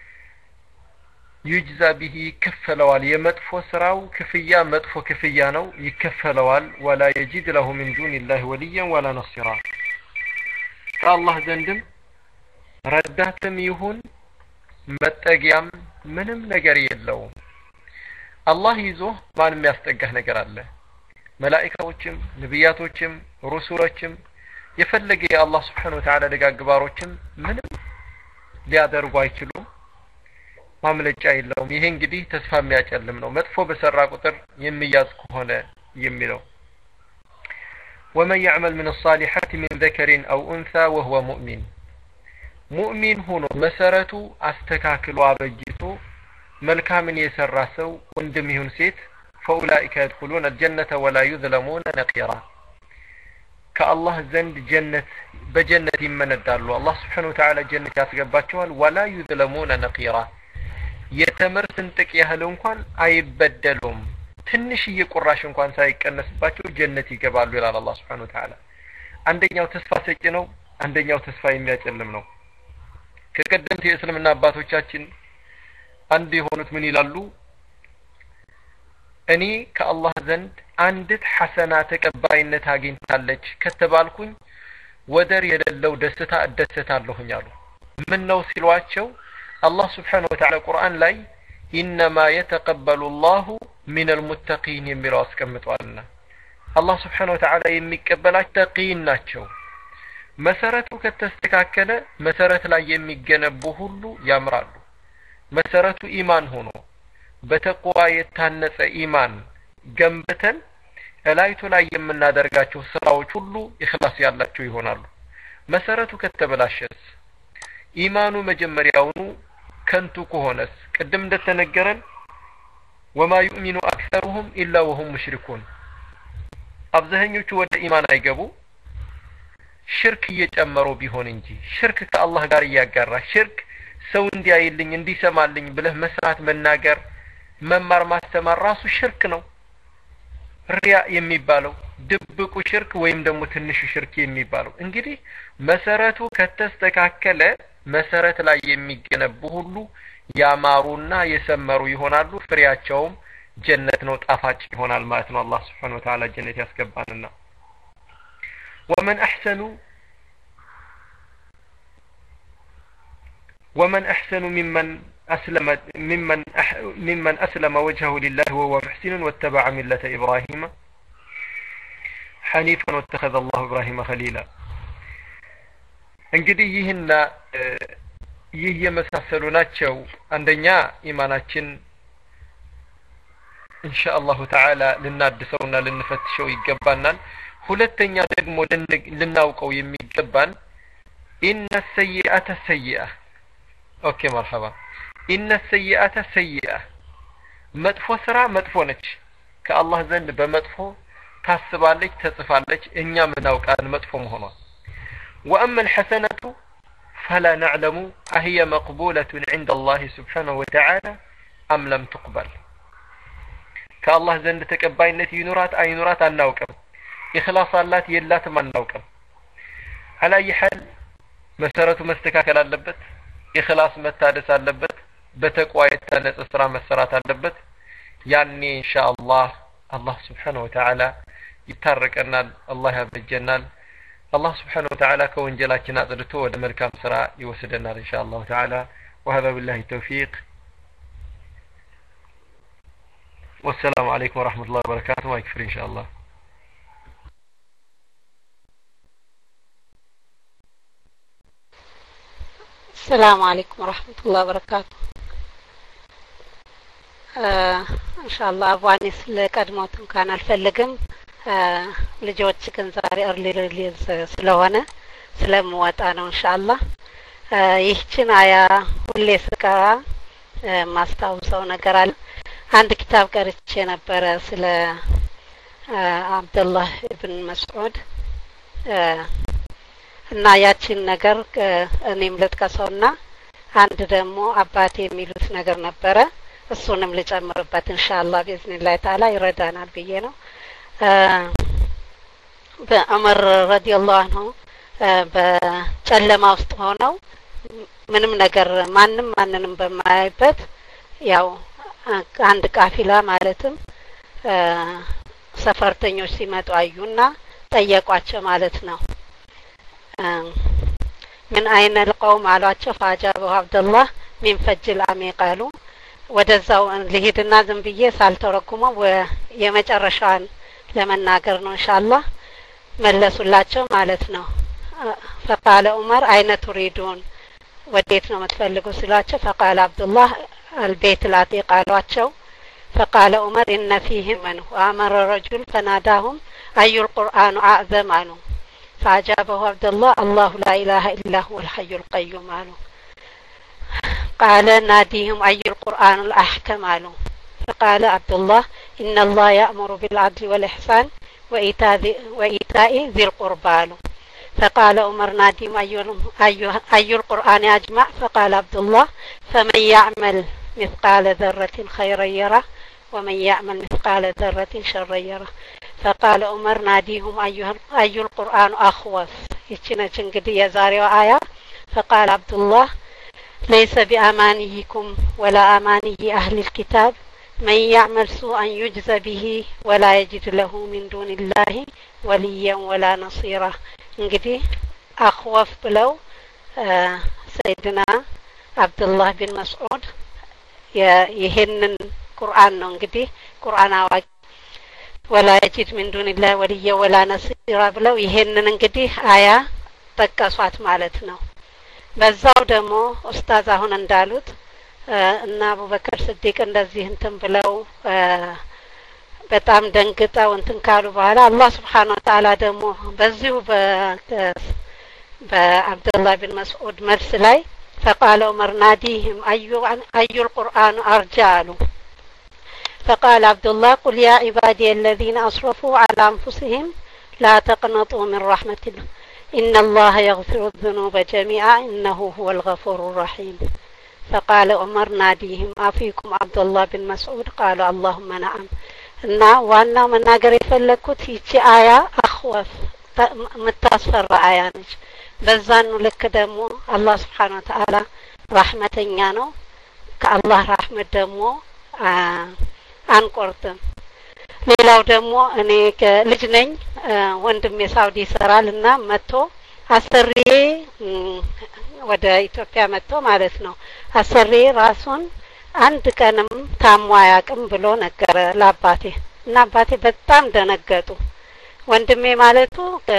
يجزى به كفلوال የመጥፎ ስራው ክፍያ መጥፎ ክፍያ ነው ይከፈለዋል ولا يجد له من دون الله وليا ولا نصيرا الله ዘንድም ረዳትም ይሁን መጠጊያም ምንም ነገር የለውም አላህ ይዞ ማንም ያስጠጋህ ነገር አለ መላእክቶችም ነብያቶችም ሩሱሎችም የፈለገ የአላህ Subhanahu Wa Ta'ala ደጋግባሮችም ምንም ሊያደርጉ አይችሉም ማምለጫ የለውም ይሄ እንግዲህ ተስፋ የሚያጨልም ነው መጥፎ በሰራ ቁጥር የሚያዝ ከሆነ የሚለው ومن يعمل من الصالحات من ذكر أو أنثى وهو مؤمن مؤمن ሆኖ መሰረቱ አስተካክሎ አበጅቶ መልካምን የሰራ ሰው ወንድም ይሁን ሴት فأولئك يدخلون الجنة ولا يظلمون نقيرا كالله زند جنة بجنة يمندالو الله سبحانه وتعالى جنة ያስገባቸዋል ولا يظلمون نقيرا የተመር ስንጥቅ ያህል እንኳን አይበደሉም ትንሽ እየቆራሽ እንኳን ሳይቀነስባቸው ጀነት ይገባሉ ይላል አላህ Subhanahu Wa Ta'ala አንደኛው ተስፋ ሰጪ ነው አንደኛው ተስፋ የሚያጨልም ነው ከቀደምት የእስልምና አባቶቻችን አንድ የሆኑት ምን ይላሉ እኔ ከአላህ ዘንድ አንዲት ሐሰና ተቀባይነት አግኝታለች ከተባልኩኝ ወደር የሌለው ደስታ እደሰታለሁኝ አሉ ምን ነው ሲሏቸው الله سبحانه وتعالى القرآن لاي إنما يتقبل الله من المتقين يميرو أسكمتوالنا الله سبحانه وتعالى يميقبل التقين ناتشو مسارتو كتستكاكنا مسارت لا يميقنبو هلو يامرالو مسارتو إيمان هونو በተቋ የታነጸ ኢማን ገንብተን እላይቱ ላይ የምናደርጋቸው ስራዎች ሁሉ ኢኽላስ ያላቸው ይሆናሉ። መሰረቱ ከተበላሸስ ኢማኑ መጀመሪያውኑ ከንቱ ከሆነስ ቅድም እንደተነገረን ወማ يؤمن اكثرهم الا وهم مشركون አብዛኞቹ ወደ ኢማን አይገቡ ሽርክ እየጨመሩ ቢሆን እንጂ ሽርክ ከአላህ ጋር እያጋራ ሽርክ ሰው እንዲያይልኝ እንዲሰማልኝ ብለህ መስራት መናገር መማር ማስተማር ራሱ ሽርክ ነው። ሪያ የሚባለው ድብቁ ሽርክ ወይም ደግሞ ትንሹ ሽርክ የሚባለው እንግዲህ መሰረቱ ከተስተካከለ መሰረት ላይ የሚገነቡ ሁሉ ያማሩና የሰመሩ ይሆናሉ። ፍሬያቸውም ጀነት ነው፣ ጣፋጭ ይሆናል ማለት ነው። አላህ Subhanahu Wa Ta'ala ጀነት ያስገባንና ومن احسن ومن احسن ممن اسلم ممن أح ممن اسلم وجهه لله وهو محسن واتبع ملة ابراهيم حنيفا واتخذ الله ابراهيم خليلا እንግዲህ ይህና ይህ የመሳሰሉ ናቸው። አንደኛ ኢማናችን ኢንሻአላህ ተዓላ ልናድሰውና ልንፈትሸው ይገባናል። ሁለተኛ ደግሞ ልናውቀው የሚገባን ኢነ ሰይአተ ሰይአ ኦኬ መርሐባ ኢነ ሰይአተ ሰይአ መጥፎ ስራ መጥፎ ነች፣ ከአላህ ዘንድ በመጥፎ ታስባለች ተጽፋለች፣ እኛ ምናውቃን መጥፎ መሆኗ። وأما الحسنة فلا نعلم أهي مقبولة عند الله سبحانه وتعالى أم لم تقبل كالله زند تكباينة ينورات أي نورات النوكم إخلاص الله يلات من النوكم على أي حال مسارة مستكاكل اللبت إخلاص متادس اللبت بتقوى يتانس أسرى مسارات اللبت يعني إن شاء الله الله سبحانه وتعالى يترك أن الله يهب الجنال الله سبحانه وتعالى كونجلاتنا أدرته ودمركام سراء يوسدنا إن شاء الله تعالى. وهذا بالله التوفيق والسلام عليكم ورحمة الله وبركاته. ما يكفر إن شاء الله. السلام عليكم ورحمة الله وبركاته. آه إن شاء الله أبوانيس لقدموتم كان الفلقم ልጆች ግን ዛሬ early release ስለሆነ ስለምወጣ ነው ኢንሻአላህ። ይህችን አያ ሁሌ ስቀራ ማስታውሰው ነገር አለ። አንድ ኪታብ ቀርቼ ነበረ ስለ አብዱላህ ኢብን መስዑድ እና ያችን ነገር እኔም ልጥቀሰውና አንድ ደግሞ አባቴ የሚሉት ነገር ነበረ እሱንም ልጨምርበት ኢንሻአላህ በኢዝኒላህ ተዓላ ይረዳናል ብዬ ነው። በዑመር ረዲየላሁ ዐንሁ በጨለማ ውስጥ ሆነው ምንም ነገር ማንንም ማንንም በማያይበት ያው አንድ ቃፊላ ማለትም ሰፈርተኞች ሲመጡ አዩና ጠየቋቸው ማለት ነው። ምን አይነ القوم አሏቸው። فاجابه عبد الله من فجل عميق አሉ። ወደዛው ልሂድና ዝም ብዬ ሳልተረጉመው የመጨረሻን ለመናገር ነው ኢንሻአላህ መለሱላቸው ማለት ነው። فقال عمر اين تريدون ወዴት ነው የምትፈልጉ ሲላቸው فقال عبد الله البيت العتيق አሏቸው። فقال عمر ان فيهم من امر رجل فناداهم اي القران اعظم عنه فاجابه عبد الله الله لا اله الا هو الحي القيوم عنه. قال ناديهم اي القران الاحكم عنه فقال عبد الله إن الله يأمر بالعدل والإحسان وإيتاء وإيتاء ذي القربى. فقال عمر نادم أي أي القرآن أجمع. فقال عبد الله فمن يعمل مثقال ذرة خيرا يره ومن يعمل مثقال ذرة شرا يره. فقال عمر ناديهم أي أي القرآن أخوف. يتشنا تنقدي يا زاري آية. فقال عبد الله ليس بأمانيكم ولا أماني أهل الكتاب من يعمل سوءا يجزى به ولا يجد له من دون الله وليا ولا نصيرا. እንግዲህ አخوف ብለው ሰይድና አብዱላህ ቢን መስዑድ ይሄንን ቁርአን ነው እንግዲህ ቁርአን አዋቂ ولا يجد من دون الله وليا ولا نصيرا ብለው ይሄንን እንግዲህ አያ ጠቀሷት ማለት ነው። በዛው ደግሞ ኡስታዝ አሁን እንዳሉት እና አቡበከር ስዲቅ እንደዚህ እንትን ብለው በጣም ደንግጠው እንትን ካሉ በኋላ አላህ Subhanahu Wa Ta'ala ደግሞ በዚሁ በአብዱላህ ቢን መስዑድ መልስ ላይ فقال عمر ناديهم أي أي القرآن أرجال فقال عبد الله قل يا عبادي الذين أسرفوا على أنفسهم لا تقنطوا من رحمة الله إن الله يغفر الذنوب جميعا إنه هو الغفور الرحيم فقال عمر ناديهم أفيكم عبد الله بن مسعود قالوا اللهم نعم እና ዋናው መናገር የፈለኩት ይቺ አያ አخوف መታስፈራ አያ ነች በዛኑ ልክ ደግሞ አላህ Subhanahu Wa Ta'ala ረህመተኛ ነው ከአላህ ረህመት ደግሞ አንቆርጥም ሌላው ደግሞ እኔ ልጅ ነኝ ወንድሜ ሳውዲ ይሰራልና መጥቶ አሰሪዬ ወደ ኢትዮጵያ መጥቶ ማለት ነው አሰሪዬ ራሱን አንድ ቀንም ታሟ ያቅም ብሎ ነገረ ለአባቴ እና አባቴ በጣም ደነገጡ ወንድሜ ማለቱ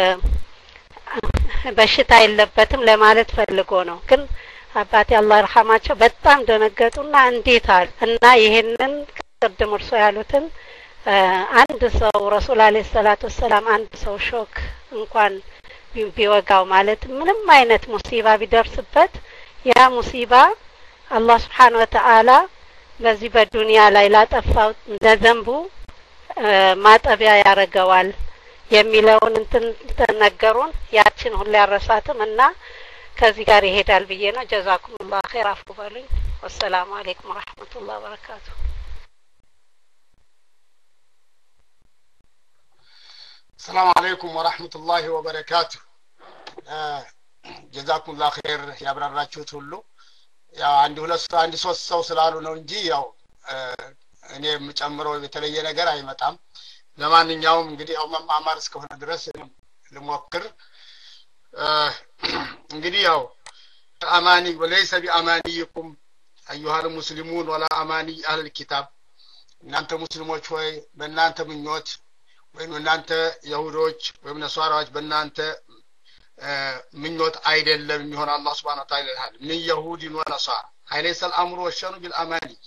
በሽታ የለበትም ለማለት ፈልጎ ነው ግን አባቴ አላህ ይርሐማቸው በጣም ደነገጡና እንዴት አለ እና ይሄንን ቅድም እርሶ ያሉትን አንድ ሰው ረሱል አለይሂ ሰላቱ ሰላም አንድ ሰው ሾክ እንኳን ቢወጋው ማለት ምንም አይነት ሙሲባ ቢደርስበት ያ ሙሲባ አላህ Subhanahu Wa Ta'ala በዚህ በዱንያ ላይ ላጠፋው ለዘንቡ ማጠቢያ ያረጋዋል የሚለውን እንትን ተነገሩን ያችን ሁሉ ያረሳትም እና ከዚህ ጋር ይሄዳል ብዬ ነው ጀዛኩሙላህ ኸይር አፉ በሉኝ ወሰላሙ አለይኩም ወራህመቱላሂ ወበረካቱ السلام عليكم ورحمة الله وبركاته جزاكم الله خير يا برራችሁት ሁሉ ያው አንድ ሁለት ሰው አንድ ሶስት ሰው ስላሉ ነው እንጂ ያው እኔ የምጨምረው የተለየ ነገር አይመጣም ለማንኛውም እንግዲህ ያው መማማር እስከሆነ ድረስ ልሞክር እንግዲህ ያው አማኒ ወለይሰ ቢአማኒኩም ايها المسلمون ولا اماني اهل الكتاب እናንተ ሙስሊሞች ሆይ በእናንተ ምኞት ወይም እናንተ ይሁዶች ወይም ነሷራዎች በእናንተ ምኞት አይደለም የሚሆን አላህ Subhanahu Wa Ta'ala ይላል ምን ይሁዲን ወነሷራ አለይሰ الامر والشأن بالاماني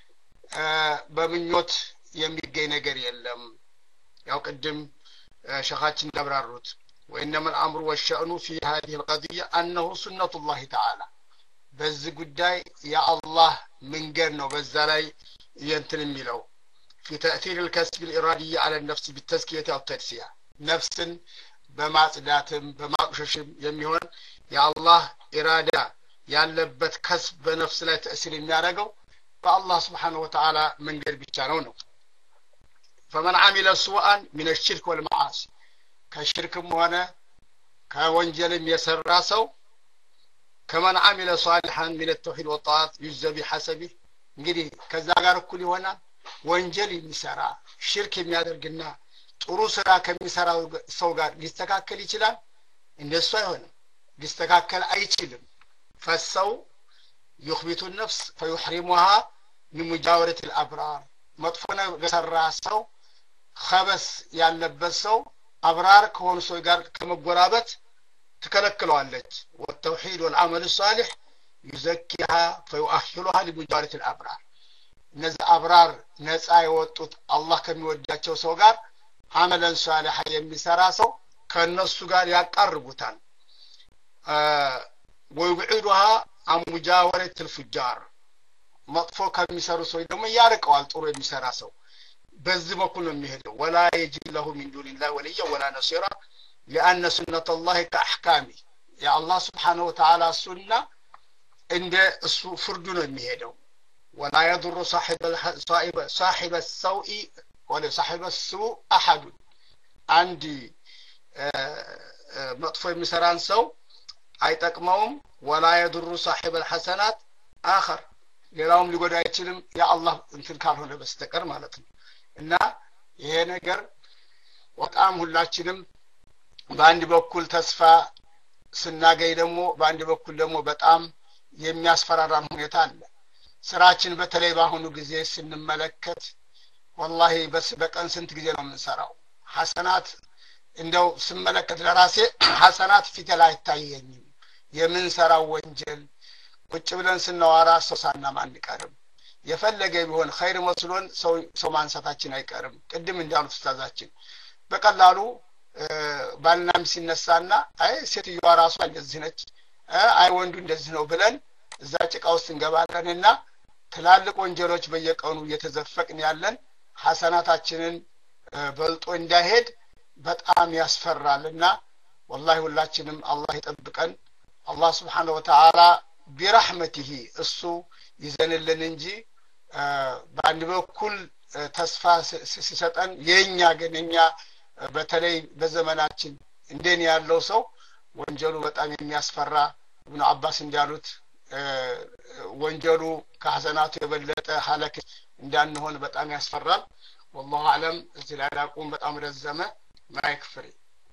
በምኞት የሚገኝ ነገር የለም ያው ቅድም ሸኻችን ያብራሩት وانما الامر والشأن في هذه القضيه انه سنة الله تعالى በዚህ ጉዳይ ያ አላህ መንገድ ነው በዛ ላይ ينتن የሚለው في تأثير الكسب الإرادي على النفس بالتزكية أو التدسية نفس بمعصداتم بمعقششم يميهون يا الله إرادة ያለበት كسب بنفس لا تأثير የሚያደርገው فالله سبحانه وتعالى من قلب التانون فمن عمل سوءا من الشرك والمعاصي كشرك موانا كونجل يسراسو كمن عمل صالحا من التوحيد والطاعات يجزى بحسبه እንግዲህ ከዛ ጋር እኩል ይሆናል ወንጀል የሚሰራ ሽርክ የሚያደርግና ጥሩ ስራ ከሚሰራው ሰው ጋር ሊስተካከል ይችላል እንደሱ አይሆንም ሊስተካከል አይችልም ፈሰው يخبط النفس فيحرمها من مجاورة الأبرار مطفنا سرع سو خبس ያለበት ሰው አብራር ከሆኑ ሰው ጋር ከመጎራበት ተከለክለዋለች والتوحيد والعمل الصالح يزكيها فيؤهلها لمجاورة الأبرار እነዚህ አብራር ነፃ የወጡት አላህ ከሚወዳቸው ሰው ጋር አመለን ሷሊህ የሚሰራ ሰው ከነሱ ጋር ያቀርቡታል ويبعدها عن مجاورة الفجار መጥፎ ከሚሰሩ ሰው ደግሞ ያርቀዋል ጥሩ የሚሰራ ሰው በዚህ በኩል ነው የሚሄደው ولا يجد له من دون الله وليا ولا نصيرا لأن سنة الله كأحكامه يا الله سبحانه وتعالى سنة عند فرد ነው የሚሄደው ولا يضر صاحب صاحب صاحب السوء ولا صاحب السوء احد عندي መጥፎ የሚሰራን ሰው አይጠቅመውም ولا يضر صاحب الحسنات اخر ሌላውም ሊጎዳ አይችልም ያ አላህ እንትን ካልሆነ በስተቀር ማለት ነው እና ይሄ ነገር በጣም ሁላችንም በአንድ በኩል ተስፋ ስናገኝ ደግሞ በአንድ በኩል ደግሞ በጣም የሚያስፈራራን ሁኔታ አለ ስራችን በተለይ ባሁኑ ጊዜ ስንመለከት والله በስ በቀን ስንት ጊዜ ነው የምንሰራው ሐሰናት እንደው ስመለከት ለራሴ ሐሰናት ፊት ላይ አይታየኝም የምንሰራው ወንጀል ቁጭ ብለን ስናወራ ሰው ሳናማ አንቀርም የፈለገ ቢሆን ኸይር መስሎን ሰው ሰው ማንሳታችን አይቀርም ቅድም እንዳሉት ኡስታዛችን በቀላሉ ባልና ሚስት ሲነሳና አይ ሴትዮዋ ራሷ እንደዚህ ነች አይ ወንዱ እንደዚህ ነው ብለን እዛ ጭቃ ውስጥ እንገባለንና ትላልቅ ወንጀሎች በየቀኑ እየተዘፈቅን ያለን ሐሰናታችንን በልጦ እንዳይሄድ በጣም ያስፈራልና والله ሁላችንም አላህ ይጠብቀን አላህ Subhanahu Wa Ta'ala برحمته እሱ ይዘንልን እንጂ በአንድ በኩል ተስፋ ሲሰጠን የኛ ገነኛ በተለይ በዘመናችን እንደኔ ያለው ሰው ወንጀሉ በጣም የሚያስፈራ ኢብኑ አባስ እንዳሉት ወንጀሉ ከሐሰናቱ የበለጠ ሐለክ እንዳንሆን በጣም ያስፈራል والله اعلم እዚህ ላይ ላቁም በጣም ረዘመ ማይክ ፍሪ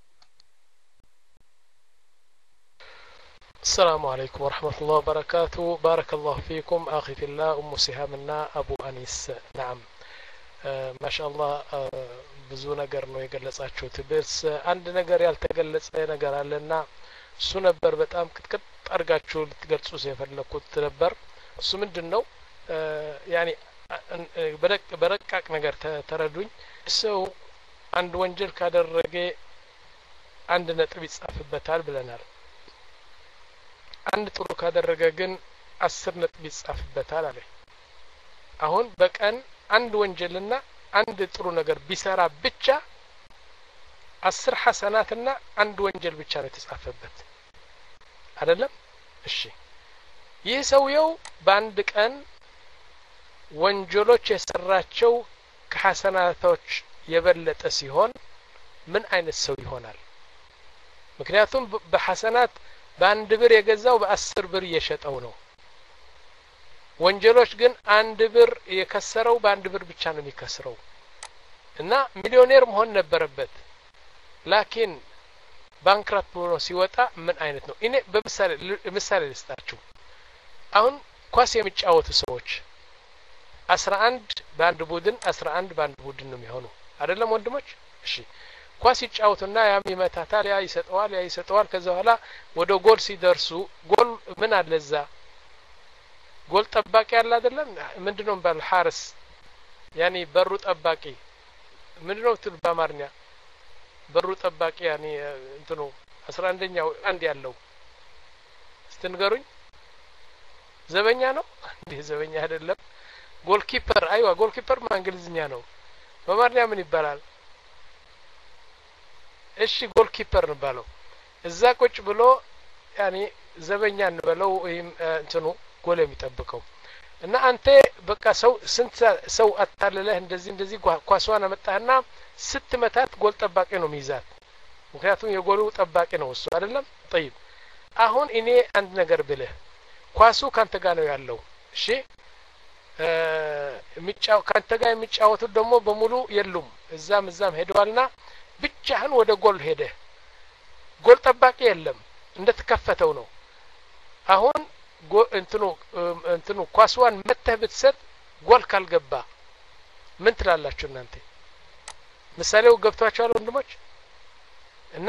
السلام عليكم ورحمة الله وبركاته بارك الله فيكم أخي في الله أم سهامنا أبو أنيس نعم آه ما شاء الله آه ብዙ ነገር ነው የገለጻችሁት በስ አንድ ነገር ያልተገለጸ ነገር አለና እሱ ነበር በጣም ክትክት አርጋችሁ ልትገልጹ የፈለኩት ነበር እሱ ምንድነው ያኒ በረቅ በረቃቅ ነገር ተረዱኝ ሰው አንድ ወንጀል ካደረገ አንድ ነጥብ ይጻፍበታል ብለናል አንድ ጥሩ ካደረገ ግን አስር ነጥብ ይጻፍበታል አለ አሁን በቀን አንድ ወንጀልና አንድ ጥሩ ነገር ቢሰራ ብቻ አስር ሐሰናትና አንድ ወንጀል ብቻ ነው የተጻፈበት አይደለም እሺ ይህ ሰውየው በአንድ ቀን ወንጀሎች የሰራቸው ከሐሰናቶች የበለጠ ሲሆን ምን አይነት ሰው ይሆናል ምክንያቱም በሐሰናት በአንድ ብር የገዛው በአስር ብር እየሸጠው ነው ወንጀሎች ግን አንድ ብር የከሰረው በአንድ ብር ብቻ ነው የሚከስረው እና ሚሊዮኔር መሆን ነበረበት ላኪን ባንክራፕት ሆኖ ሲወጣ ምን አይነት ነው እኔ በምሳሌ ምሳሌ ልስጣችሁ አሁን ኳስ የሚጫወቱ ሰዎች አስራ አንድ በአንድ ቡድን አስራ አንድ በአንድ ቡድን ነው የሚሆኑ አይደለም ወንድሞች እሺ ኳስ ይጫወቱና ያም ይመታታል ያ ይሰጠዋል ያ ይሰጠዋል ከዛ በኋላ ወደ ጎል ሲደርሱ ጎል ምን አለዛ ጎል ጠባቂ ያለ አይደለም ምንድነው ባል ሐርስ ያኒ በሩ ጠባቂ ምንድነው ትል በአማርኛ በሩ ጠባቂ ያኒ እንትኑ አስራ አንደኛው አንድ ያለው ስትንገሩኝ ዘበኛ ነው እንዴ ዘበኛ አይደለም ጎል ኪፐር አይዋ ጎል ኪፐር በእንግሊዝኛ ነው በአማርኛ ምን ይባላል እሺ ጎል ኪፐር ነው ባለው እዛ ቁጭ ብሎ ያኒ ዘበኛ እንበለው ወይም እንትኑ ጎል የሚጠብቀው እና አንተ በቃ ሰው ስንት ሰው አታለለህ እንደዚህ እንደዚህ ኳሷን አመጣህና ስትመታት ጎል ጠባቂ ነው ሚዛት ምክንያቱም የጎሉ ጠባቂ ነው እሱ አይደለም طيب አሁን እኔ አንድ ነገር ብለህ ኳሱ ካንተ ጋር ነው ያለው እሺ ሚጫው ካንተ ጋር የሚጫወቱ ደግሞ በሙሉ የሉም እዛም እዛም ሄደዋልና ብቻህን ወደ ጎል ሄደ ጎል ጠባቂ የለም እንደተከፈተው ነው አሁን እንትኑ እንትኑ ኳስዋን መተህ ብትሰጥ ጎል ካልገባ ምን ትላላችሁ እናንተ ምሳሌው ገብቷችኋል ወንድሞች እና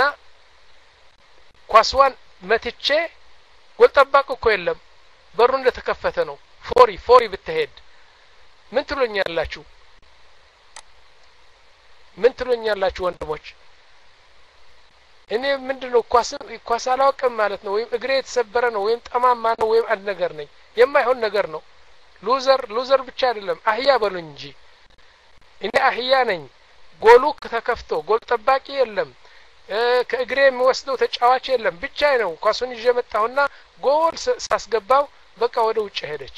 ኳስዋን መትቼ ጎል ጠባቂ እኮ የለም በሩ እንደተከፈተ ነው ፎሪ ፎሪ ብትሄድ ምን ትሉኛላችሁ ምን ትሉኛላችሁ ወንድሞች እኔ ምንድነው ኳስ ኳስ አላውቅም ማለት ነው ወይም እግሬ የተሰበረ ነው ወይም ጠማማ ነው ወይም አንድ ነገር ነኝ የማይሆን ነገር ነው ሉዘር ሉዘር ብቻ አይደለም አህያ በሉኝ እንጂ እኔ አህያ ነኝ ጎሉ ከተከፍቶ ጎል ጠባቂ የለም ከእግሬ የሚወስደው ተጫዋች የለም ብቻዬ ነው ኳሱን ይዤ መጣሁና ጎል ሳስገባው በቃ ወደ ውጭ ሄደች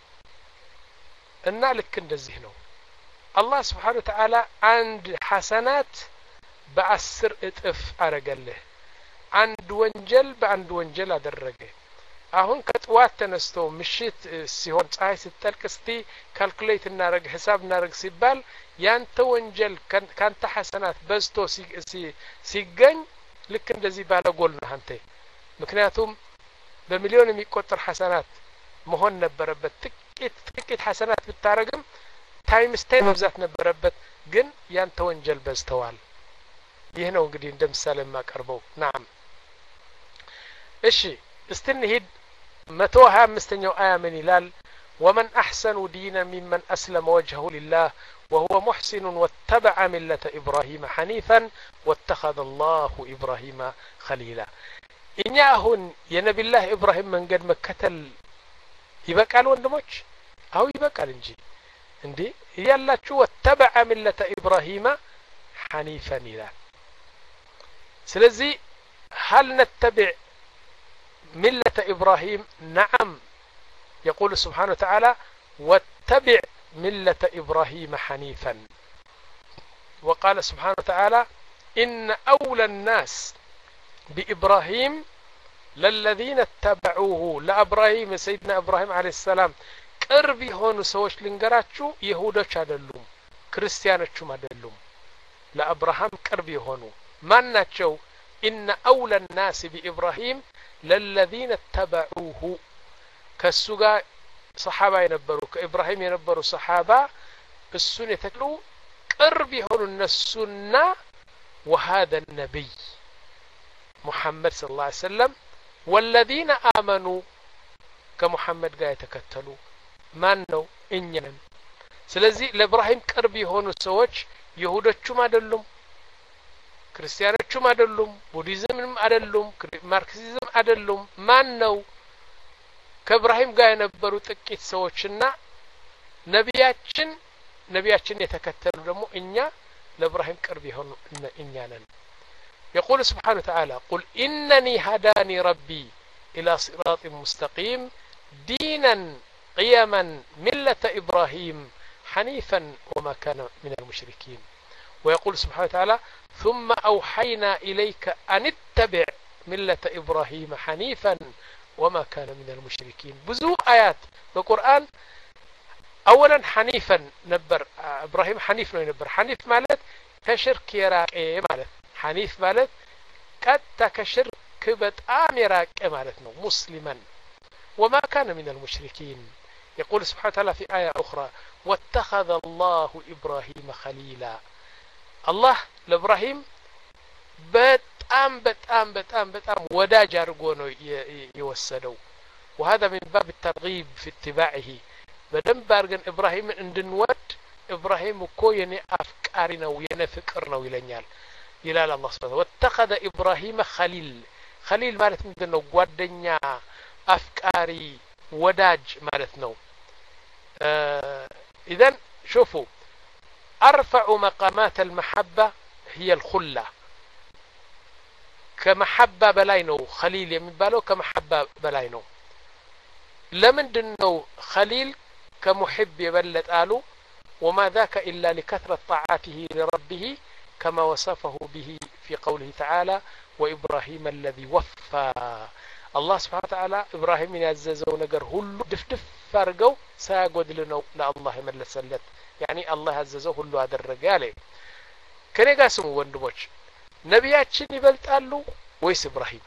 እና ልክ እንደዚህ ነው አላህ Subhanahu Wa Ta'ala አንድ ሐሰናት በአስር እጥፍ አረጋለህ አንድ ወንጀል በአንድ ወንጀል አደረገ አሁን ከጥዋት ተነስቶ ምሽት ሲሆን ፀሐይ ስትጠልቅ እስቲ ካልኩሌት እናረግ ሂሳብ እናረግ ሲባል ያንተ ወንጀል ካንተ ሐሰናት በዝቶ ሲገኝ ልክ እንደዚህ ባለ ጎል ነው አንተ ምክንያቱም በሚሊዮን የሚቆጠር ሐሰናት መሆን ነበረበት ጥቂት ጥቂት ሐሰናት ብታረግም ታይም ስቴይ መብዛት ነበረበት ግን ያንተ ወንጀል በዝተዋል ይሄ ነው እንግዲህ እንደምሳሌ ማቀርበው ናም እሺ እስቲ እንሂድ متوها مستنيو آية من هلال ومن أحسن دينا ممن أسلم وجهه لله وهو محسن واتبع ملة إبراهيم حنيفا واتخذ الله إبراهيم خليلا إني أهون يا نبي الله إبراهيم من قد مكتل يبقى وندموش أو يبقى الانجي عندي يلا شو واتبع ملة إبراهيم حنيفا إلى سلزي هل نتبع ملة إبراهيم؟ نعم. يقول سبحانه وتعالى واتبع ملة إبراهيم حنيفا وقال سبحانه وتعالى إن أولى الناس بإبراهيم للذين اتبعوه لأبراهيم سيدنا إبراهيم عليه السلام ቅርብ የሆኑ ሰዎች ልንገራችሁ ይሁዶች አይደሉም ክርስቲያኖችም አይደሉም ለአብርሃም ቅርብ የሆኑ ማን ናቸው إن أولى الناس بإبراهيم للذين اتبعوه ከሱ ጋር ሰሃባ የነበሩ ከኢብራሂም የነበሩ ሰሃባ እሱን የተከሉ ቅርብ የሆኑ እነሱና وهذا النبي محمد صلى الله عليه وسلم والذين آمنوا كمحمد ጋር የተከተሉ ማን ነው እኛ ነን ስለዚህ ለኢብራሂም ቅርብ የሆኑ ሰዎች ይሁዶችም አይደሉም ክርስቲያኖችም አይደሉም ቡዲዝምም አይደሉም ማርክሲዝም አይደሉም ማን ነው ከኢብራሂም ጋር የነበሩ ጥቂት ሰዎችና ነቢያችን ነቢያችን የተከተሉ ደግሞ እኛ ለኢብራሂም ቅርብ የሆኑ እኛ ነን يقول سبحانه وتعالى قل إنني هداني ربي إلى صراط مستقيم دينا قيما ملة إبراهيم حنيفا وما كان من المشركين ويقول سبحانه وتعالى ثم أوحينا إليك أن اتبع ملة إبراهيم حنيفا وما كان من المشركين بزو آيات بالقرآن أولا حنيفا نبر إبراهيم حنيف نبر حنيف مالت كشرك يراك إيه مالت حنيف مالت قد كشرك بتآم يراك إيه مالتنا مسلما وما كان من المشركين يقول سبحانه وتعالى في آية أخرى واتخذ الله إبراهيم خليلا الله لإبراهيم بتآم بتآم بتآم بتآم وداج أرجونه يوسدوا وهذا من باب الترغيب في اتباعه بدم بارجن إبراهيم عندن ود إبراهيم كويني أفكارنا وينا فكرنا ويلنيال إلى الله سبحانه واتخذ إبراهيم خليل خليل مالت مدنو قوادنيا أفكاري وداج مالتنا آه إذن شوفوا أرفع مقامات المحبة هي الخلة كمحبة بلاينو خليل يمبالو كمحبة بلاينو لمن دنو خليل كمحب يبلت آلو وما ذاك إلا لكثرة طاعاته لربه كما وصفه به في قوله تعالى وإبراهيم الذي وفى الله سبحانه وتعالى إبراهيم يعززه نجر هلو دف دف فارقو ساقود لنا لا الله يملسلت يعني الله عززه هلو هذا الرجال كان يقاسموا وندموش نبياتشن يبلتالو ويس إبراهيم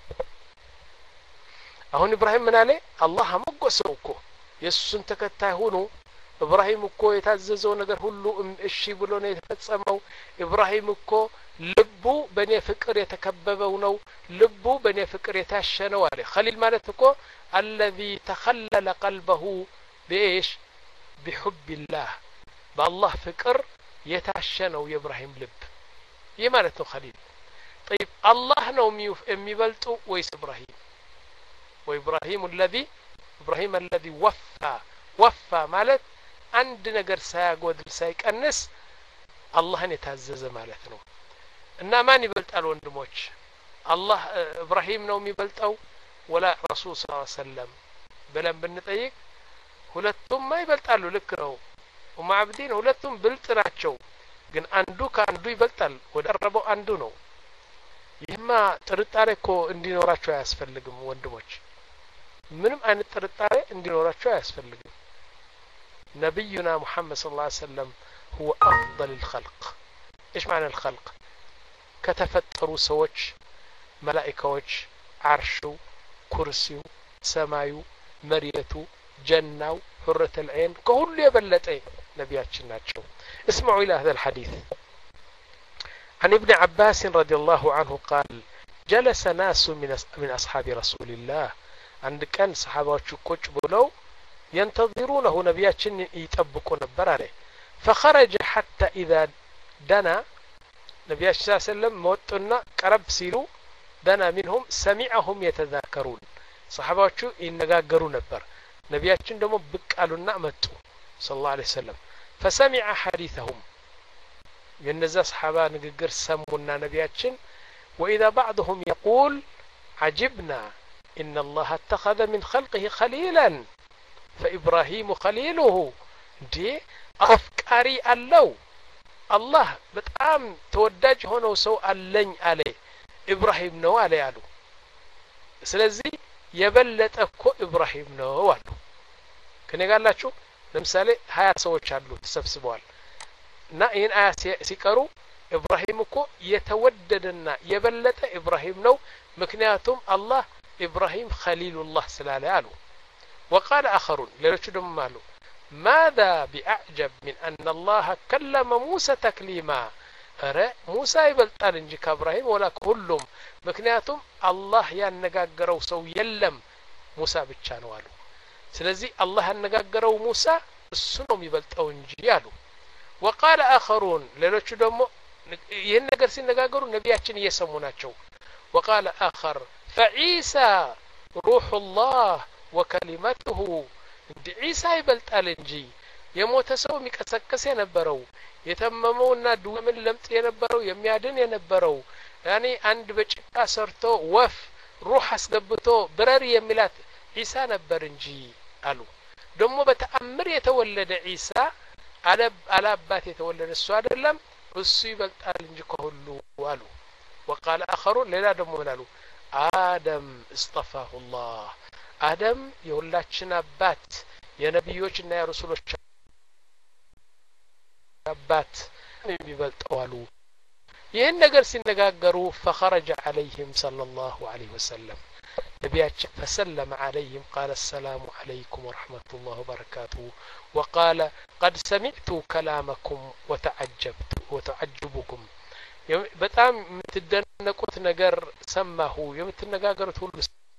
أهون إبراهيم من عليه الله مقصوكو يسوس تكتاي هونو إبراهيم እኮ የታዘዘው ነገር ሁሉ እሺ ብሎ ነው የተፈጸመው إبراهيم እኮ ልቡ በኔ ፍቅር የተከበበው ነው ልቡ በኔ ፍቅር የታሸነው አለ خليل ማለት እኮ الذي تخلل قلبه بايش بحب الله بالله ፍቅር የታሸነው የኢብራሂም ልብ ይህ ማለት ነው خليل طيب الله ነው የሚበልጡ ወይስ إبراهيم وإبراهيم الذي إبراهيم الذي وفى وفى ማለት አንድ ነገር ሳያጎድል ሳይቀንስ አላህን የታዘዘ ማለት ነው እና ማን ይበልጣል ወንድሞች አላህ ኢብራሂም ነው የሚበልጠው ወላ ረሱል ሰለላሁ ዐለይሂ ወሰለም ብለን ብንጠይቅ ሁለቱም ይበልጣሉ ልክ ነው ኡማ አብዲን ሁለቱም ብልጥ ናቸው ግን አንዱ ከአንዱ ይበልጣል ወደ ቀረበው አንዱ ነው ይህማ ጥርጣሬ እኮ እንዲኖራቸው አያስፈልግም ወንድሞች ምንም አይነት ጥርጣሬ እንዲኖራቸው አያስፈልግም نبينا محمد صلى الله عليه وسلم هو أفضل الخلق إيش معنى الخلق كتفتروا سوج ملائكوج عرشو كرسيو سمايو مريتو جناو حرة العين كل يبلت ايه نبيات شناتشو اسمعوا إلى هذا الحديث عن ابن عباس رضي الله عنه قال جلس ناس من من أصحاب رسول الله አንድ ቀን ሰሃባዎቹ ቁጭ ብለው ينتظرونه ነብያችን ይጠብቁ ነበር አለ فخرج حتى اذا دنا ነብያችን ሰለላሁ ዐለይሂ ወሰለም ወጡና ቀረብ ሲሉ دنا منهم سمعهم يتذاكرون ሰሃባዎቹ ይነጋገሩ ነበር ነብያችን ደግሞ ብቅ አሉና መጡ ሰለላሁ ዐለይሂ ወሰለም فسمع حديثهم የነዛ ሰሃባ ንግግር ሰሙና ነብያችን واذا بعضهم يقول عجبنا ان الله اتخذ من خلقه خليلا فإبراهيم خليله دي أفكاري الله الله بتأم تودج هنا وسو ألين عليه إبراهيم نو عليه علو سلزي يبلت أكو إبراهيم نو علو كني قال لا شو لمثالي هيا سوتش علو تسبسبوال نا إن آيات سيكرو إبراهيم أكو يتوددنا يبلت إبراهيم نو مكنياتهم الله إبراهيم خليل الله سلالي علو وقال آخرون لرشدهم مالو ماذا بأعجب من أن الله كلم موسى تكليما أرى موسى يبلطال انجي كإبراهيم ولا كلهم مكنياتهم الله ينغاغرو سو يلم موسى ብቻ ነው አሉ ስለዚህ አላህ ያነጋገረው ሙሳ እሱ ነው የሚበልጠው እንጂ ያሉ وقال آخرون ሌሎቹ ደግሞ ይሄን ነገር ሲነጋገሩ ነብያችን እየሰሙ ናቸው وقال آخر فعيسى روح الله وكلمته እንደ ኢሳ ይበልጣል እንጂ የሞተ ሰው የሚቀሰቀስ የነበረው የተመመውና ዱምን ለምጥ የነበረው የሚያድን የነበረው ያኒ አንድ በጭቃ ሰርቶ ወፍ ሩህ አስገብቶ ብረር የሚላት ኢሳ ነበር እንጂ አሉ ደግሞ በተአምር የተወለደ ኢሳ አለብ አላባት የተወለደ እሱ አይደለም እሱ ይበልጣል እንጂ ከሁሉ አሉ وقال آخرون ሌላ ደግሞ ምናሉ آدم اصطفاه الله آدم የሁላችን አባት የነብዮችና የረሱሎች አባት የሚበልጠው አሉ ይሄን ነገር ሲነጋገሩ فخرج عليهم صلى الله عليه وسلم نبياتنا فسلم عليهم قال السلام عليكم ورحمة الله وبركاته وقال قد سمعت كلامكم وتعجبت وتعجبكم በጣም የምትደነቁት ነገር ሰማሁ የምትነጋገሩት ሁሉ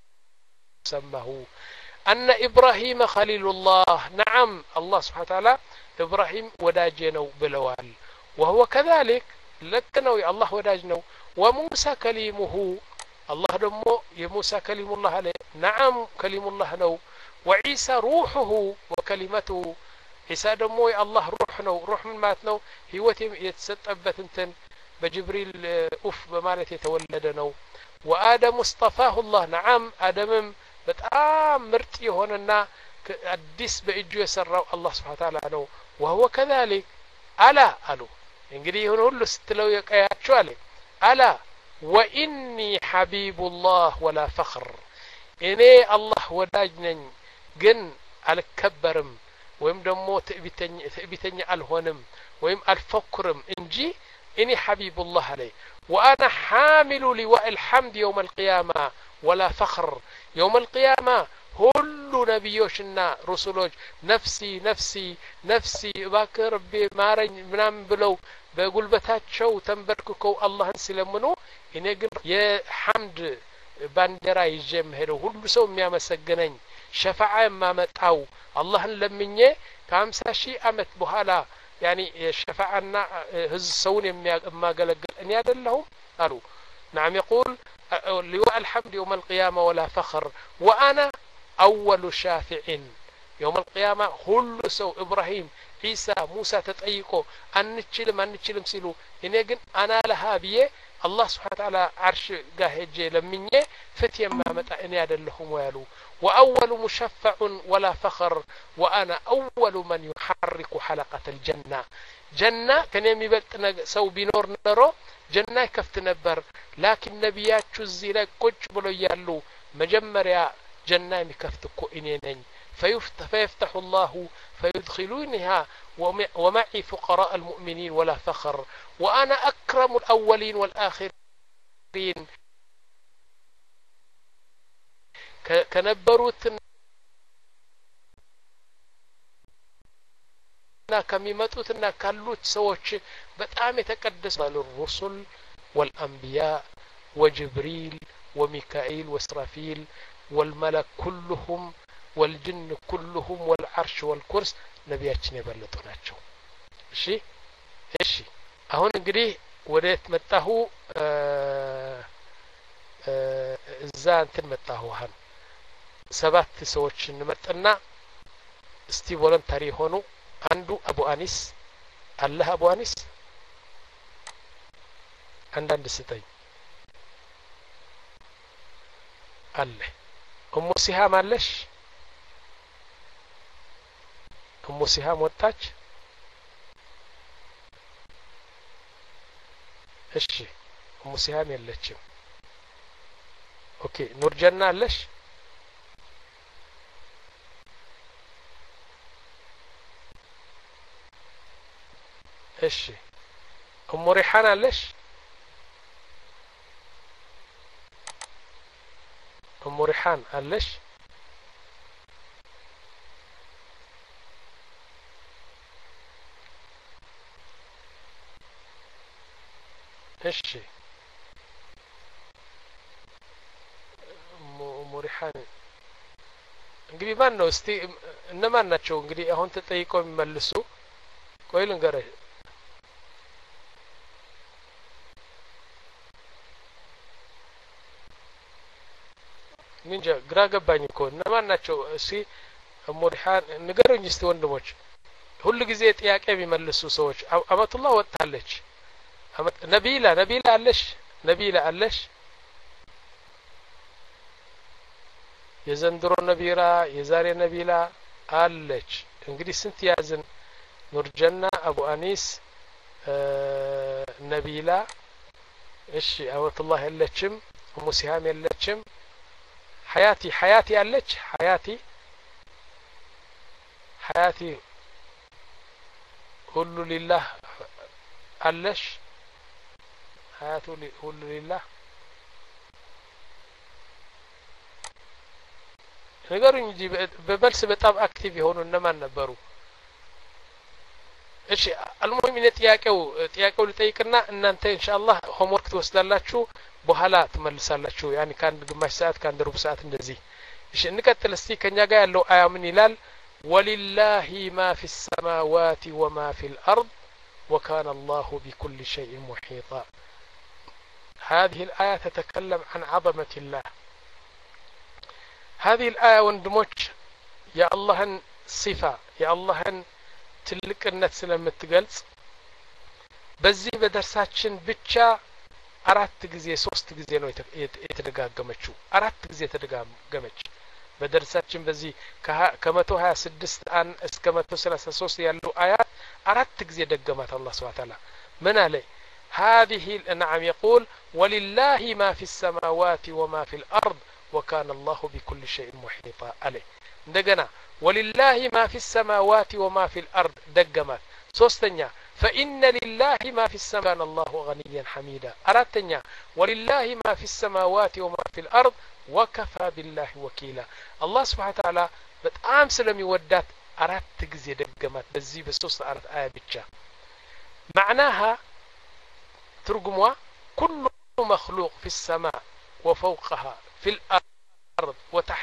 سماه أن إبراهيم خليل الله نعم الله سبحانه وتعالى إبراهيم وداجنو بلوال وهو كذلك لكنو الله وداجنو وموسى كليمه الله دمو يموسى كليم الله عليه نعم كليم الله نو وعيسى روحه وكلمته عيسى دمو الله روح نو روح من ماتنو هيوتي يتسطبت انتن بجبريل أف بمالت يتولد نو وآدم اصطفاه الله نعم آدم በጣም ምርጥ የሆነና አዲስ በእጁ የሰራው አላህ Subhanahu Ta'ala ነው وهو كذلك አላ አሉ እንግዲህ ይሁን ሁሉ ስትለው የቀያቸው አለ አላ واني حبيب الله ولا فخر እኔ አላህ ወዳጅ ነኝ ግን አልከበርም ወይም ደግሞ ትዕቢተኛ ትዕቢተኛ አልሆንም ወይም አልፈክርም እንጂ እኔ حبيب الله عليه وانا حامل لواء الحمد يوم القيامه ولا فخر يوم القيامة كل نبيوشنا رسولوج نفسي نفسي نفسي باكر بمارن منام بلو بقول بتاتشو تنبرككو الله سلمنو ينقل يا حمد باندرا يجم هلو كل سو ميا مسجنين شفاعة ما متعو الله لمنيه كامسا شيء أمت بحالا يعني شفاعنا هز سوني ما قلقل أن يدلهم قالوا نعم يقول لواء الحمد يوم القيامة ولا فخر وأنا أول شافع يوم القيامة كل سو إبراهيم عيسى موسى تتأيقو أن نتشلم أن نتشلم سيلو إنيقن أنا لها بيه الله سبحانه وتعالى عرش قاهجي لمنيه فتيا ما متى إن يدلهم ويالو وأول مشفع ولا فخر وأنا أول من يحرك حلقة الجنة جنة كان يمي بلتنا سو بنور نرو جنة كفت نبر لكن نبيات شزي لك كج بلو يالو مجمريا جنة مكفتكو إنينين فيفتح الله فيدخلونها ومعي فقراء المؤمنين ولا فخر وأنا أكرم الأولين والآخرين كنبروت كميمتوتنا كالوت سوتش بتأم يتقدس للرسل والأنبياء وجبريل وميكائيل وإسرافيل والملك كلهم والجن كلهم والعرش والكرس ነቢያችን የበለጡ ናቸው እሺ እሺ አሁን እንግዲህ ወዴት መጣሁ እዛ እንትን መጣሁ አሁን ሰባት ሰዎች እንመጣና እስቲ ቮለንታሪ ሆኑ አንዱ አቡ አኒስ አላህ አቡ አኒስ አንዳንድ ስጠኝ አለ ኡሙ ሲሃም አለሽ ኡሙ ሲሃም ወጣች እሺ ኡሙ ሲሃም የለችም ኦኬ ኑርጀና አለሽ እሺ ኡሙ ሪሃን አለሽ ኡሙ ሪሃን አለሽ እሺ ኡሙ ሪሃን እንግዲህ ማን ነው እስቲ እነማን ናቸው እንግዲህ አሁን ተጠይቀው የሚመልሱ ቆይ ልንገርህ ንንጃ ግራ ገባኝ እኮ እነማን ናቸው እሺ ኡሙ ሪሃን ንገሩኝ እስቲ ወንድሞች ሁሉ ጊዜ ጥያቄ የሚመልሱ ሰዎች አመቱላህ ወጣለች ነቢላ ነቢላ አለሽ ነቢላ አለሽ የዘንድሮ ነቢራ የዛሬ ነቢላ አለች እንግዲህ ስንት ያዝን ኑርጀና አቡ አኒስ ነቢላ እሺ አመቱላህ የለችም ኡሙ ሲሃም የለችም حياتي حياتي አለች حياتي حياتي ሁሉ ሊላህ አለሽ حياته ሁሉ ሊላህ ነገሩኝ እንጂ በመልስ በጣም አክቲቭ የሆኑ እነማን ነበሩ እሺ አልሙሂም እኔ ጥያቄው ጥያቄው ልጠይቅና እናንተ ኢንሻአላህ ሆምወርክ ትወስዳላችሁ በኋላ ትመልሳላችሁ ያኒ ካንድ ግማሽ ሰዓት ካንድ ሩብ ሰዓት እንደዚህ እሺ እንቀጥል እስቲ ከኛ ጋር ያለው አያ ምን ይላል ወሊላሂ ማ ፊ السماوات وما في الأرض وكان الله بكل شيء محيطا هذه الآية تتكلم عن عظمة الله هذه الآية وندموش يا الله صفة يا الله ትልቅነት ስለምትገልጽ በዚህ በደርሳችን ብቻ አራት ጊዜ ሶስት ጊዜ ነው የተደጋገመችው አራት ጊዜ ተደጋገመች በደርሳችን በዚህ ከ126 አን እስከ መቶ ሰላሳ ሶስት ያለው አያት አራት ጊዜ ደገማት አላህ Subhanahu Wa Ta'ala ምን አለ هذه نعم يقول ولله ما في السماوات وما في الأرض وكان الله بكل شيء محيطا عليه እንደገና ولله ما في السماوات وما في الأرض دقمات سوستنيا فإن لله ما في السماء كان الله غنيا حميدا أراتنيا ولله ما في السماوات وما في الأرض وكفى بالله وكيلا الله سبحانه وتعالى بتعام سلم يودات أرات تجزي دقمات بزي بسوست أرات آية بتشا معناها ترجموا كل مخلوق في السماء وفوقها في الأرض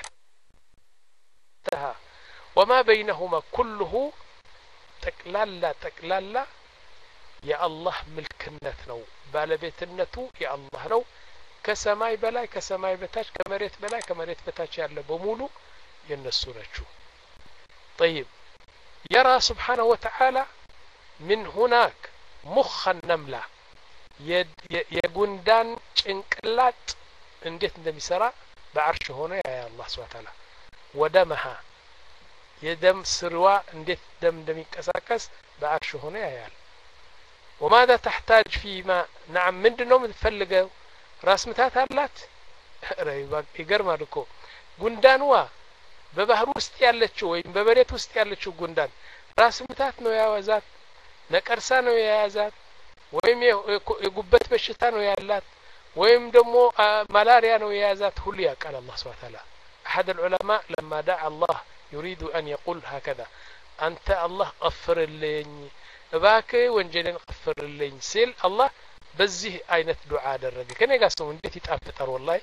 وتحتها وما بينهما كله تقلالا تقلالا يا الله ملكنت نو بالبيتنتو يا الله نو كسماي بلاي كسماي بتاج كمريت بلاي كمريت بتاج ያለ በሙሉ የነሱ ናቸው طيب يرى سبحانه وتعالى من هناك مخ النملة የጉንዳን ጭንቅላት እንዴት እንደሚሰራ በአርሽ ሆነ ያ አላህ Subhanahu Wa Ta'ala ودمها يدم سروا انديت دم እንደሚንቀሳቀስ በአርሽ ሆነ ያያል وماذا تحتاج فيما نعم ምንድነው የምትፈልገው ራስ ምታት አላት ይገርማል እኮ ጉንዳንዋ በባህር ውስጥ ያለችው ወይም በመሬት ውስጥ ያለችው ጉንዳን ራስ ምታት ነው ያወዛት ነቀርሳ ነው የያዛት ወይም የጉበት በሽታ ነው ያላት ወይም ደግሞ ማላሪያ ነው የያዛት ሁሉ ያውቃል አላህ Subhanahu Wa Ta'ala أحد العلماء لما دعا الله يريد أن يقول هكذا أنت الله غفر لي باك وانجلين غفر لي سيل الله بزيه آينة دعاء درجة كان يقاسم انديت يتأفتر والله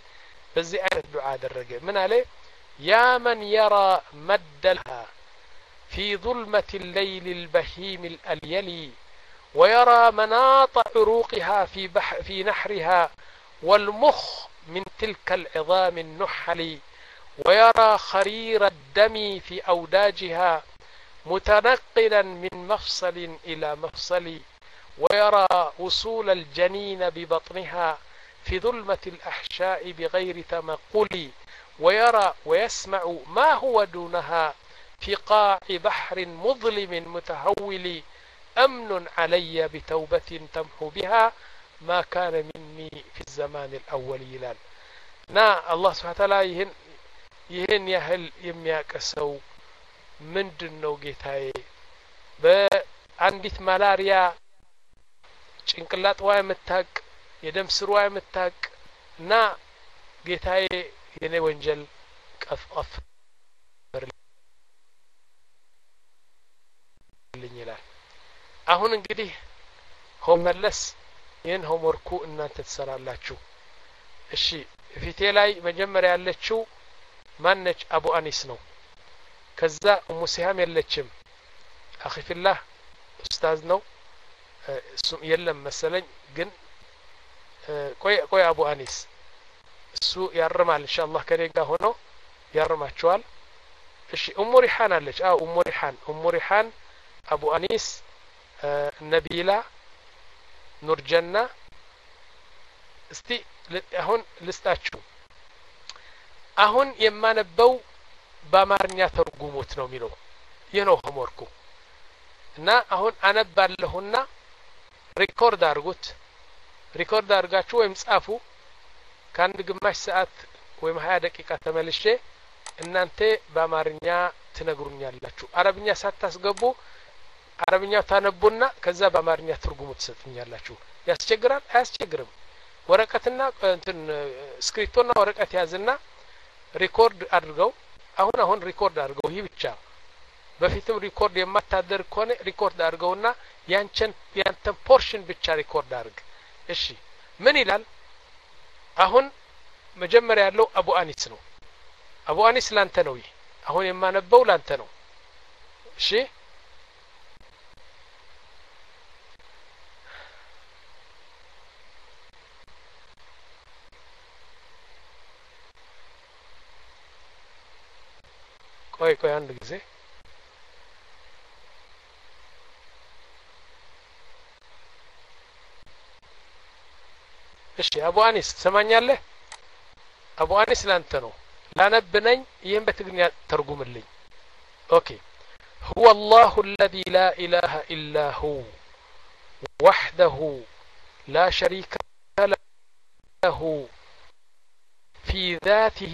በዚህ አይነት ዱዓ አደረገ ምን አለ يا من يرى مدها في ظلمة الليل البهيم الأليلي ويرى مناط عروقها في, بح في نحرها والمخ من تلك العظام النحل ويرى خرير الدم في أوداجها متنقلا من مفصل إلى مفصل ويرى وصول الجنين ببطنها في ظلمة الأحشاء بغير تمقل ويرى ويسمع ما هو دونها في قاع بحر مظلم متهول أمن علي بتوبة تمحو بها ما كان مني في الزمان الأول يلال نا الله سبحانه وتعالى يهن يهن يهل يمياك سو ምንድነው ጌታዬ በአንዲት ማላሪያ ጭንቅላቷ የምታቅ የደም ስሯ የምታቅ እና ጌታዬ የኔ ወንጀል ቀፍቀፍ ልኝ ይላል አሁን እንግዲህ ሆመለስ ይህን ሆምወርኩ እናንተ ትሰራላችሁ እሺ ፊቴ ላይ መጀመሪያ ያለችው ማነች አቡ አኒስ ነው ከዛ ኡሙ ሲሃም የለችም አኺ ፊላህ ኡስታዝ ነው እሱም የለም መሰለኝ ግን ቆይ ቆይ አቡ አኒስ እሱ ያርማል ኢንሻአላህ ከኔ ጋር ሆኖ ያርማቸዋል እሺ ኡሙ ሪሃን አለች አው ኡሙ ሪሃን ኡሙ ሪሃን አቡ አኒስ ነቢላ ኑር ጀና እስቲ አሁን ልስጣችሁ አሁን የማነበው በአማርኛ ተርጉሙት ነው የሚለው ይሄ ነው ሆምወርኩ እና አሁን አነባለሁና ሪኮርድ አድርጉት ሪኮርድ አድርጋችሁ ወይም ጻፉ ከአንድ ግማሽ ሰዓት ወይም ሃያ ደቂቃ ተመልሼ እናንተ በአማርኛ ትነግሩኛላችሁ አረብኛ ሳታስገቡ አረብኛ ታነቡና ከዛ በአማርኛ ትርጉሙ ትሰጡኛላችሁ ያስቸግራል አያስቸግርም ወረቀትና እንትን ስክሪፕቶና ወረቀት ያዝና ሪኮርድ አድርገው አሁን አሁን ሪኮርድ አድርገው ይህ ብቻ በፊትም ሪኮርድ የማታደርግ ከሆነ ሪኮርድ አድርገውና ያንቺን ያንተን ፖርሽን ብቻ ሪኮርድ አድርግ እሺ ምን ይላል አሁን መጀመሪያ ያለው አቡ አኒስ ነው አቡ አኒስ ላንተ ነው ይሄ አሁን የማነበው ላንተ ነው እሺ ቆይ ቆይ አንድ ጊዜ እሺ አቡ አኒስ ሰማኛለህ አቡ አኒስ ላንተ ነው ላነብነኝ ይሄን በትግርኛ ተርጉምልኝ ኦኬ هو الله الذي لا إله إلا هو وحده لا شريك له في ذاته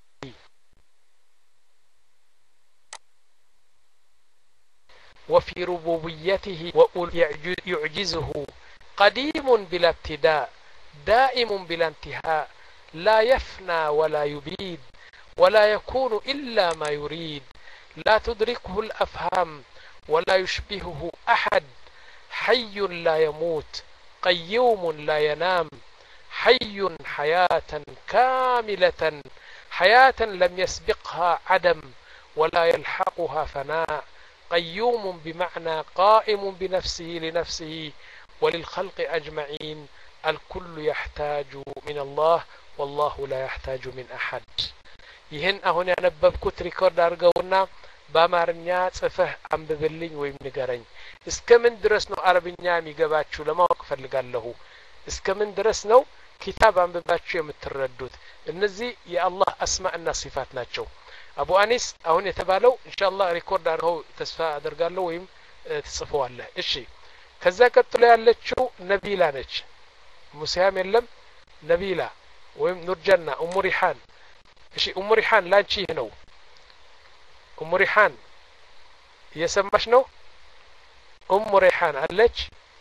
وفي ربوبيته ويعجزه قديم بلا ابتداء دائم بلا انتهاء لا يفنى ولا يبيد ولا يكون إلا ما يريد لا تدركه الأفهام ولا يشبهه أحد حي لا يموت قيوم لا ينام حي حياة كاملة حياة لم يسبقها عدم ولا يلحقها فناء قيوم بمعنى قائم بنفسه لنفسه وللخلق أجمعين الكل يحتاج من الله والله لا يحتاج من أحد ይህን አሁን ያነበብኩት ሪኮርድ አድርገውና በአማርኛ ጽፈህ አንብብልኝ ወይም ንገረኝ እስከምን ድረስ ነው አረብኛ የሚገባችሁ ለማወቅ ፈልጋለሁ እስከምን ድረስ ነው ኪታብ አንብባችሁ የምትረዱት እነዚህ የአላህ አስማእና ሲፋት ናቸው አቡ አኒስ አሁን የተባለው ኢንሻአላህ ሪኮርድ አድርገው ተስፋ አደርጋለሁ ወይም ተጽፈዋለህ እሺ ከዛ ቀጥሎ ያለችው ነቢላ ነች ሙሲያም የለም ነቢላ ወይም ኑርጀና ኡሙ ሪሃን እሺ ኡሙ ሪሃን ላንቺ ነው ኡሙ ሪሃን እየሰማሽ ነው ኡሙ ሪሃን አለች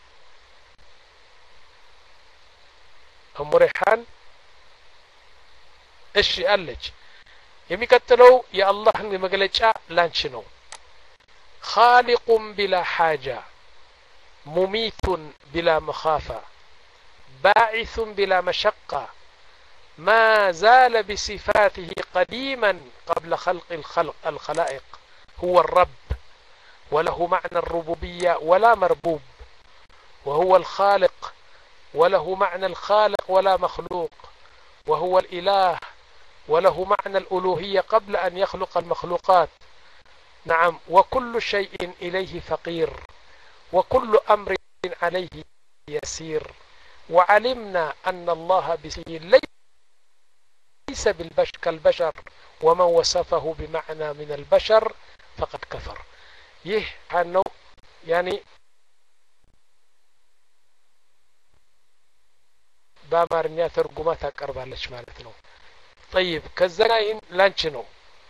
ኡሙ ሪሃን እሺ አለች የሚቀጥለው የአላህን መግለጫ ላንቺ ነው خالق بلا حاجة مميت بلا مخافة باعث بلا مشقة ما زال بصفاته قديما قبل خلق الخلق الخلائق، هو الرب وله معنى الربوبية ولا مربوب، وهو الخالق وله معنى الخالق ولا مخلوق، وهو الإله وله معنى الألوهية قبل أن يخلق المخلوقات. نعم، وكل شيء إليه فقير، وكل أمر عليه يسير. وعلمنا أن الله بسير ليس بالبشر كالبشر، ومن وصفه بمعنى من البشر فقد كفر. يه عنه يعني በአማርኛ ተርጉማ ታቀርባለች ማለት ነው። طيب ከዛ ላንቺ ነው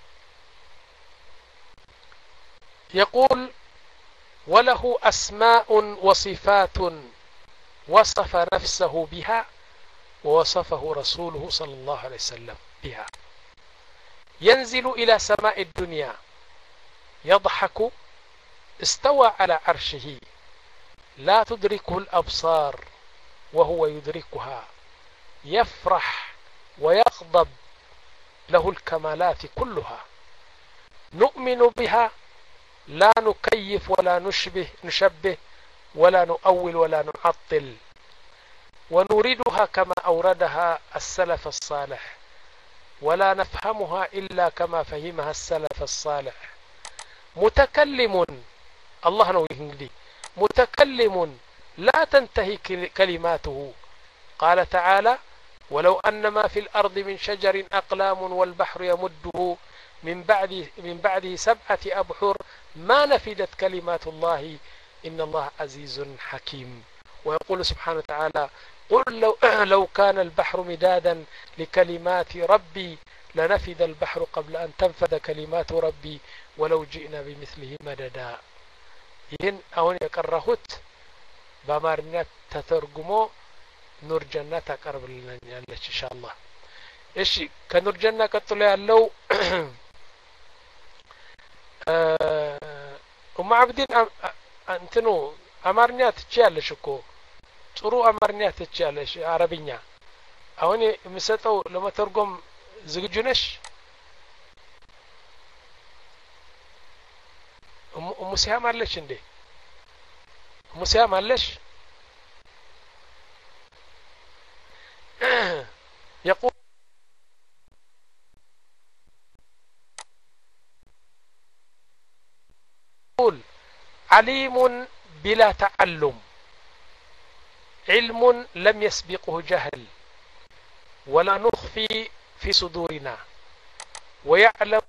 يقول وله أسماء وصفات وصف نفسه بها ووصفه رسوله صلى الله عليه وسلم بها. ينزل إلى سماء الدنيا يضحك استوى على عرشه لا تدركه الأبصار وهو يدركها، يفرح ويغضب له الكمالات كلها. نؤمن بها لا نكيف ولا نشبه نشبه ولا نؤول ولا نعطل، ونوردها كما أوردها السلف الصالح، ولا نفهمها إلا كما فهمها السلف الصالح. متكلم الله نو يهنجلي متكلم لا تنتهي كلماته. قال تعالى ولو أن ما في الأرض من شجر أقلام والبحر يمده من بعد من بعده سبعة أبحر ما نفدت كلمات الله إن الله عزيز حكيم. ويقول سبحانه وتعالى قل لو, لو كان البحر مدادا لكلمات ربي لنفد البحر قبل أن تنفد كلمات ربي ولو جئنا بمثله مددا. ይህን አሁን የቀረሁት በአማርኛ ተተርጉሞ ኑር ጀና ታቀርብልናለች ኢንሻአላህ። እሺ ከኑር ጀና ቀጥሎ ያለው ኡም አብዲን እንትኑ አማርኛ ትችያለሽ እኮ ጥሩ አማርኛ ትችያለሽ አረብኛ። አሁን የምሰጠው ለመተርጎም ዝግጁ ነሽ? ኡም ሲያም አለሽ እንዴ? ኡም ሲያም አለሽ? يقول عليم بلا تعلم، علم لم يسبقه جهل، ولا نخفي في صدورنا، ويعلم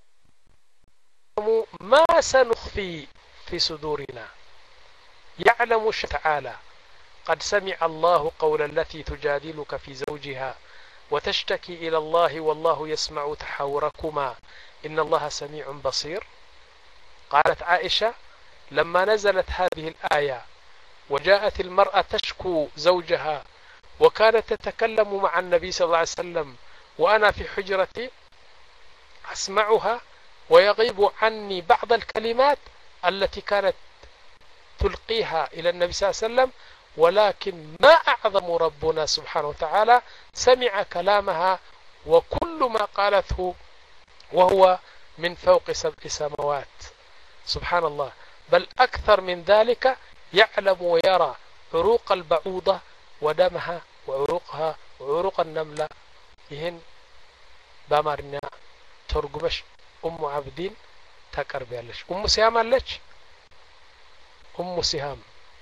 ما سنخفي في صدورنا. يعلم تعالى قد سمع الله قول التي تجادلك في زوجها وتشتكي إلى الله والله يسمع تحاوركما إن الله سميع بصير. قالت عائشة لما نزلت هذه الآية وجاءت المرأة تشكو زوجها وكانت تتكلم مع النبي صلى الله عليه وسلم وأنا في حجرتي أسمعها ويغيب عني بعض الكلمات التي كانت تلقيها إلى النبي صلى الله عليه وسلم، ولكن ما أعظم ربنا سبحانه وتعالى سمع كلامها وكل ما قالته وهو من فوق سبع سماوات. سبحان الله، بل أكثر من ذلك يعلم ويرى عروق البعوضة ودمها وعروقها وعروق النملة. يهن بامرنا ترجمش أم عبدين تقرب يالش. أم سهام لش أم سهام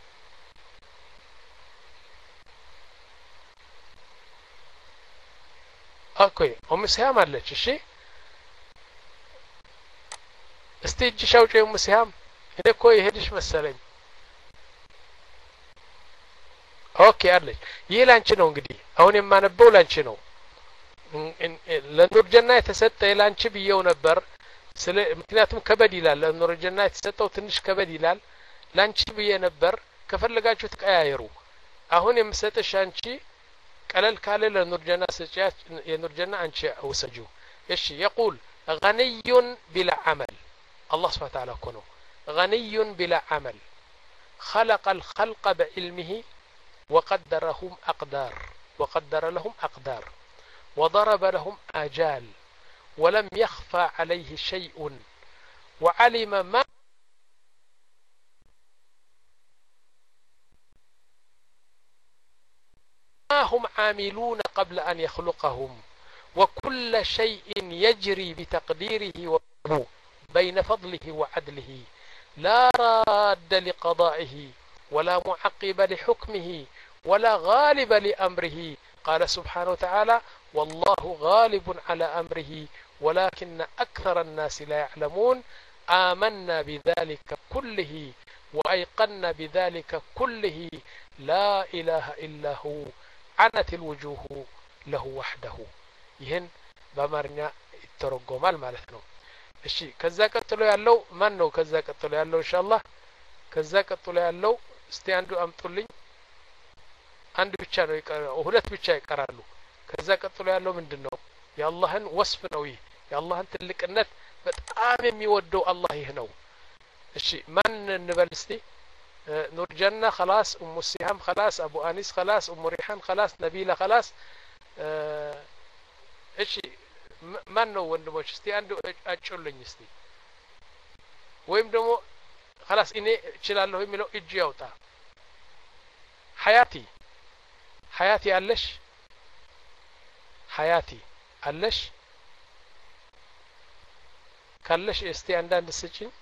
أوكي أم سهام لش الشيء استيج شوجي أم سهام هنا كوي هدش مسلين. ኦኬ አለች። ይህ ላንቺ ነው እንግዲህ አሁን የማነበው ላንቺ ነው። ለኑር ጀና የተሰጠ ላንቺ ብየው ነበር ስለ ምክንያቱም ከበድ ይላል። ለኑር ጀና የተሰጠው ትንሽ ከበድ ይላል። ላንቺ ብየ ነበር። ከፈለጋችሁ ተቀያየሩ። አሁን የምሰጥሽ አንቺ ቀለል ካለ ለኑር ጀና ሰጪያት የኑር ጀና አንቺ ወሰጂው። እሺ يقول غني بلا عمل الله سبحانه وتعالى كنو غني بلا عمل خلق الخلق بعلمه وقدرهم أقدار وقدر لهم أقدار وضرب لهم آجال ولم يخفى عليه شيء وعلم ما هم عاملون قبل أن يخلقهم وكل شيء يجري بتقديره بين فضله وعدله لا راد لقضائه ولا معقب لحكمه ولا غالب لأمره. قال سبحانه وتعالى والله غالب على أمره ولكن أكثر الناس لا يعلمون. آمنا بذلك كله وأيقنا بذلك كله لا إله إلا هو عنت الوجوه له وحده. ይህን በአማርኛ ይተረጎማል ማለት ነው። እሺ ከዛ ቀጥሎ ያለው ማን ነው? ከዛ ቀጥሎ ያለው ኢንሻአላህ ከዛ ቀጥሎ ያለው እስቲ አንዱ አምጡልኝ። አንድ ብቻ ነው ይቀራል፣ ሁለት ብቻ ይቀራሉ። ከዛ ቀጥሎ ያለው ምንድነው? የአላህን ወስፍ ነው። ይህ የአላህን ትልቅነት በጣም የሚወደው አላህ ይህ ነው። እሺ ማን እንበል እስቲ? نور جنة خلاص، أم السهام خلاص، أبو أنيس خلاص، أم ريحان خلاص، نبيلة خلاص. እሺ ማን ነው ወንድሞች? እስቲ አንዱ አጭልኝ እስቲ። ወይም ደግሞ خلاص እኔ እችላለሁ የሚለው እጅ ያውጣ። ሐያቲ ሐያቲ አለሽ? ሐያቲ አለሽ? ካለሽ እስቲ አንዳንድ ስጪኝ።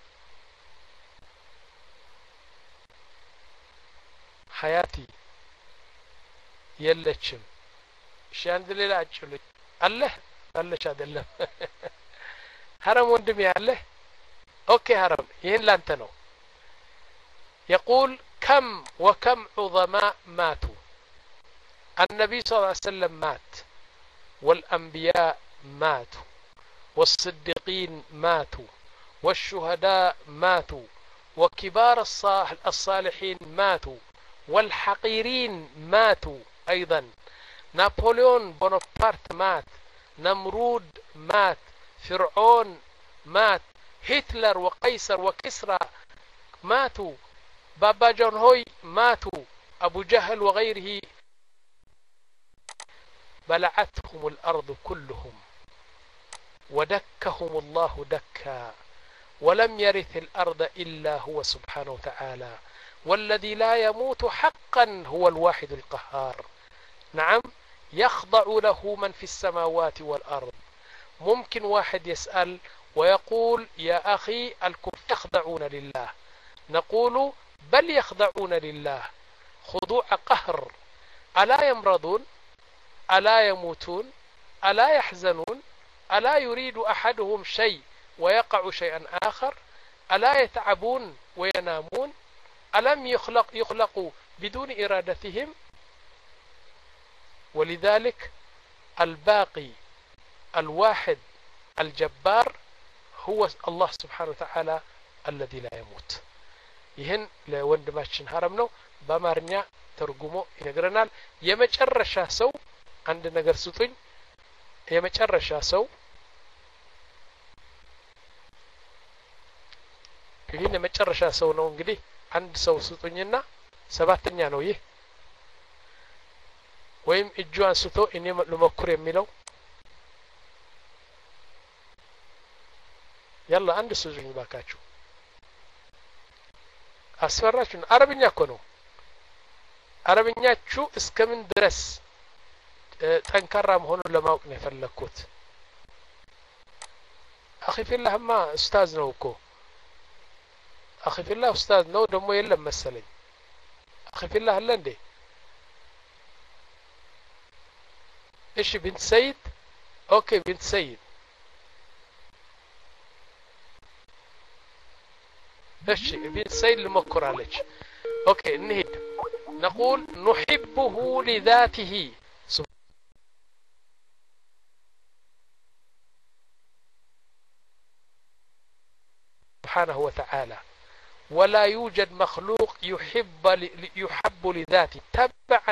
ሐያቲ የለችም። እሺ አንድ ሌላ አጭልኝ አለ አለች አይደለም? ሀረም ወንድም ያለ ኦኬ ሀረም ይሄን ላንተ ነው። يقول كم وكم عظماء ماتوا. النبي صلى الله عليه وسلم مات والأنبياء ماتوا والصديقين ماتوا والشهداء ماتوا وكبار الصالحين ماتوا والحقيرين ماتوا أيضا. نابليون بونابرت مات، نمرود مات، فرعون مات، هتلر وقيصر وكسرى ماتوا، بابا جون هوي ماتوا، أبو جهل وغيره بلعتهم الأرض كلهم ودكهم الله دكا ولم يرث الأرض إلا هو سبحانه وتعالى والذي لا يموت حقا هو الواحد القهار. نعم يخضع له من في السماوات والأرض. ممكن واحد يسأل ويقول يا أخي الكفار يخضعون لله. نقول بل يخضعون لله خضوع قهر. ألا يمرضون؟ ألا يموتون؟ ألا يحزنون؟ ألا يريد أحدهم شيء ويقع شيئا آخر؟ ألا يتعبون وينامون؟ ألم يخلق يخلقوا بدون إرادتهم؟ ولذلك الباقي الواحد الجبار هو الله سبحانه وتعالى الذي لا يموت. ይህን ለወንድማችን ሀረም ነው በአማርኛ ተርጉሞ ይነግረናል። የመጨረሻ ሰው አንድ ነገር ስጡኝ። የመጨረሻ ሰው ይህን የመጨረሻ ሰው ነው እንግዲህ አንድ ሰው ስጡኝና ሰባተኛ ነው ይህ ወይም እጁ አንስቶ እኔ ልሞክር የሚለው يلا አንድ ስጡኝ ባካችሁ። አስፈራችሁ። አረብኛ እኮ ነው። አረብኛችሁ እስከምን ድረስ ጠንካራ መሆኑን ለማወቅ ነው የፈለኩት። አኺ ፊላህማ ኡስታዝ ነው እኮ አኺ ፊላህ ኡስታዝ ነው ደግሞ የለም መሰለኝ። አኺ ፊላህ አለ እንዴ? እሺ ቢንት ሰይድ ኦኬ ቢንት ሰይድ እሺ ቢንት ሰይድ ልሞክራለች። ኦኬ እንሂድ። نقول نحبه لذاته سبحانه وتعالى ولا يوجد مخلوق يحب يحب لذاته تبعا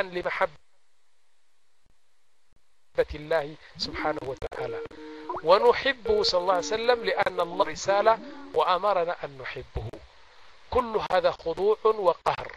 لمحبة الله سبحانه وتعالى. ونحبه صلى الله عليه وسلم لأن الله رسالة وأمرنا أن نحبه. كل هذا خضوع وقهر.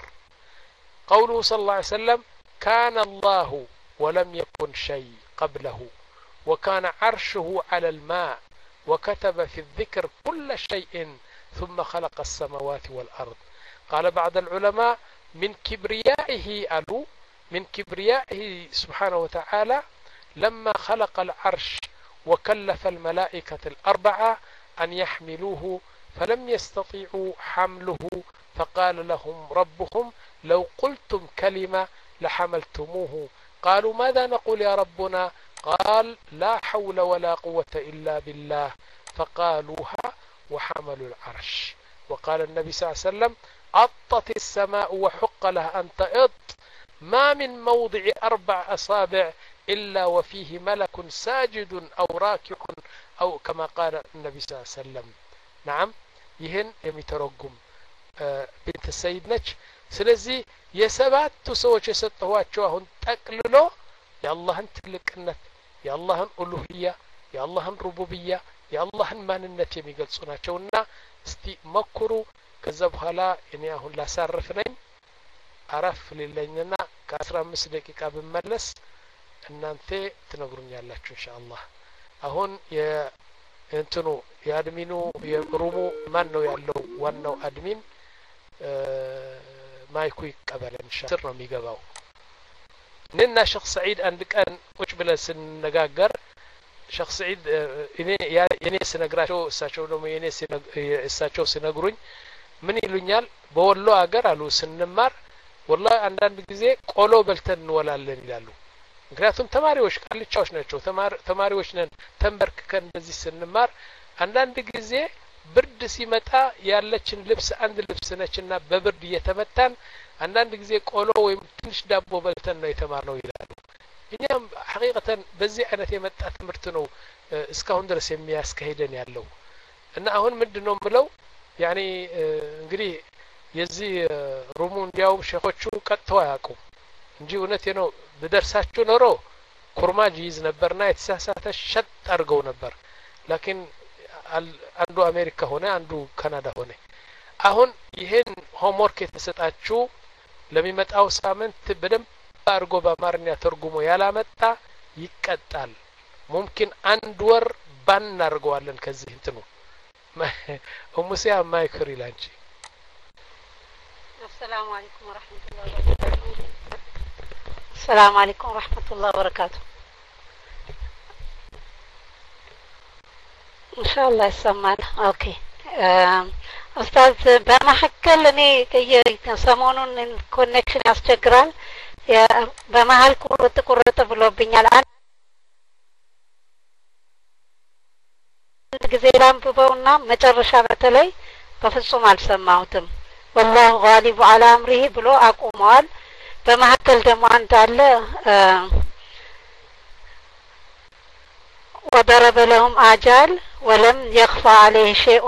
قوله صلى الله عليه وسلم كان الله ولم يكن شيء قبله وكان عرشه على الماء وكتب في الذكر كل شيء ثم خلق السماوات والأرض. قال بعض العلماء من كبريائه ألو من كبريائه سبحانه وتعالى لما خلق العرش وكلف الملائكة الأربعة أن يحملوه فلم يستطيعوا حمله، فقال لهم ربهم لو قلتم كلمة لحملتموه. قالوا ماذا نقول يا ربنا؟ قال لا حول ولا قوة إلا بالله، فقالوها وحملوا العرش. وقال النبي صلى الله عليه وسلم أطت السماء وحق لها أن تئط، ما من موضع أربع أصابع إلا وفيه ملك ساجد أو راكع أو كما قال النبي صلى الله عليه وسلم. نعم ይህን የሚተረጉም ቢንት ሰይድ ነች። ስለዚህ የሰባቱ ሰዎች የሰጠኋቸው አሁን ጠቅልሎ የአላህን ትልቅነት፣ የአላህን ኡሉሂያ፣ የአላህን ሩቡብያ፣ የአላህን ማንነት የሚገልጹ ናቸውና እስቲ መኩሩ። ከዛ በኋላ እኔ አሁን ላሳርፍ ነኝ። አረፍ ሊለኝና ከአስራ አምስት ደቂቃ ብመለስ እናንተ ትነግሩኛላችሁ ኢንሻአላህ። አሁን የእንትኑ የአድሚኑ የሩሙ ማን ነው ያለው? ዋናው አድሚን ማይኩ ይቀበለን ኢንሻአላህ ነው የሚገባው። እኔና ሼክ ሰዒድ አንድ ቀን ቁጭ ብለን ስንነጋገር ሼክ ሰዒድ እኔ የኔ ስነግራቸው እሳቸው ደግሞ የኔ እሳቸው ሲነግሩኝ ምን ይሉኛል? በወሎ አገር አሉ ስንማር ወላሂ አንዳንድ ጊዜ ቆሎ በልተን እንወላለን ይላሉ። ምክንያቱም ተማሪዎች ቃልቻዎች ናቸው። ተማሪዎች ነን ተንበርክከን እንደዚህ ስንማር አንዳንድ ጊዜ ብርድ ሲመጣ ያለችን ልብስ አንድ ልብስ ነችና በብርድ እየተመታን አንዳንድ ጊዜ ቆሎ ወይም ትንሽ ዳቦ በልተን ነው የተማርነው ይላሉ። እኛም ሐቂቀተን በዚህ አይነት የመጣ ትምህርት ነው እስካሁን ድረስ የሚያስከሂደን ያለው እና አሁን ምንድነው ብለው ያኒ እንግዲህ የዚህ ሩሙ እንዲያው ሸኾቹ ቀጥተው አያውቁም እንጂ እውነቴ ነው በደርሳቸው ኖሮ ኩርማጅ ይዝ ነበርና የተሳሳተ ሸጥ አድርገው ነበር። ላኪን አንዱ አሜሪካ ሆነ አንዱ ካናዳ ሆነ። አሁን ይሄን ሆምወርክ የተሰጣችሁ ለሚመጣው ሳምንት በደንብ አድርጎ በአማርኛ ተርጉሞ ያላመጣ ይቀጣል። ሙምኪን አንድ ወር ባን እናደርገዋለን ከዚህ እንትኑ ኡሙሲያ ማይክሪ ላንቺ። السلام عليكم ورحمة الله وبركاته. السلام عليكم ورحمة الله وبركاته. إن شاء الله يسمعنا. أوكي. أستاذ በመሐከል እኔ ሰሞኑን ኮኔክሽን ያስቸግራል። በመሐል ቁርጥ ቁርጥ ብሎብኛል። አንድ ጊዜ ላንብበውና መጨረሻ በተለይ በፍጹም አልሰማሁትም። والله غالب على امره ብሎ አቆመዋል። በመሐከል ደግሞ አንድ አለ وضرب لهم آجال ولم يخفى عليه شيء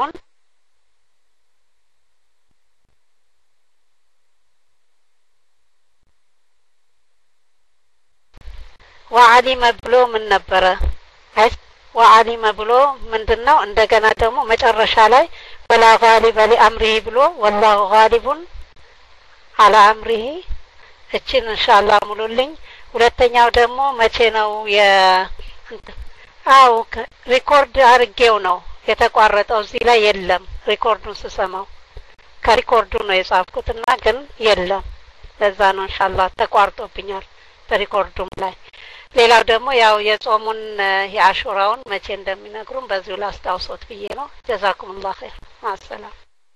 وعلم ብሎ ምን ነበረ? وعلم ብሎ ምንድነው? እንደገና ደግሞ መጨረሻ ላይ ولا غالب لأمره ብሎ والله غالب على أمره እቺን ኢንሻአላህ ሙሉልኝ። ሁለተኛው ደግሞ መቼ ነው የ አው ሪኮርድ አርጌው ነው የተቋረጠው። እዚህ ላይ የለም። ሪኮርዱን ስሰማው ከሪኮርዱ ነው የጻፍኩትና ግን የለም። ለዛ ነው ኢንሻአላህ ተቋርጦብኛል በሪኮርዱም ላይ። ሌላው ደግሞ ያው የጾሙን የአሹራውን መቼ እንደሚነግሩን በዚሁ ላስታውሶት ብዬ ነው። ጀዛኩሙላህ ኸይር ማሰላም።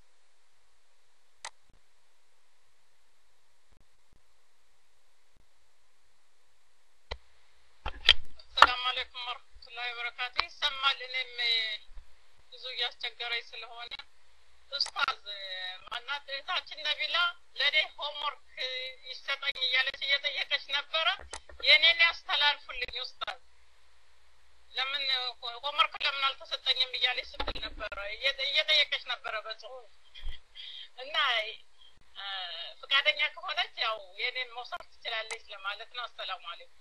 ሰላም አለይኩም ወራህመቱላሂ ወበረካቱ። ይሰማል? እኔም ብዙ እያስቸገረኝ ስለሆነ ኡስታዝ ማናት እህታችን ነቢላ ለኔ ሆምወርክ ይሰጠኝ እያለች እየጠየቀች ነበረ። የኔን ያስተላልፉልኝ ኡስታዝ። ለምን ሆምወርክ ለምን አልተሰጠኝም እያለች ስትል ነበረ እየጠየቀች ነበረ በጽሁፍ እና ፍቃደኛ ከሆነች ያው የኔን መውሰድ ትችላለች ለማለት ነው። አሰላሙ አለይኩም።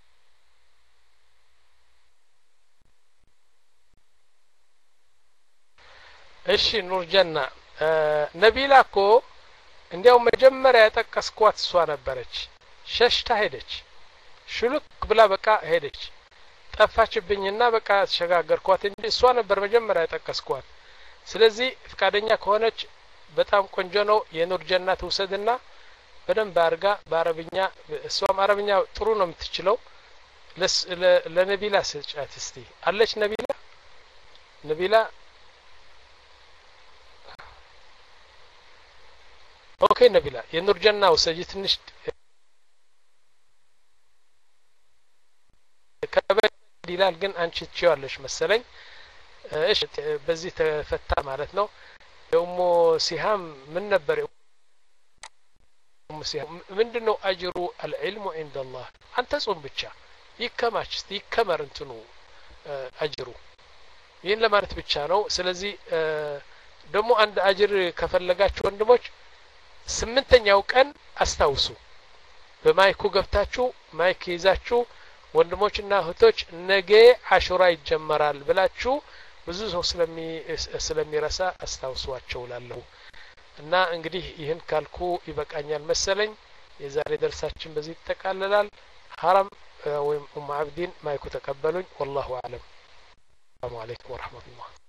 እሺ ኑር ጀና ነቢላ እኮ እንዲያው መጀመሪያ ያጠቀስኳት እሷ ነበረች። ሸሽታ ሄደች። ሽሉክ ብላ በቃ ሄደች። ጠፋችብኝና በቃ ተሸጋገርኳት እንጂ እሷ ነበር መጀመሪያ ያጠቀስኳት ስለዚህ ፍቃደኛ ከሆነች በጣም ቆንጆ ነው የኑር ጀናት ውሰድና በደንብ አርጋ በአረብኛ እሷም አረብኛ ጥሩ ነው የምትችለው ለነቢላ ስጫት እስቲ አለች ነቢላ ነቢላ ኦኬ ነቢላ የኑር ጀና ውሰጂ ትንሽ ከበድ ይላል ግን አንቺ ትችያለሽ መሰለኝ እሺ በዚህ ተፈታ ማለት ነው የኡሙ ሲሃም ምን ነበር ኡሙ ሲሃም ምንድነው አጅሩ العلم عند الله አንተ ጾም ብቻ ይከማች ይከመር እንትኑ አጅሩ ይሄን ለማለት ብቻ ነው ስለዚህ ደግሞ አንድ አጅር ከፈለጋችሁ ወንድሞች ስምንተኛው ቀን አስታውሱ በማይኩ ገብታችሁ ማይክ ይዛችሁ ወንድሞችና እህቶች ነገ አሹራ ይጀመራል ብላችሁ ብዙ ሰው ስለሚ ስለሚረሳ አስታውሷቸው ላለሁ እና እንግዲህ ይህን ካልኩ ይበቃኛል መሰለኝ የዛሬ ደርሳችን በዚህ ተጠቃለላል ሐራም ወይም ኡም አብዲን ማይኩ ተቀበሉኝ والله اعلم السلام عليكم ورحمه الله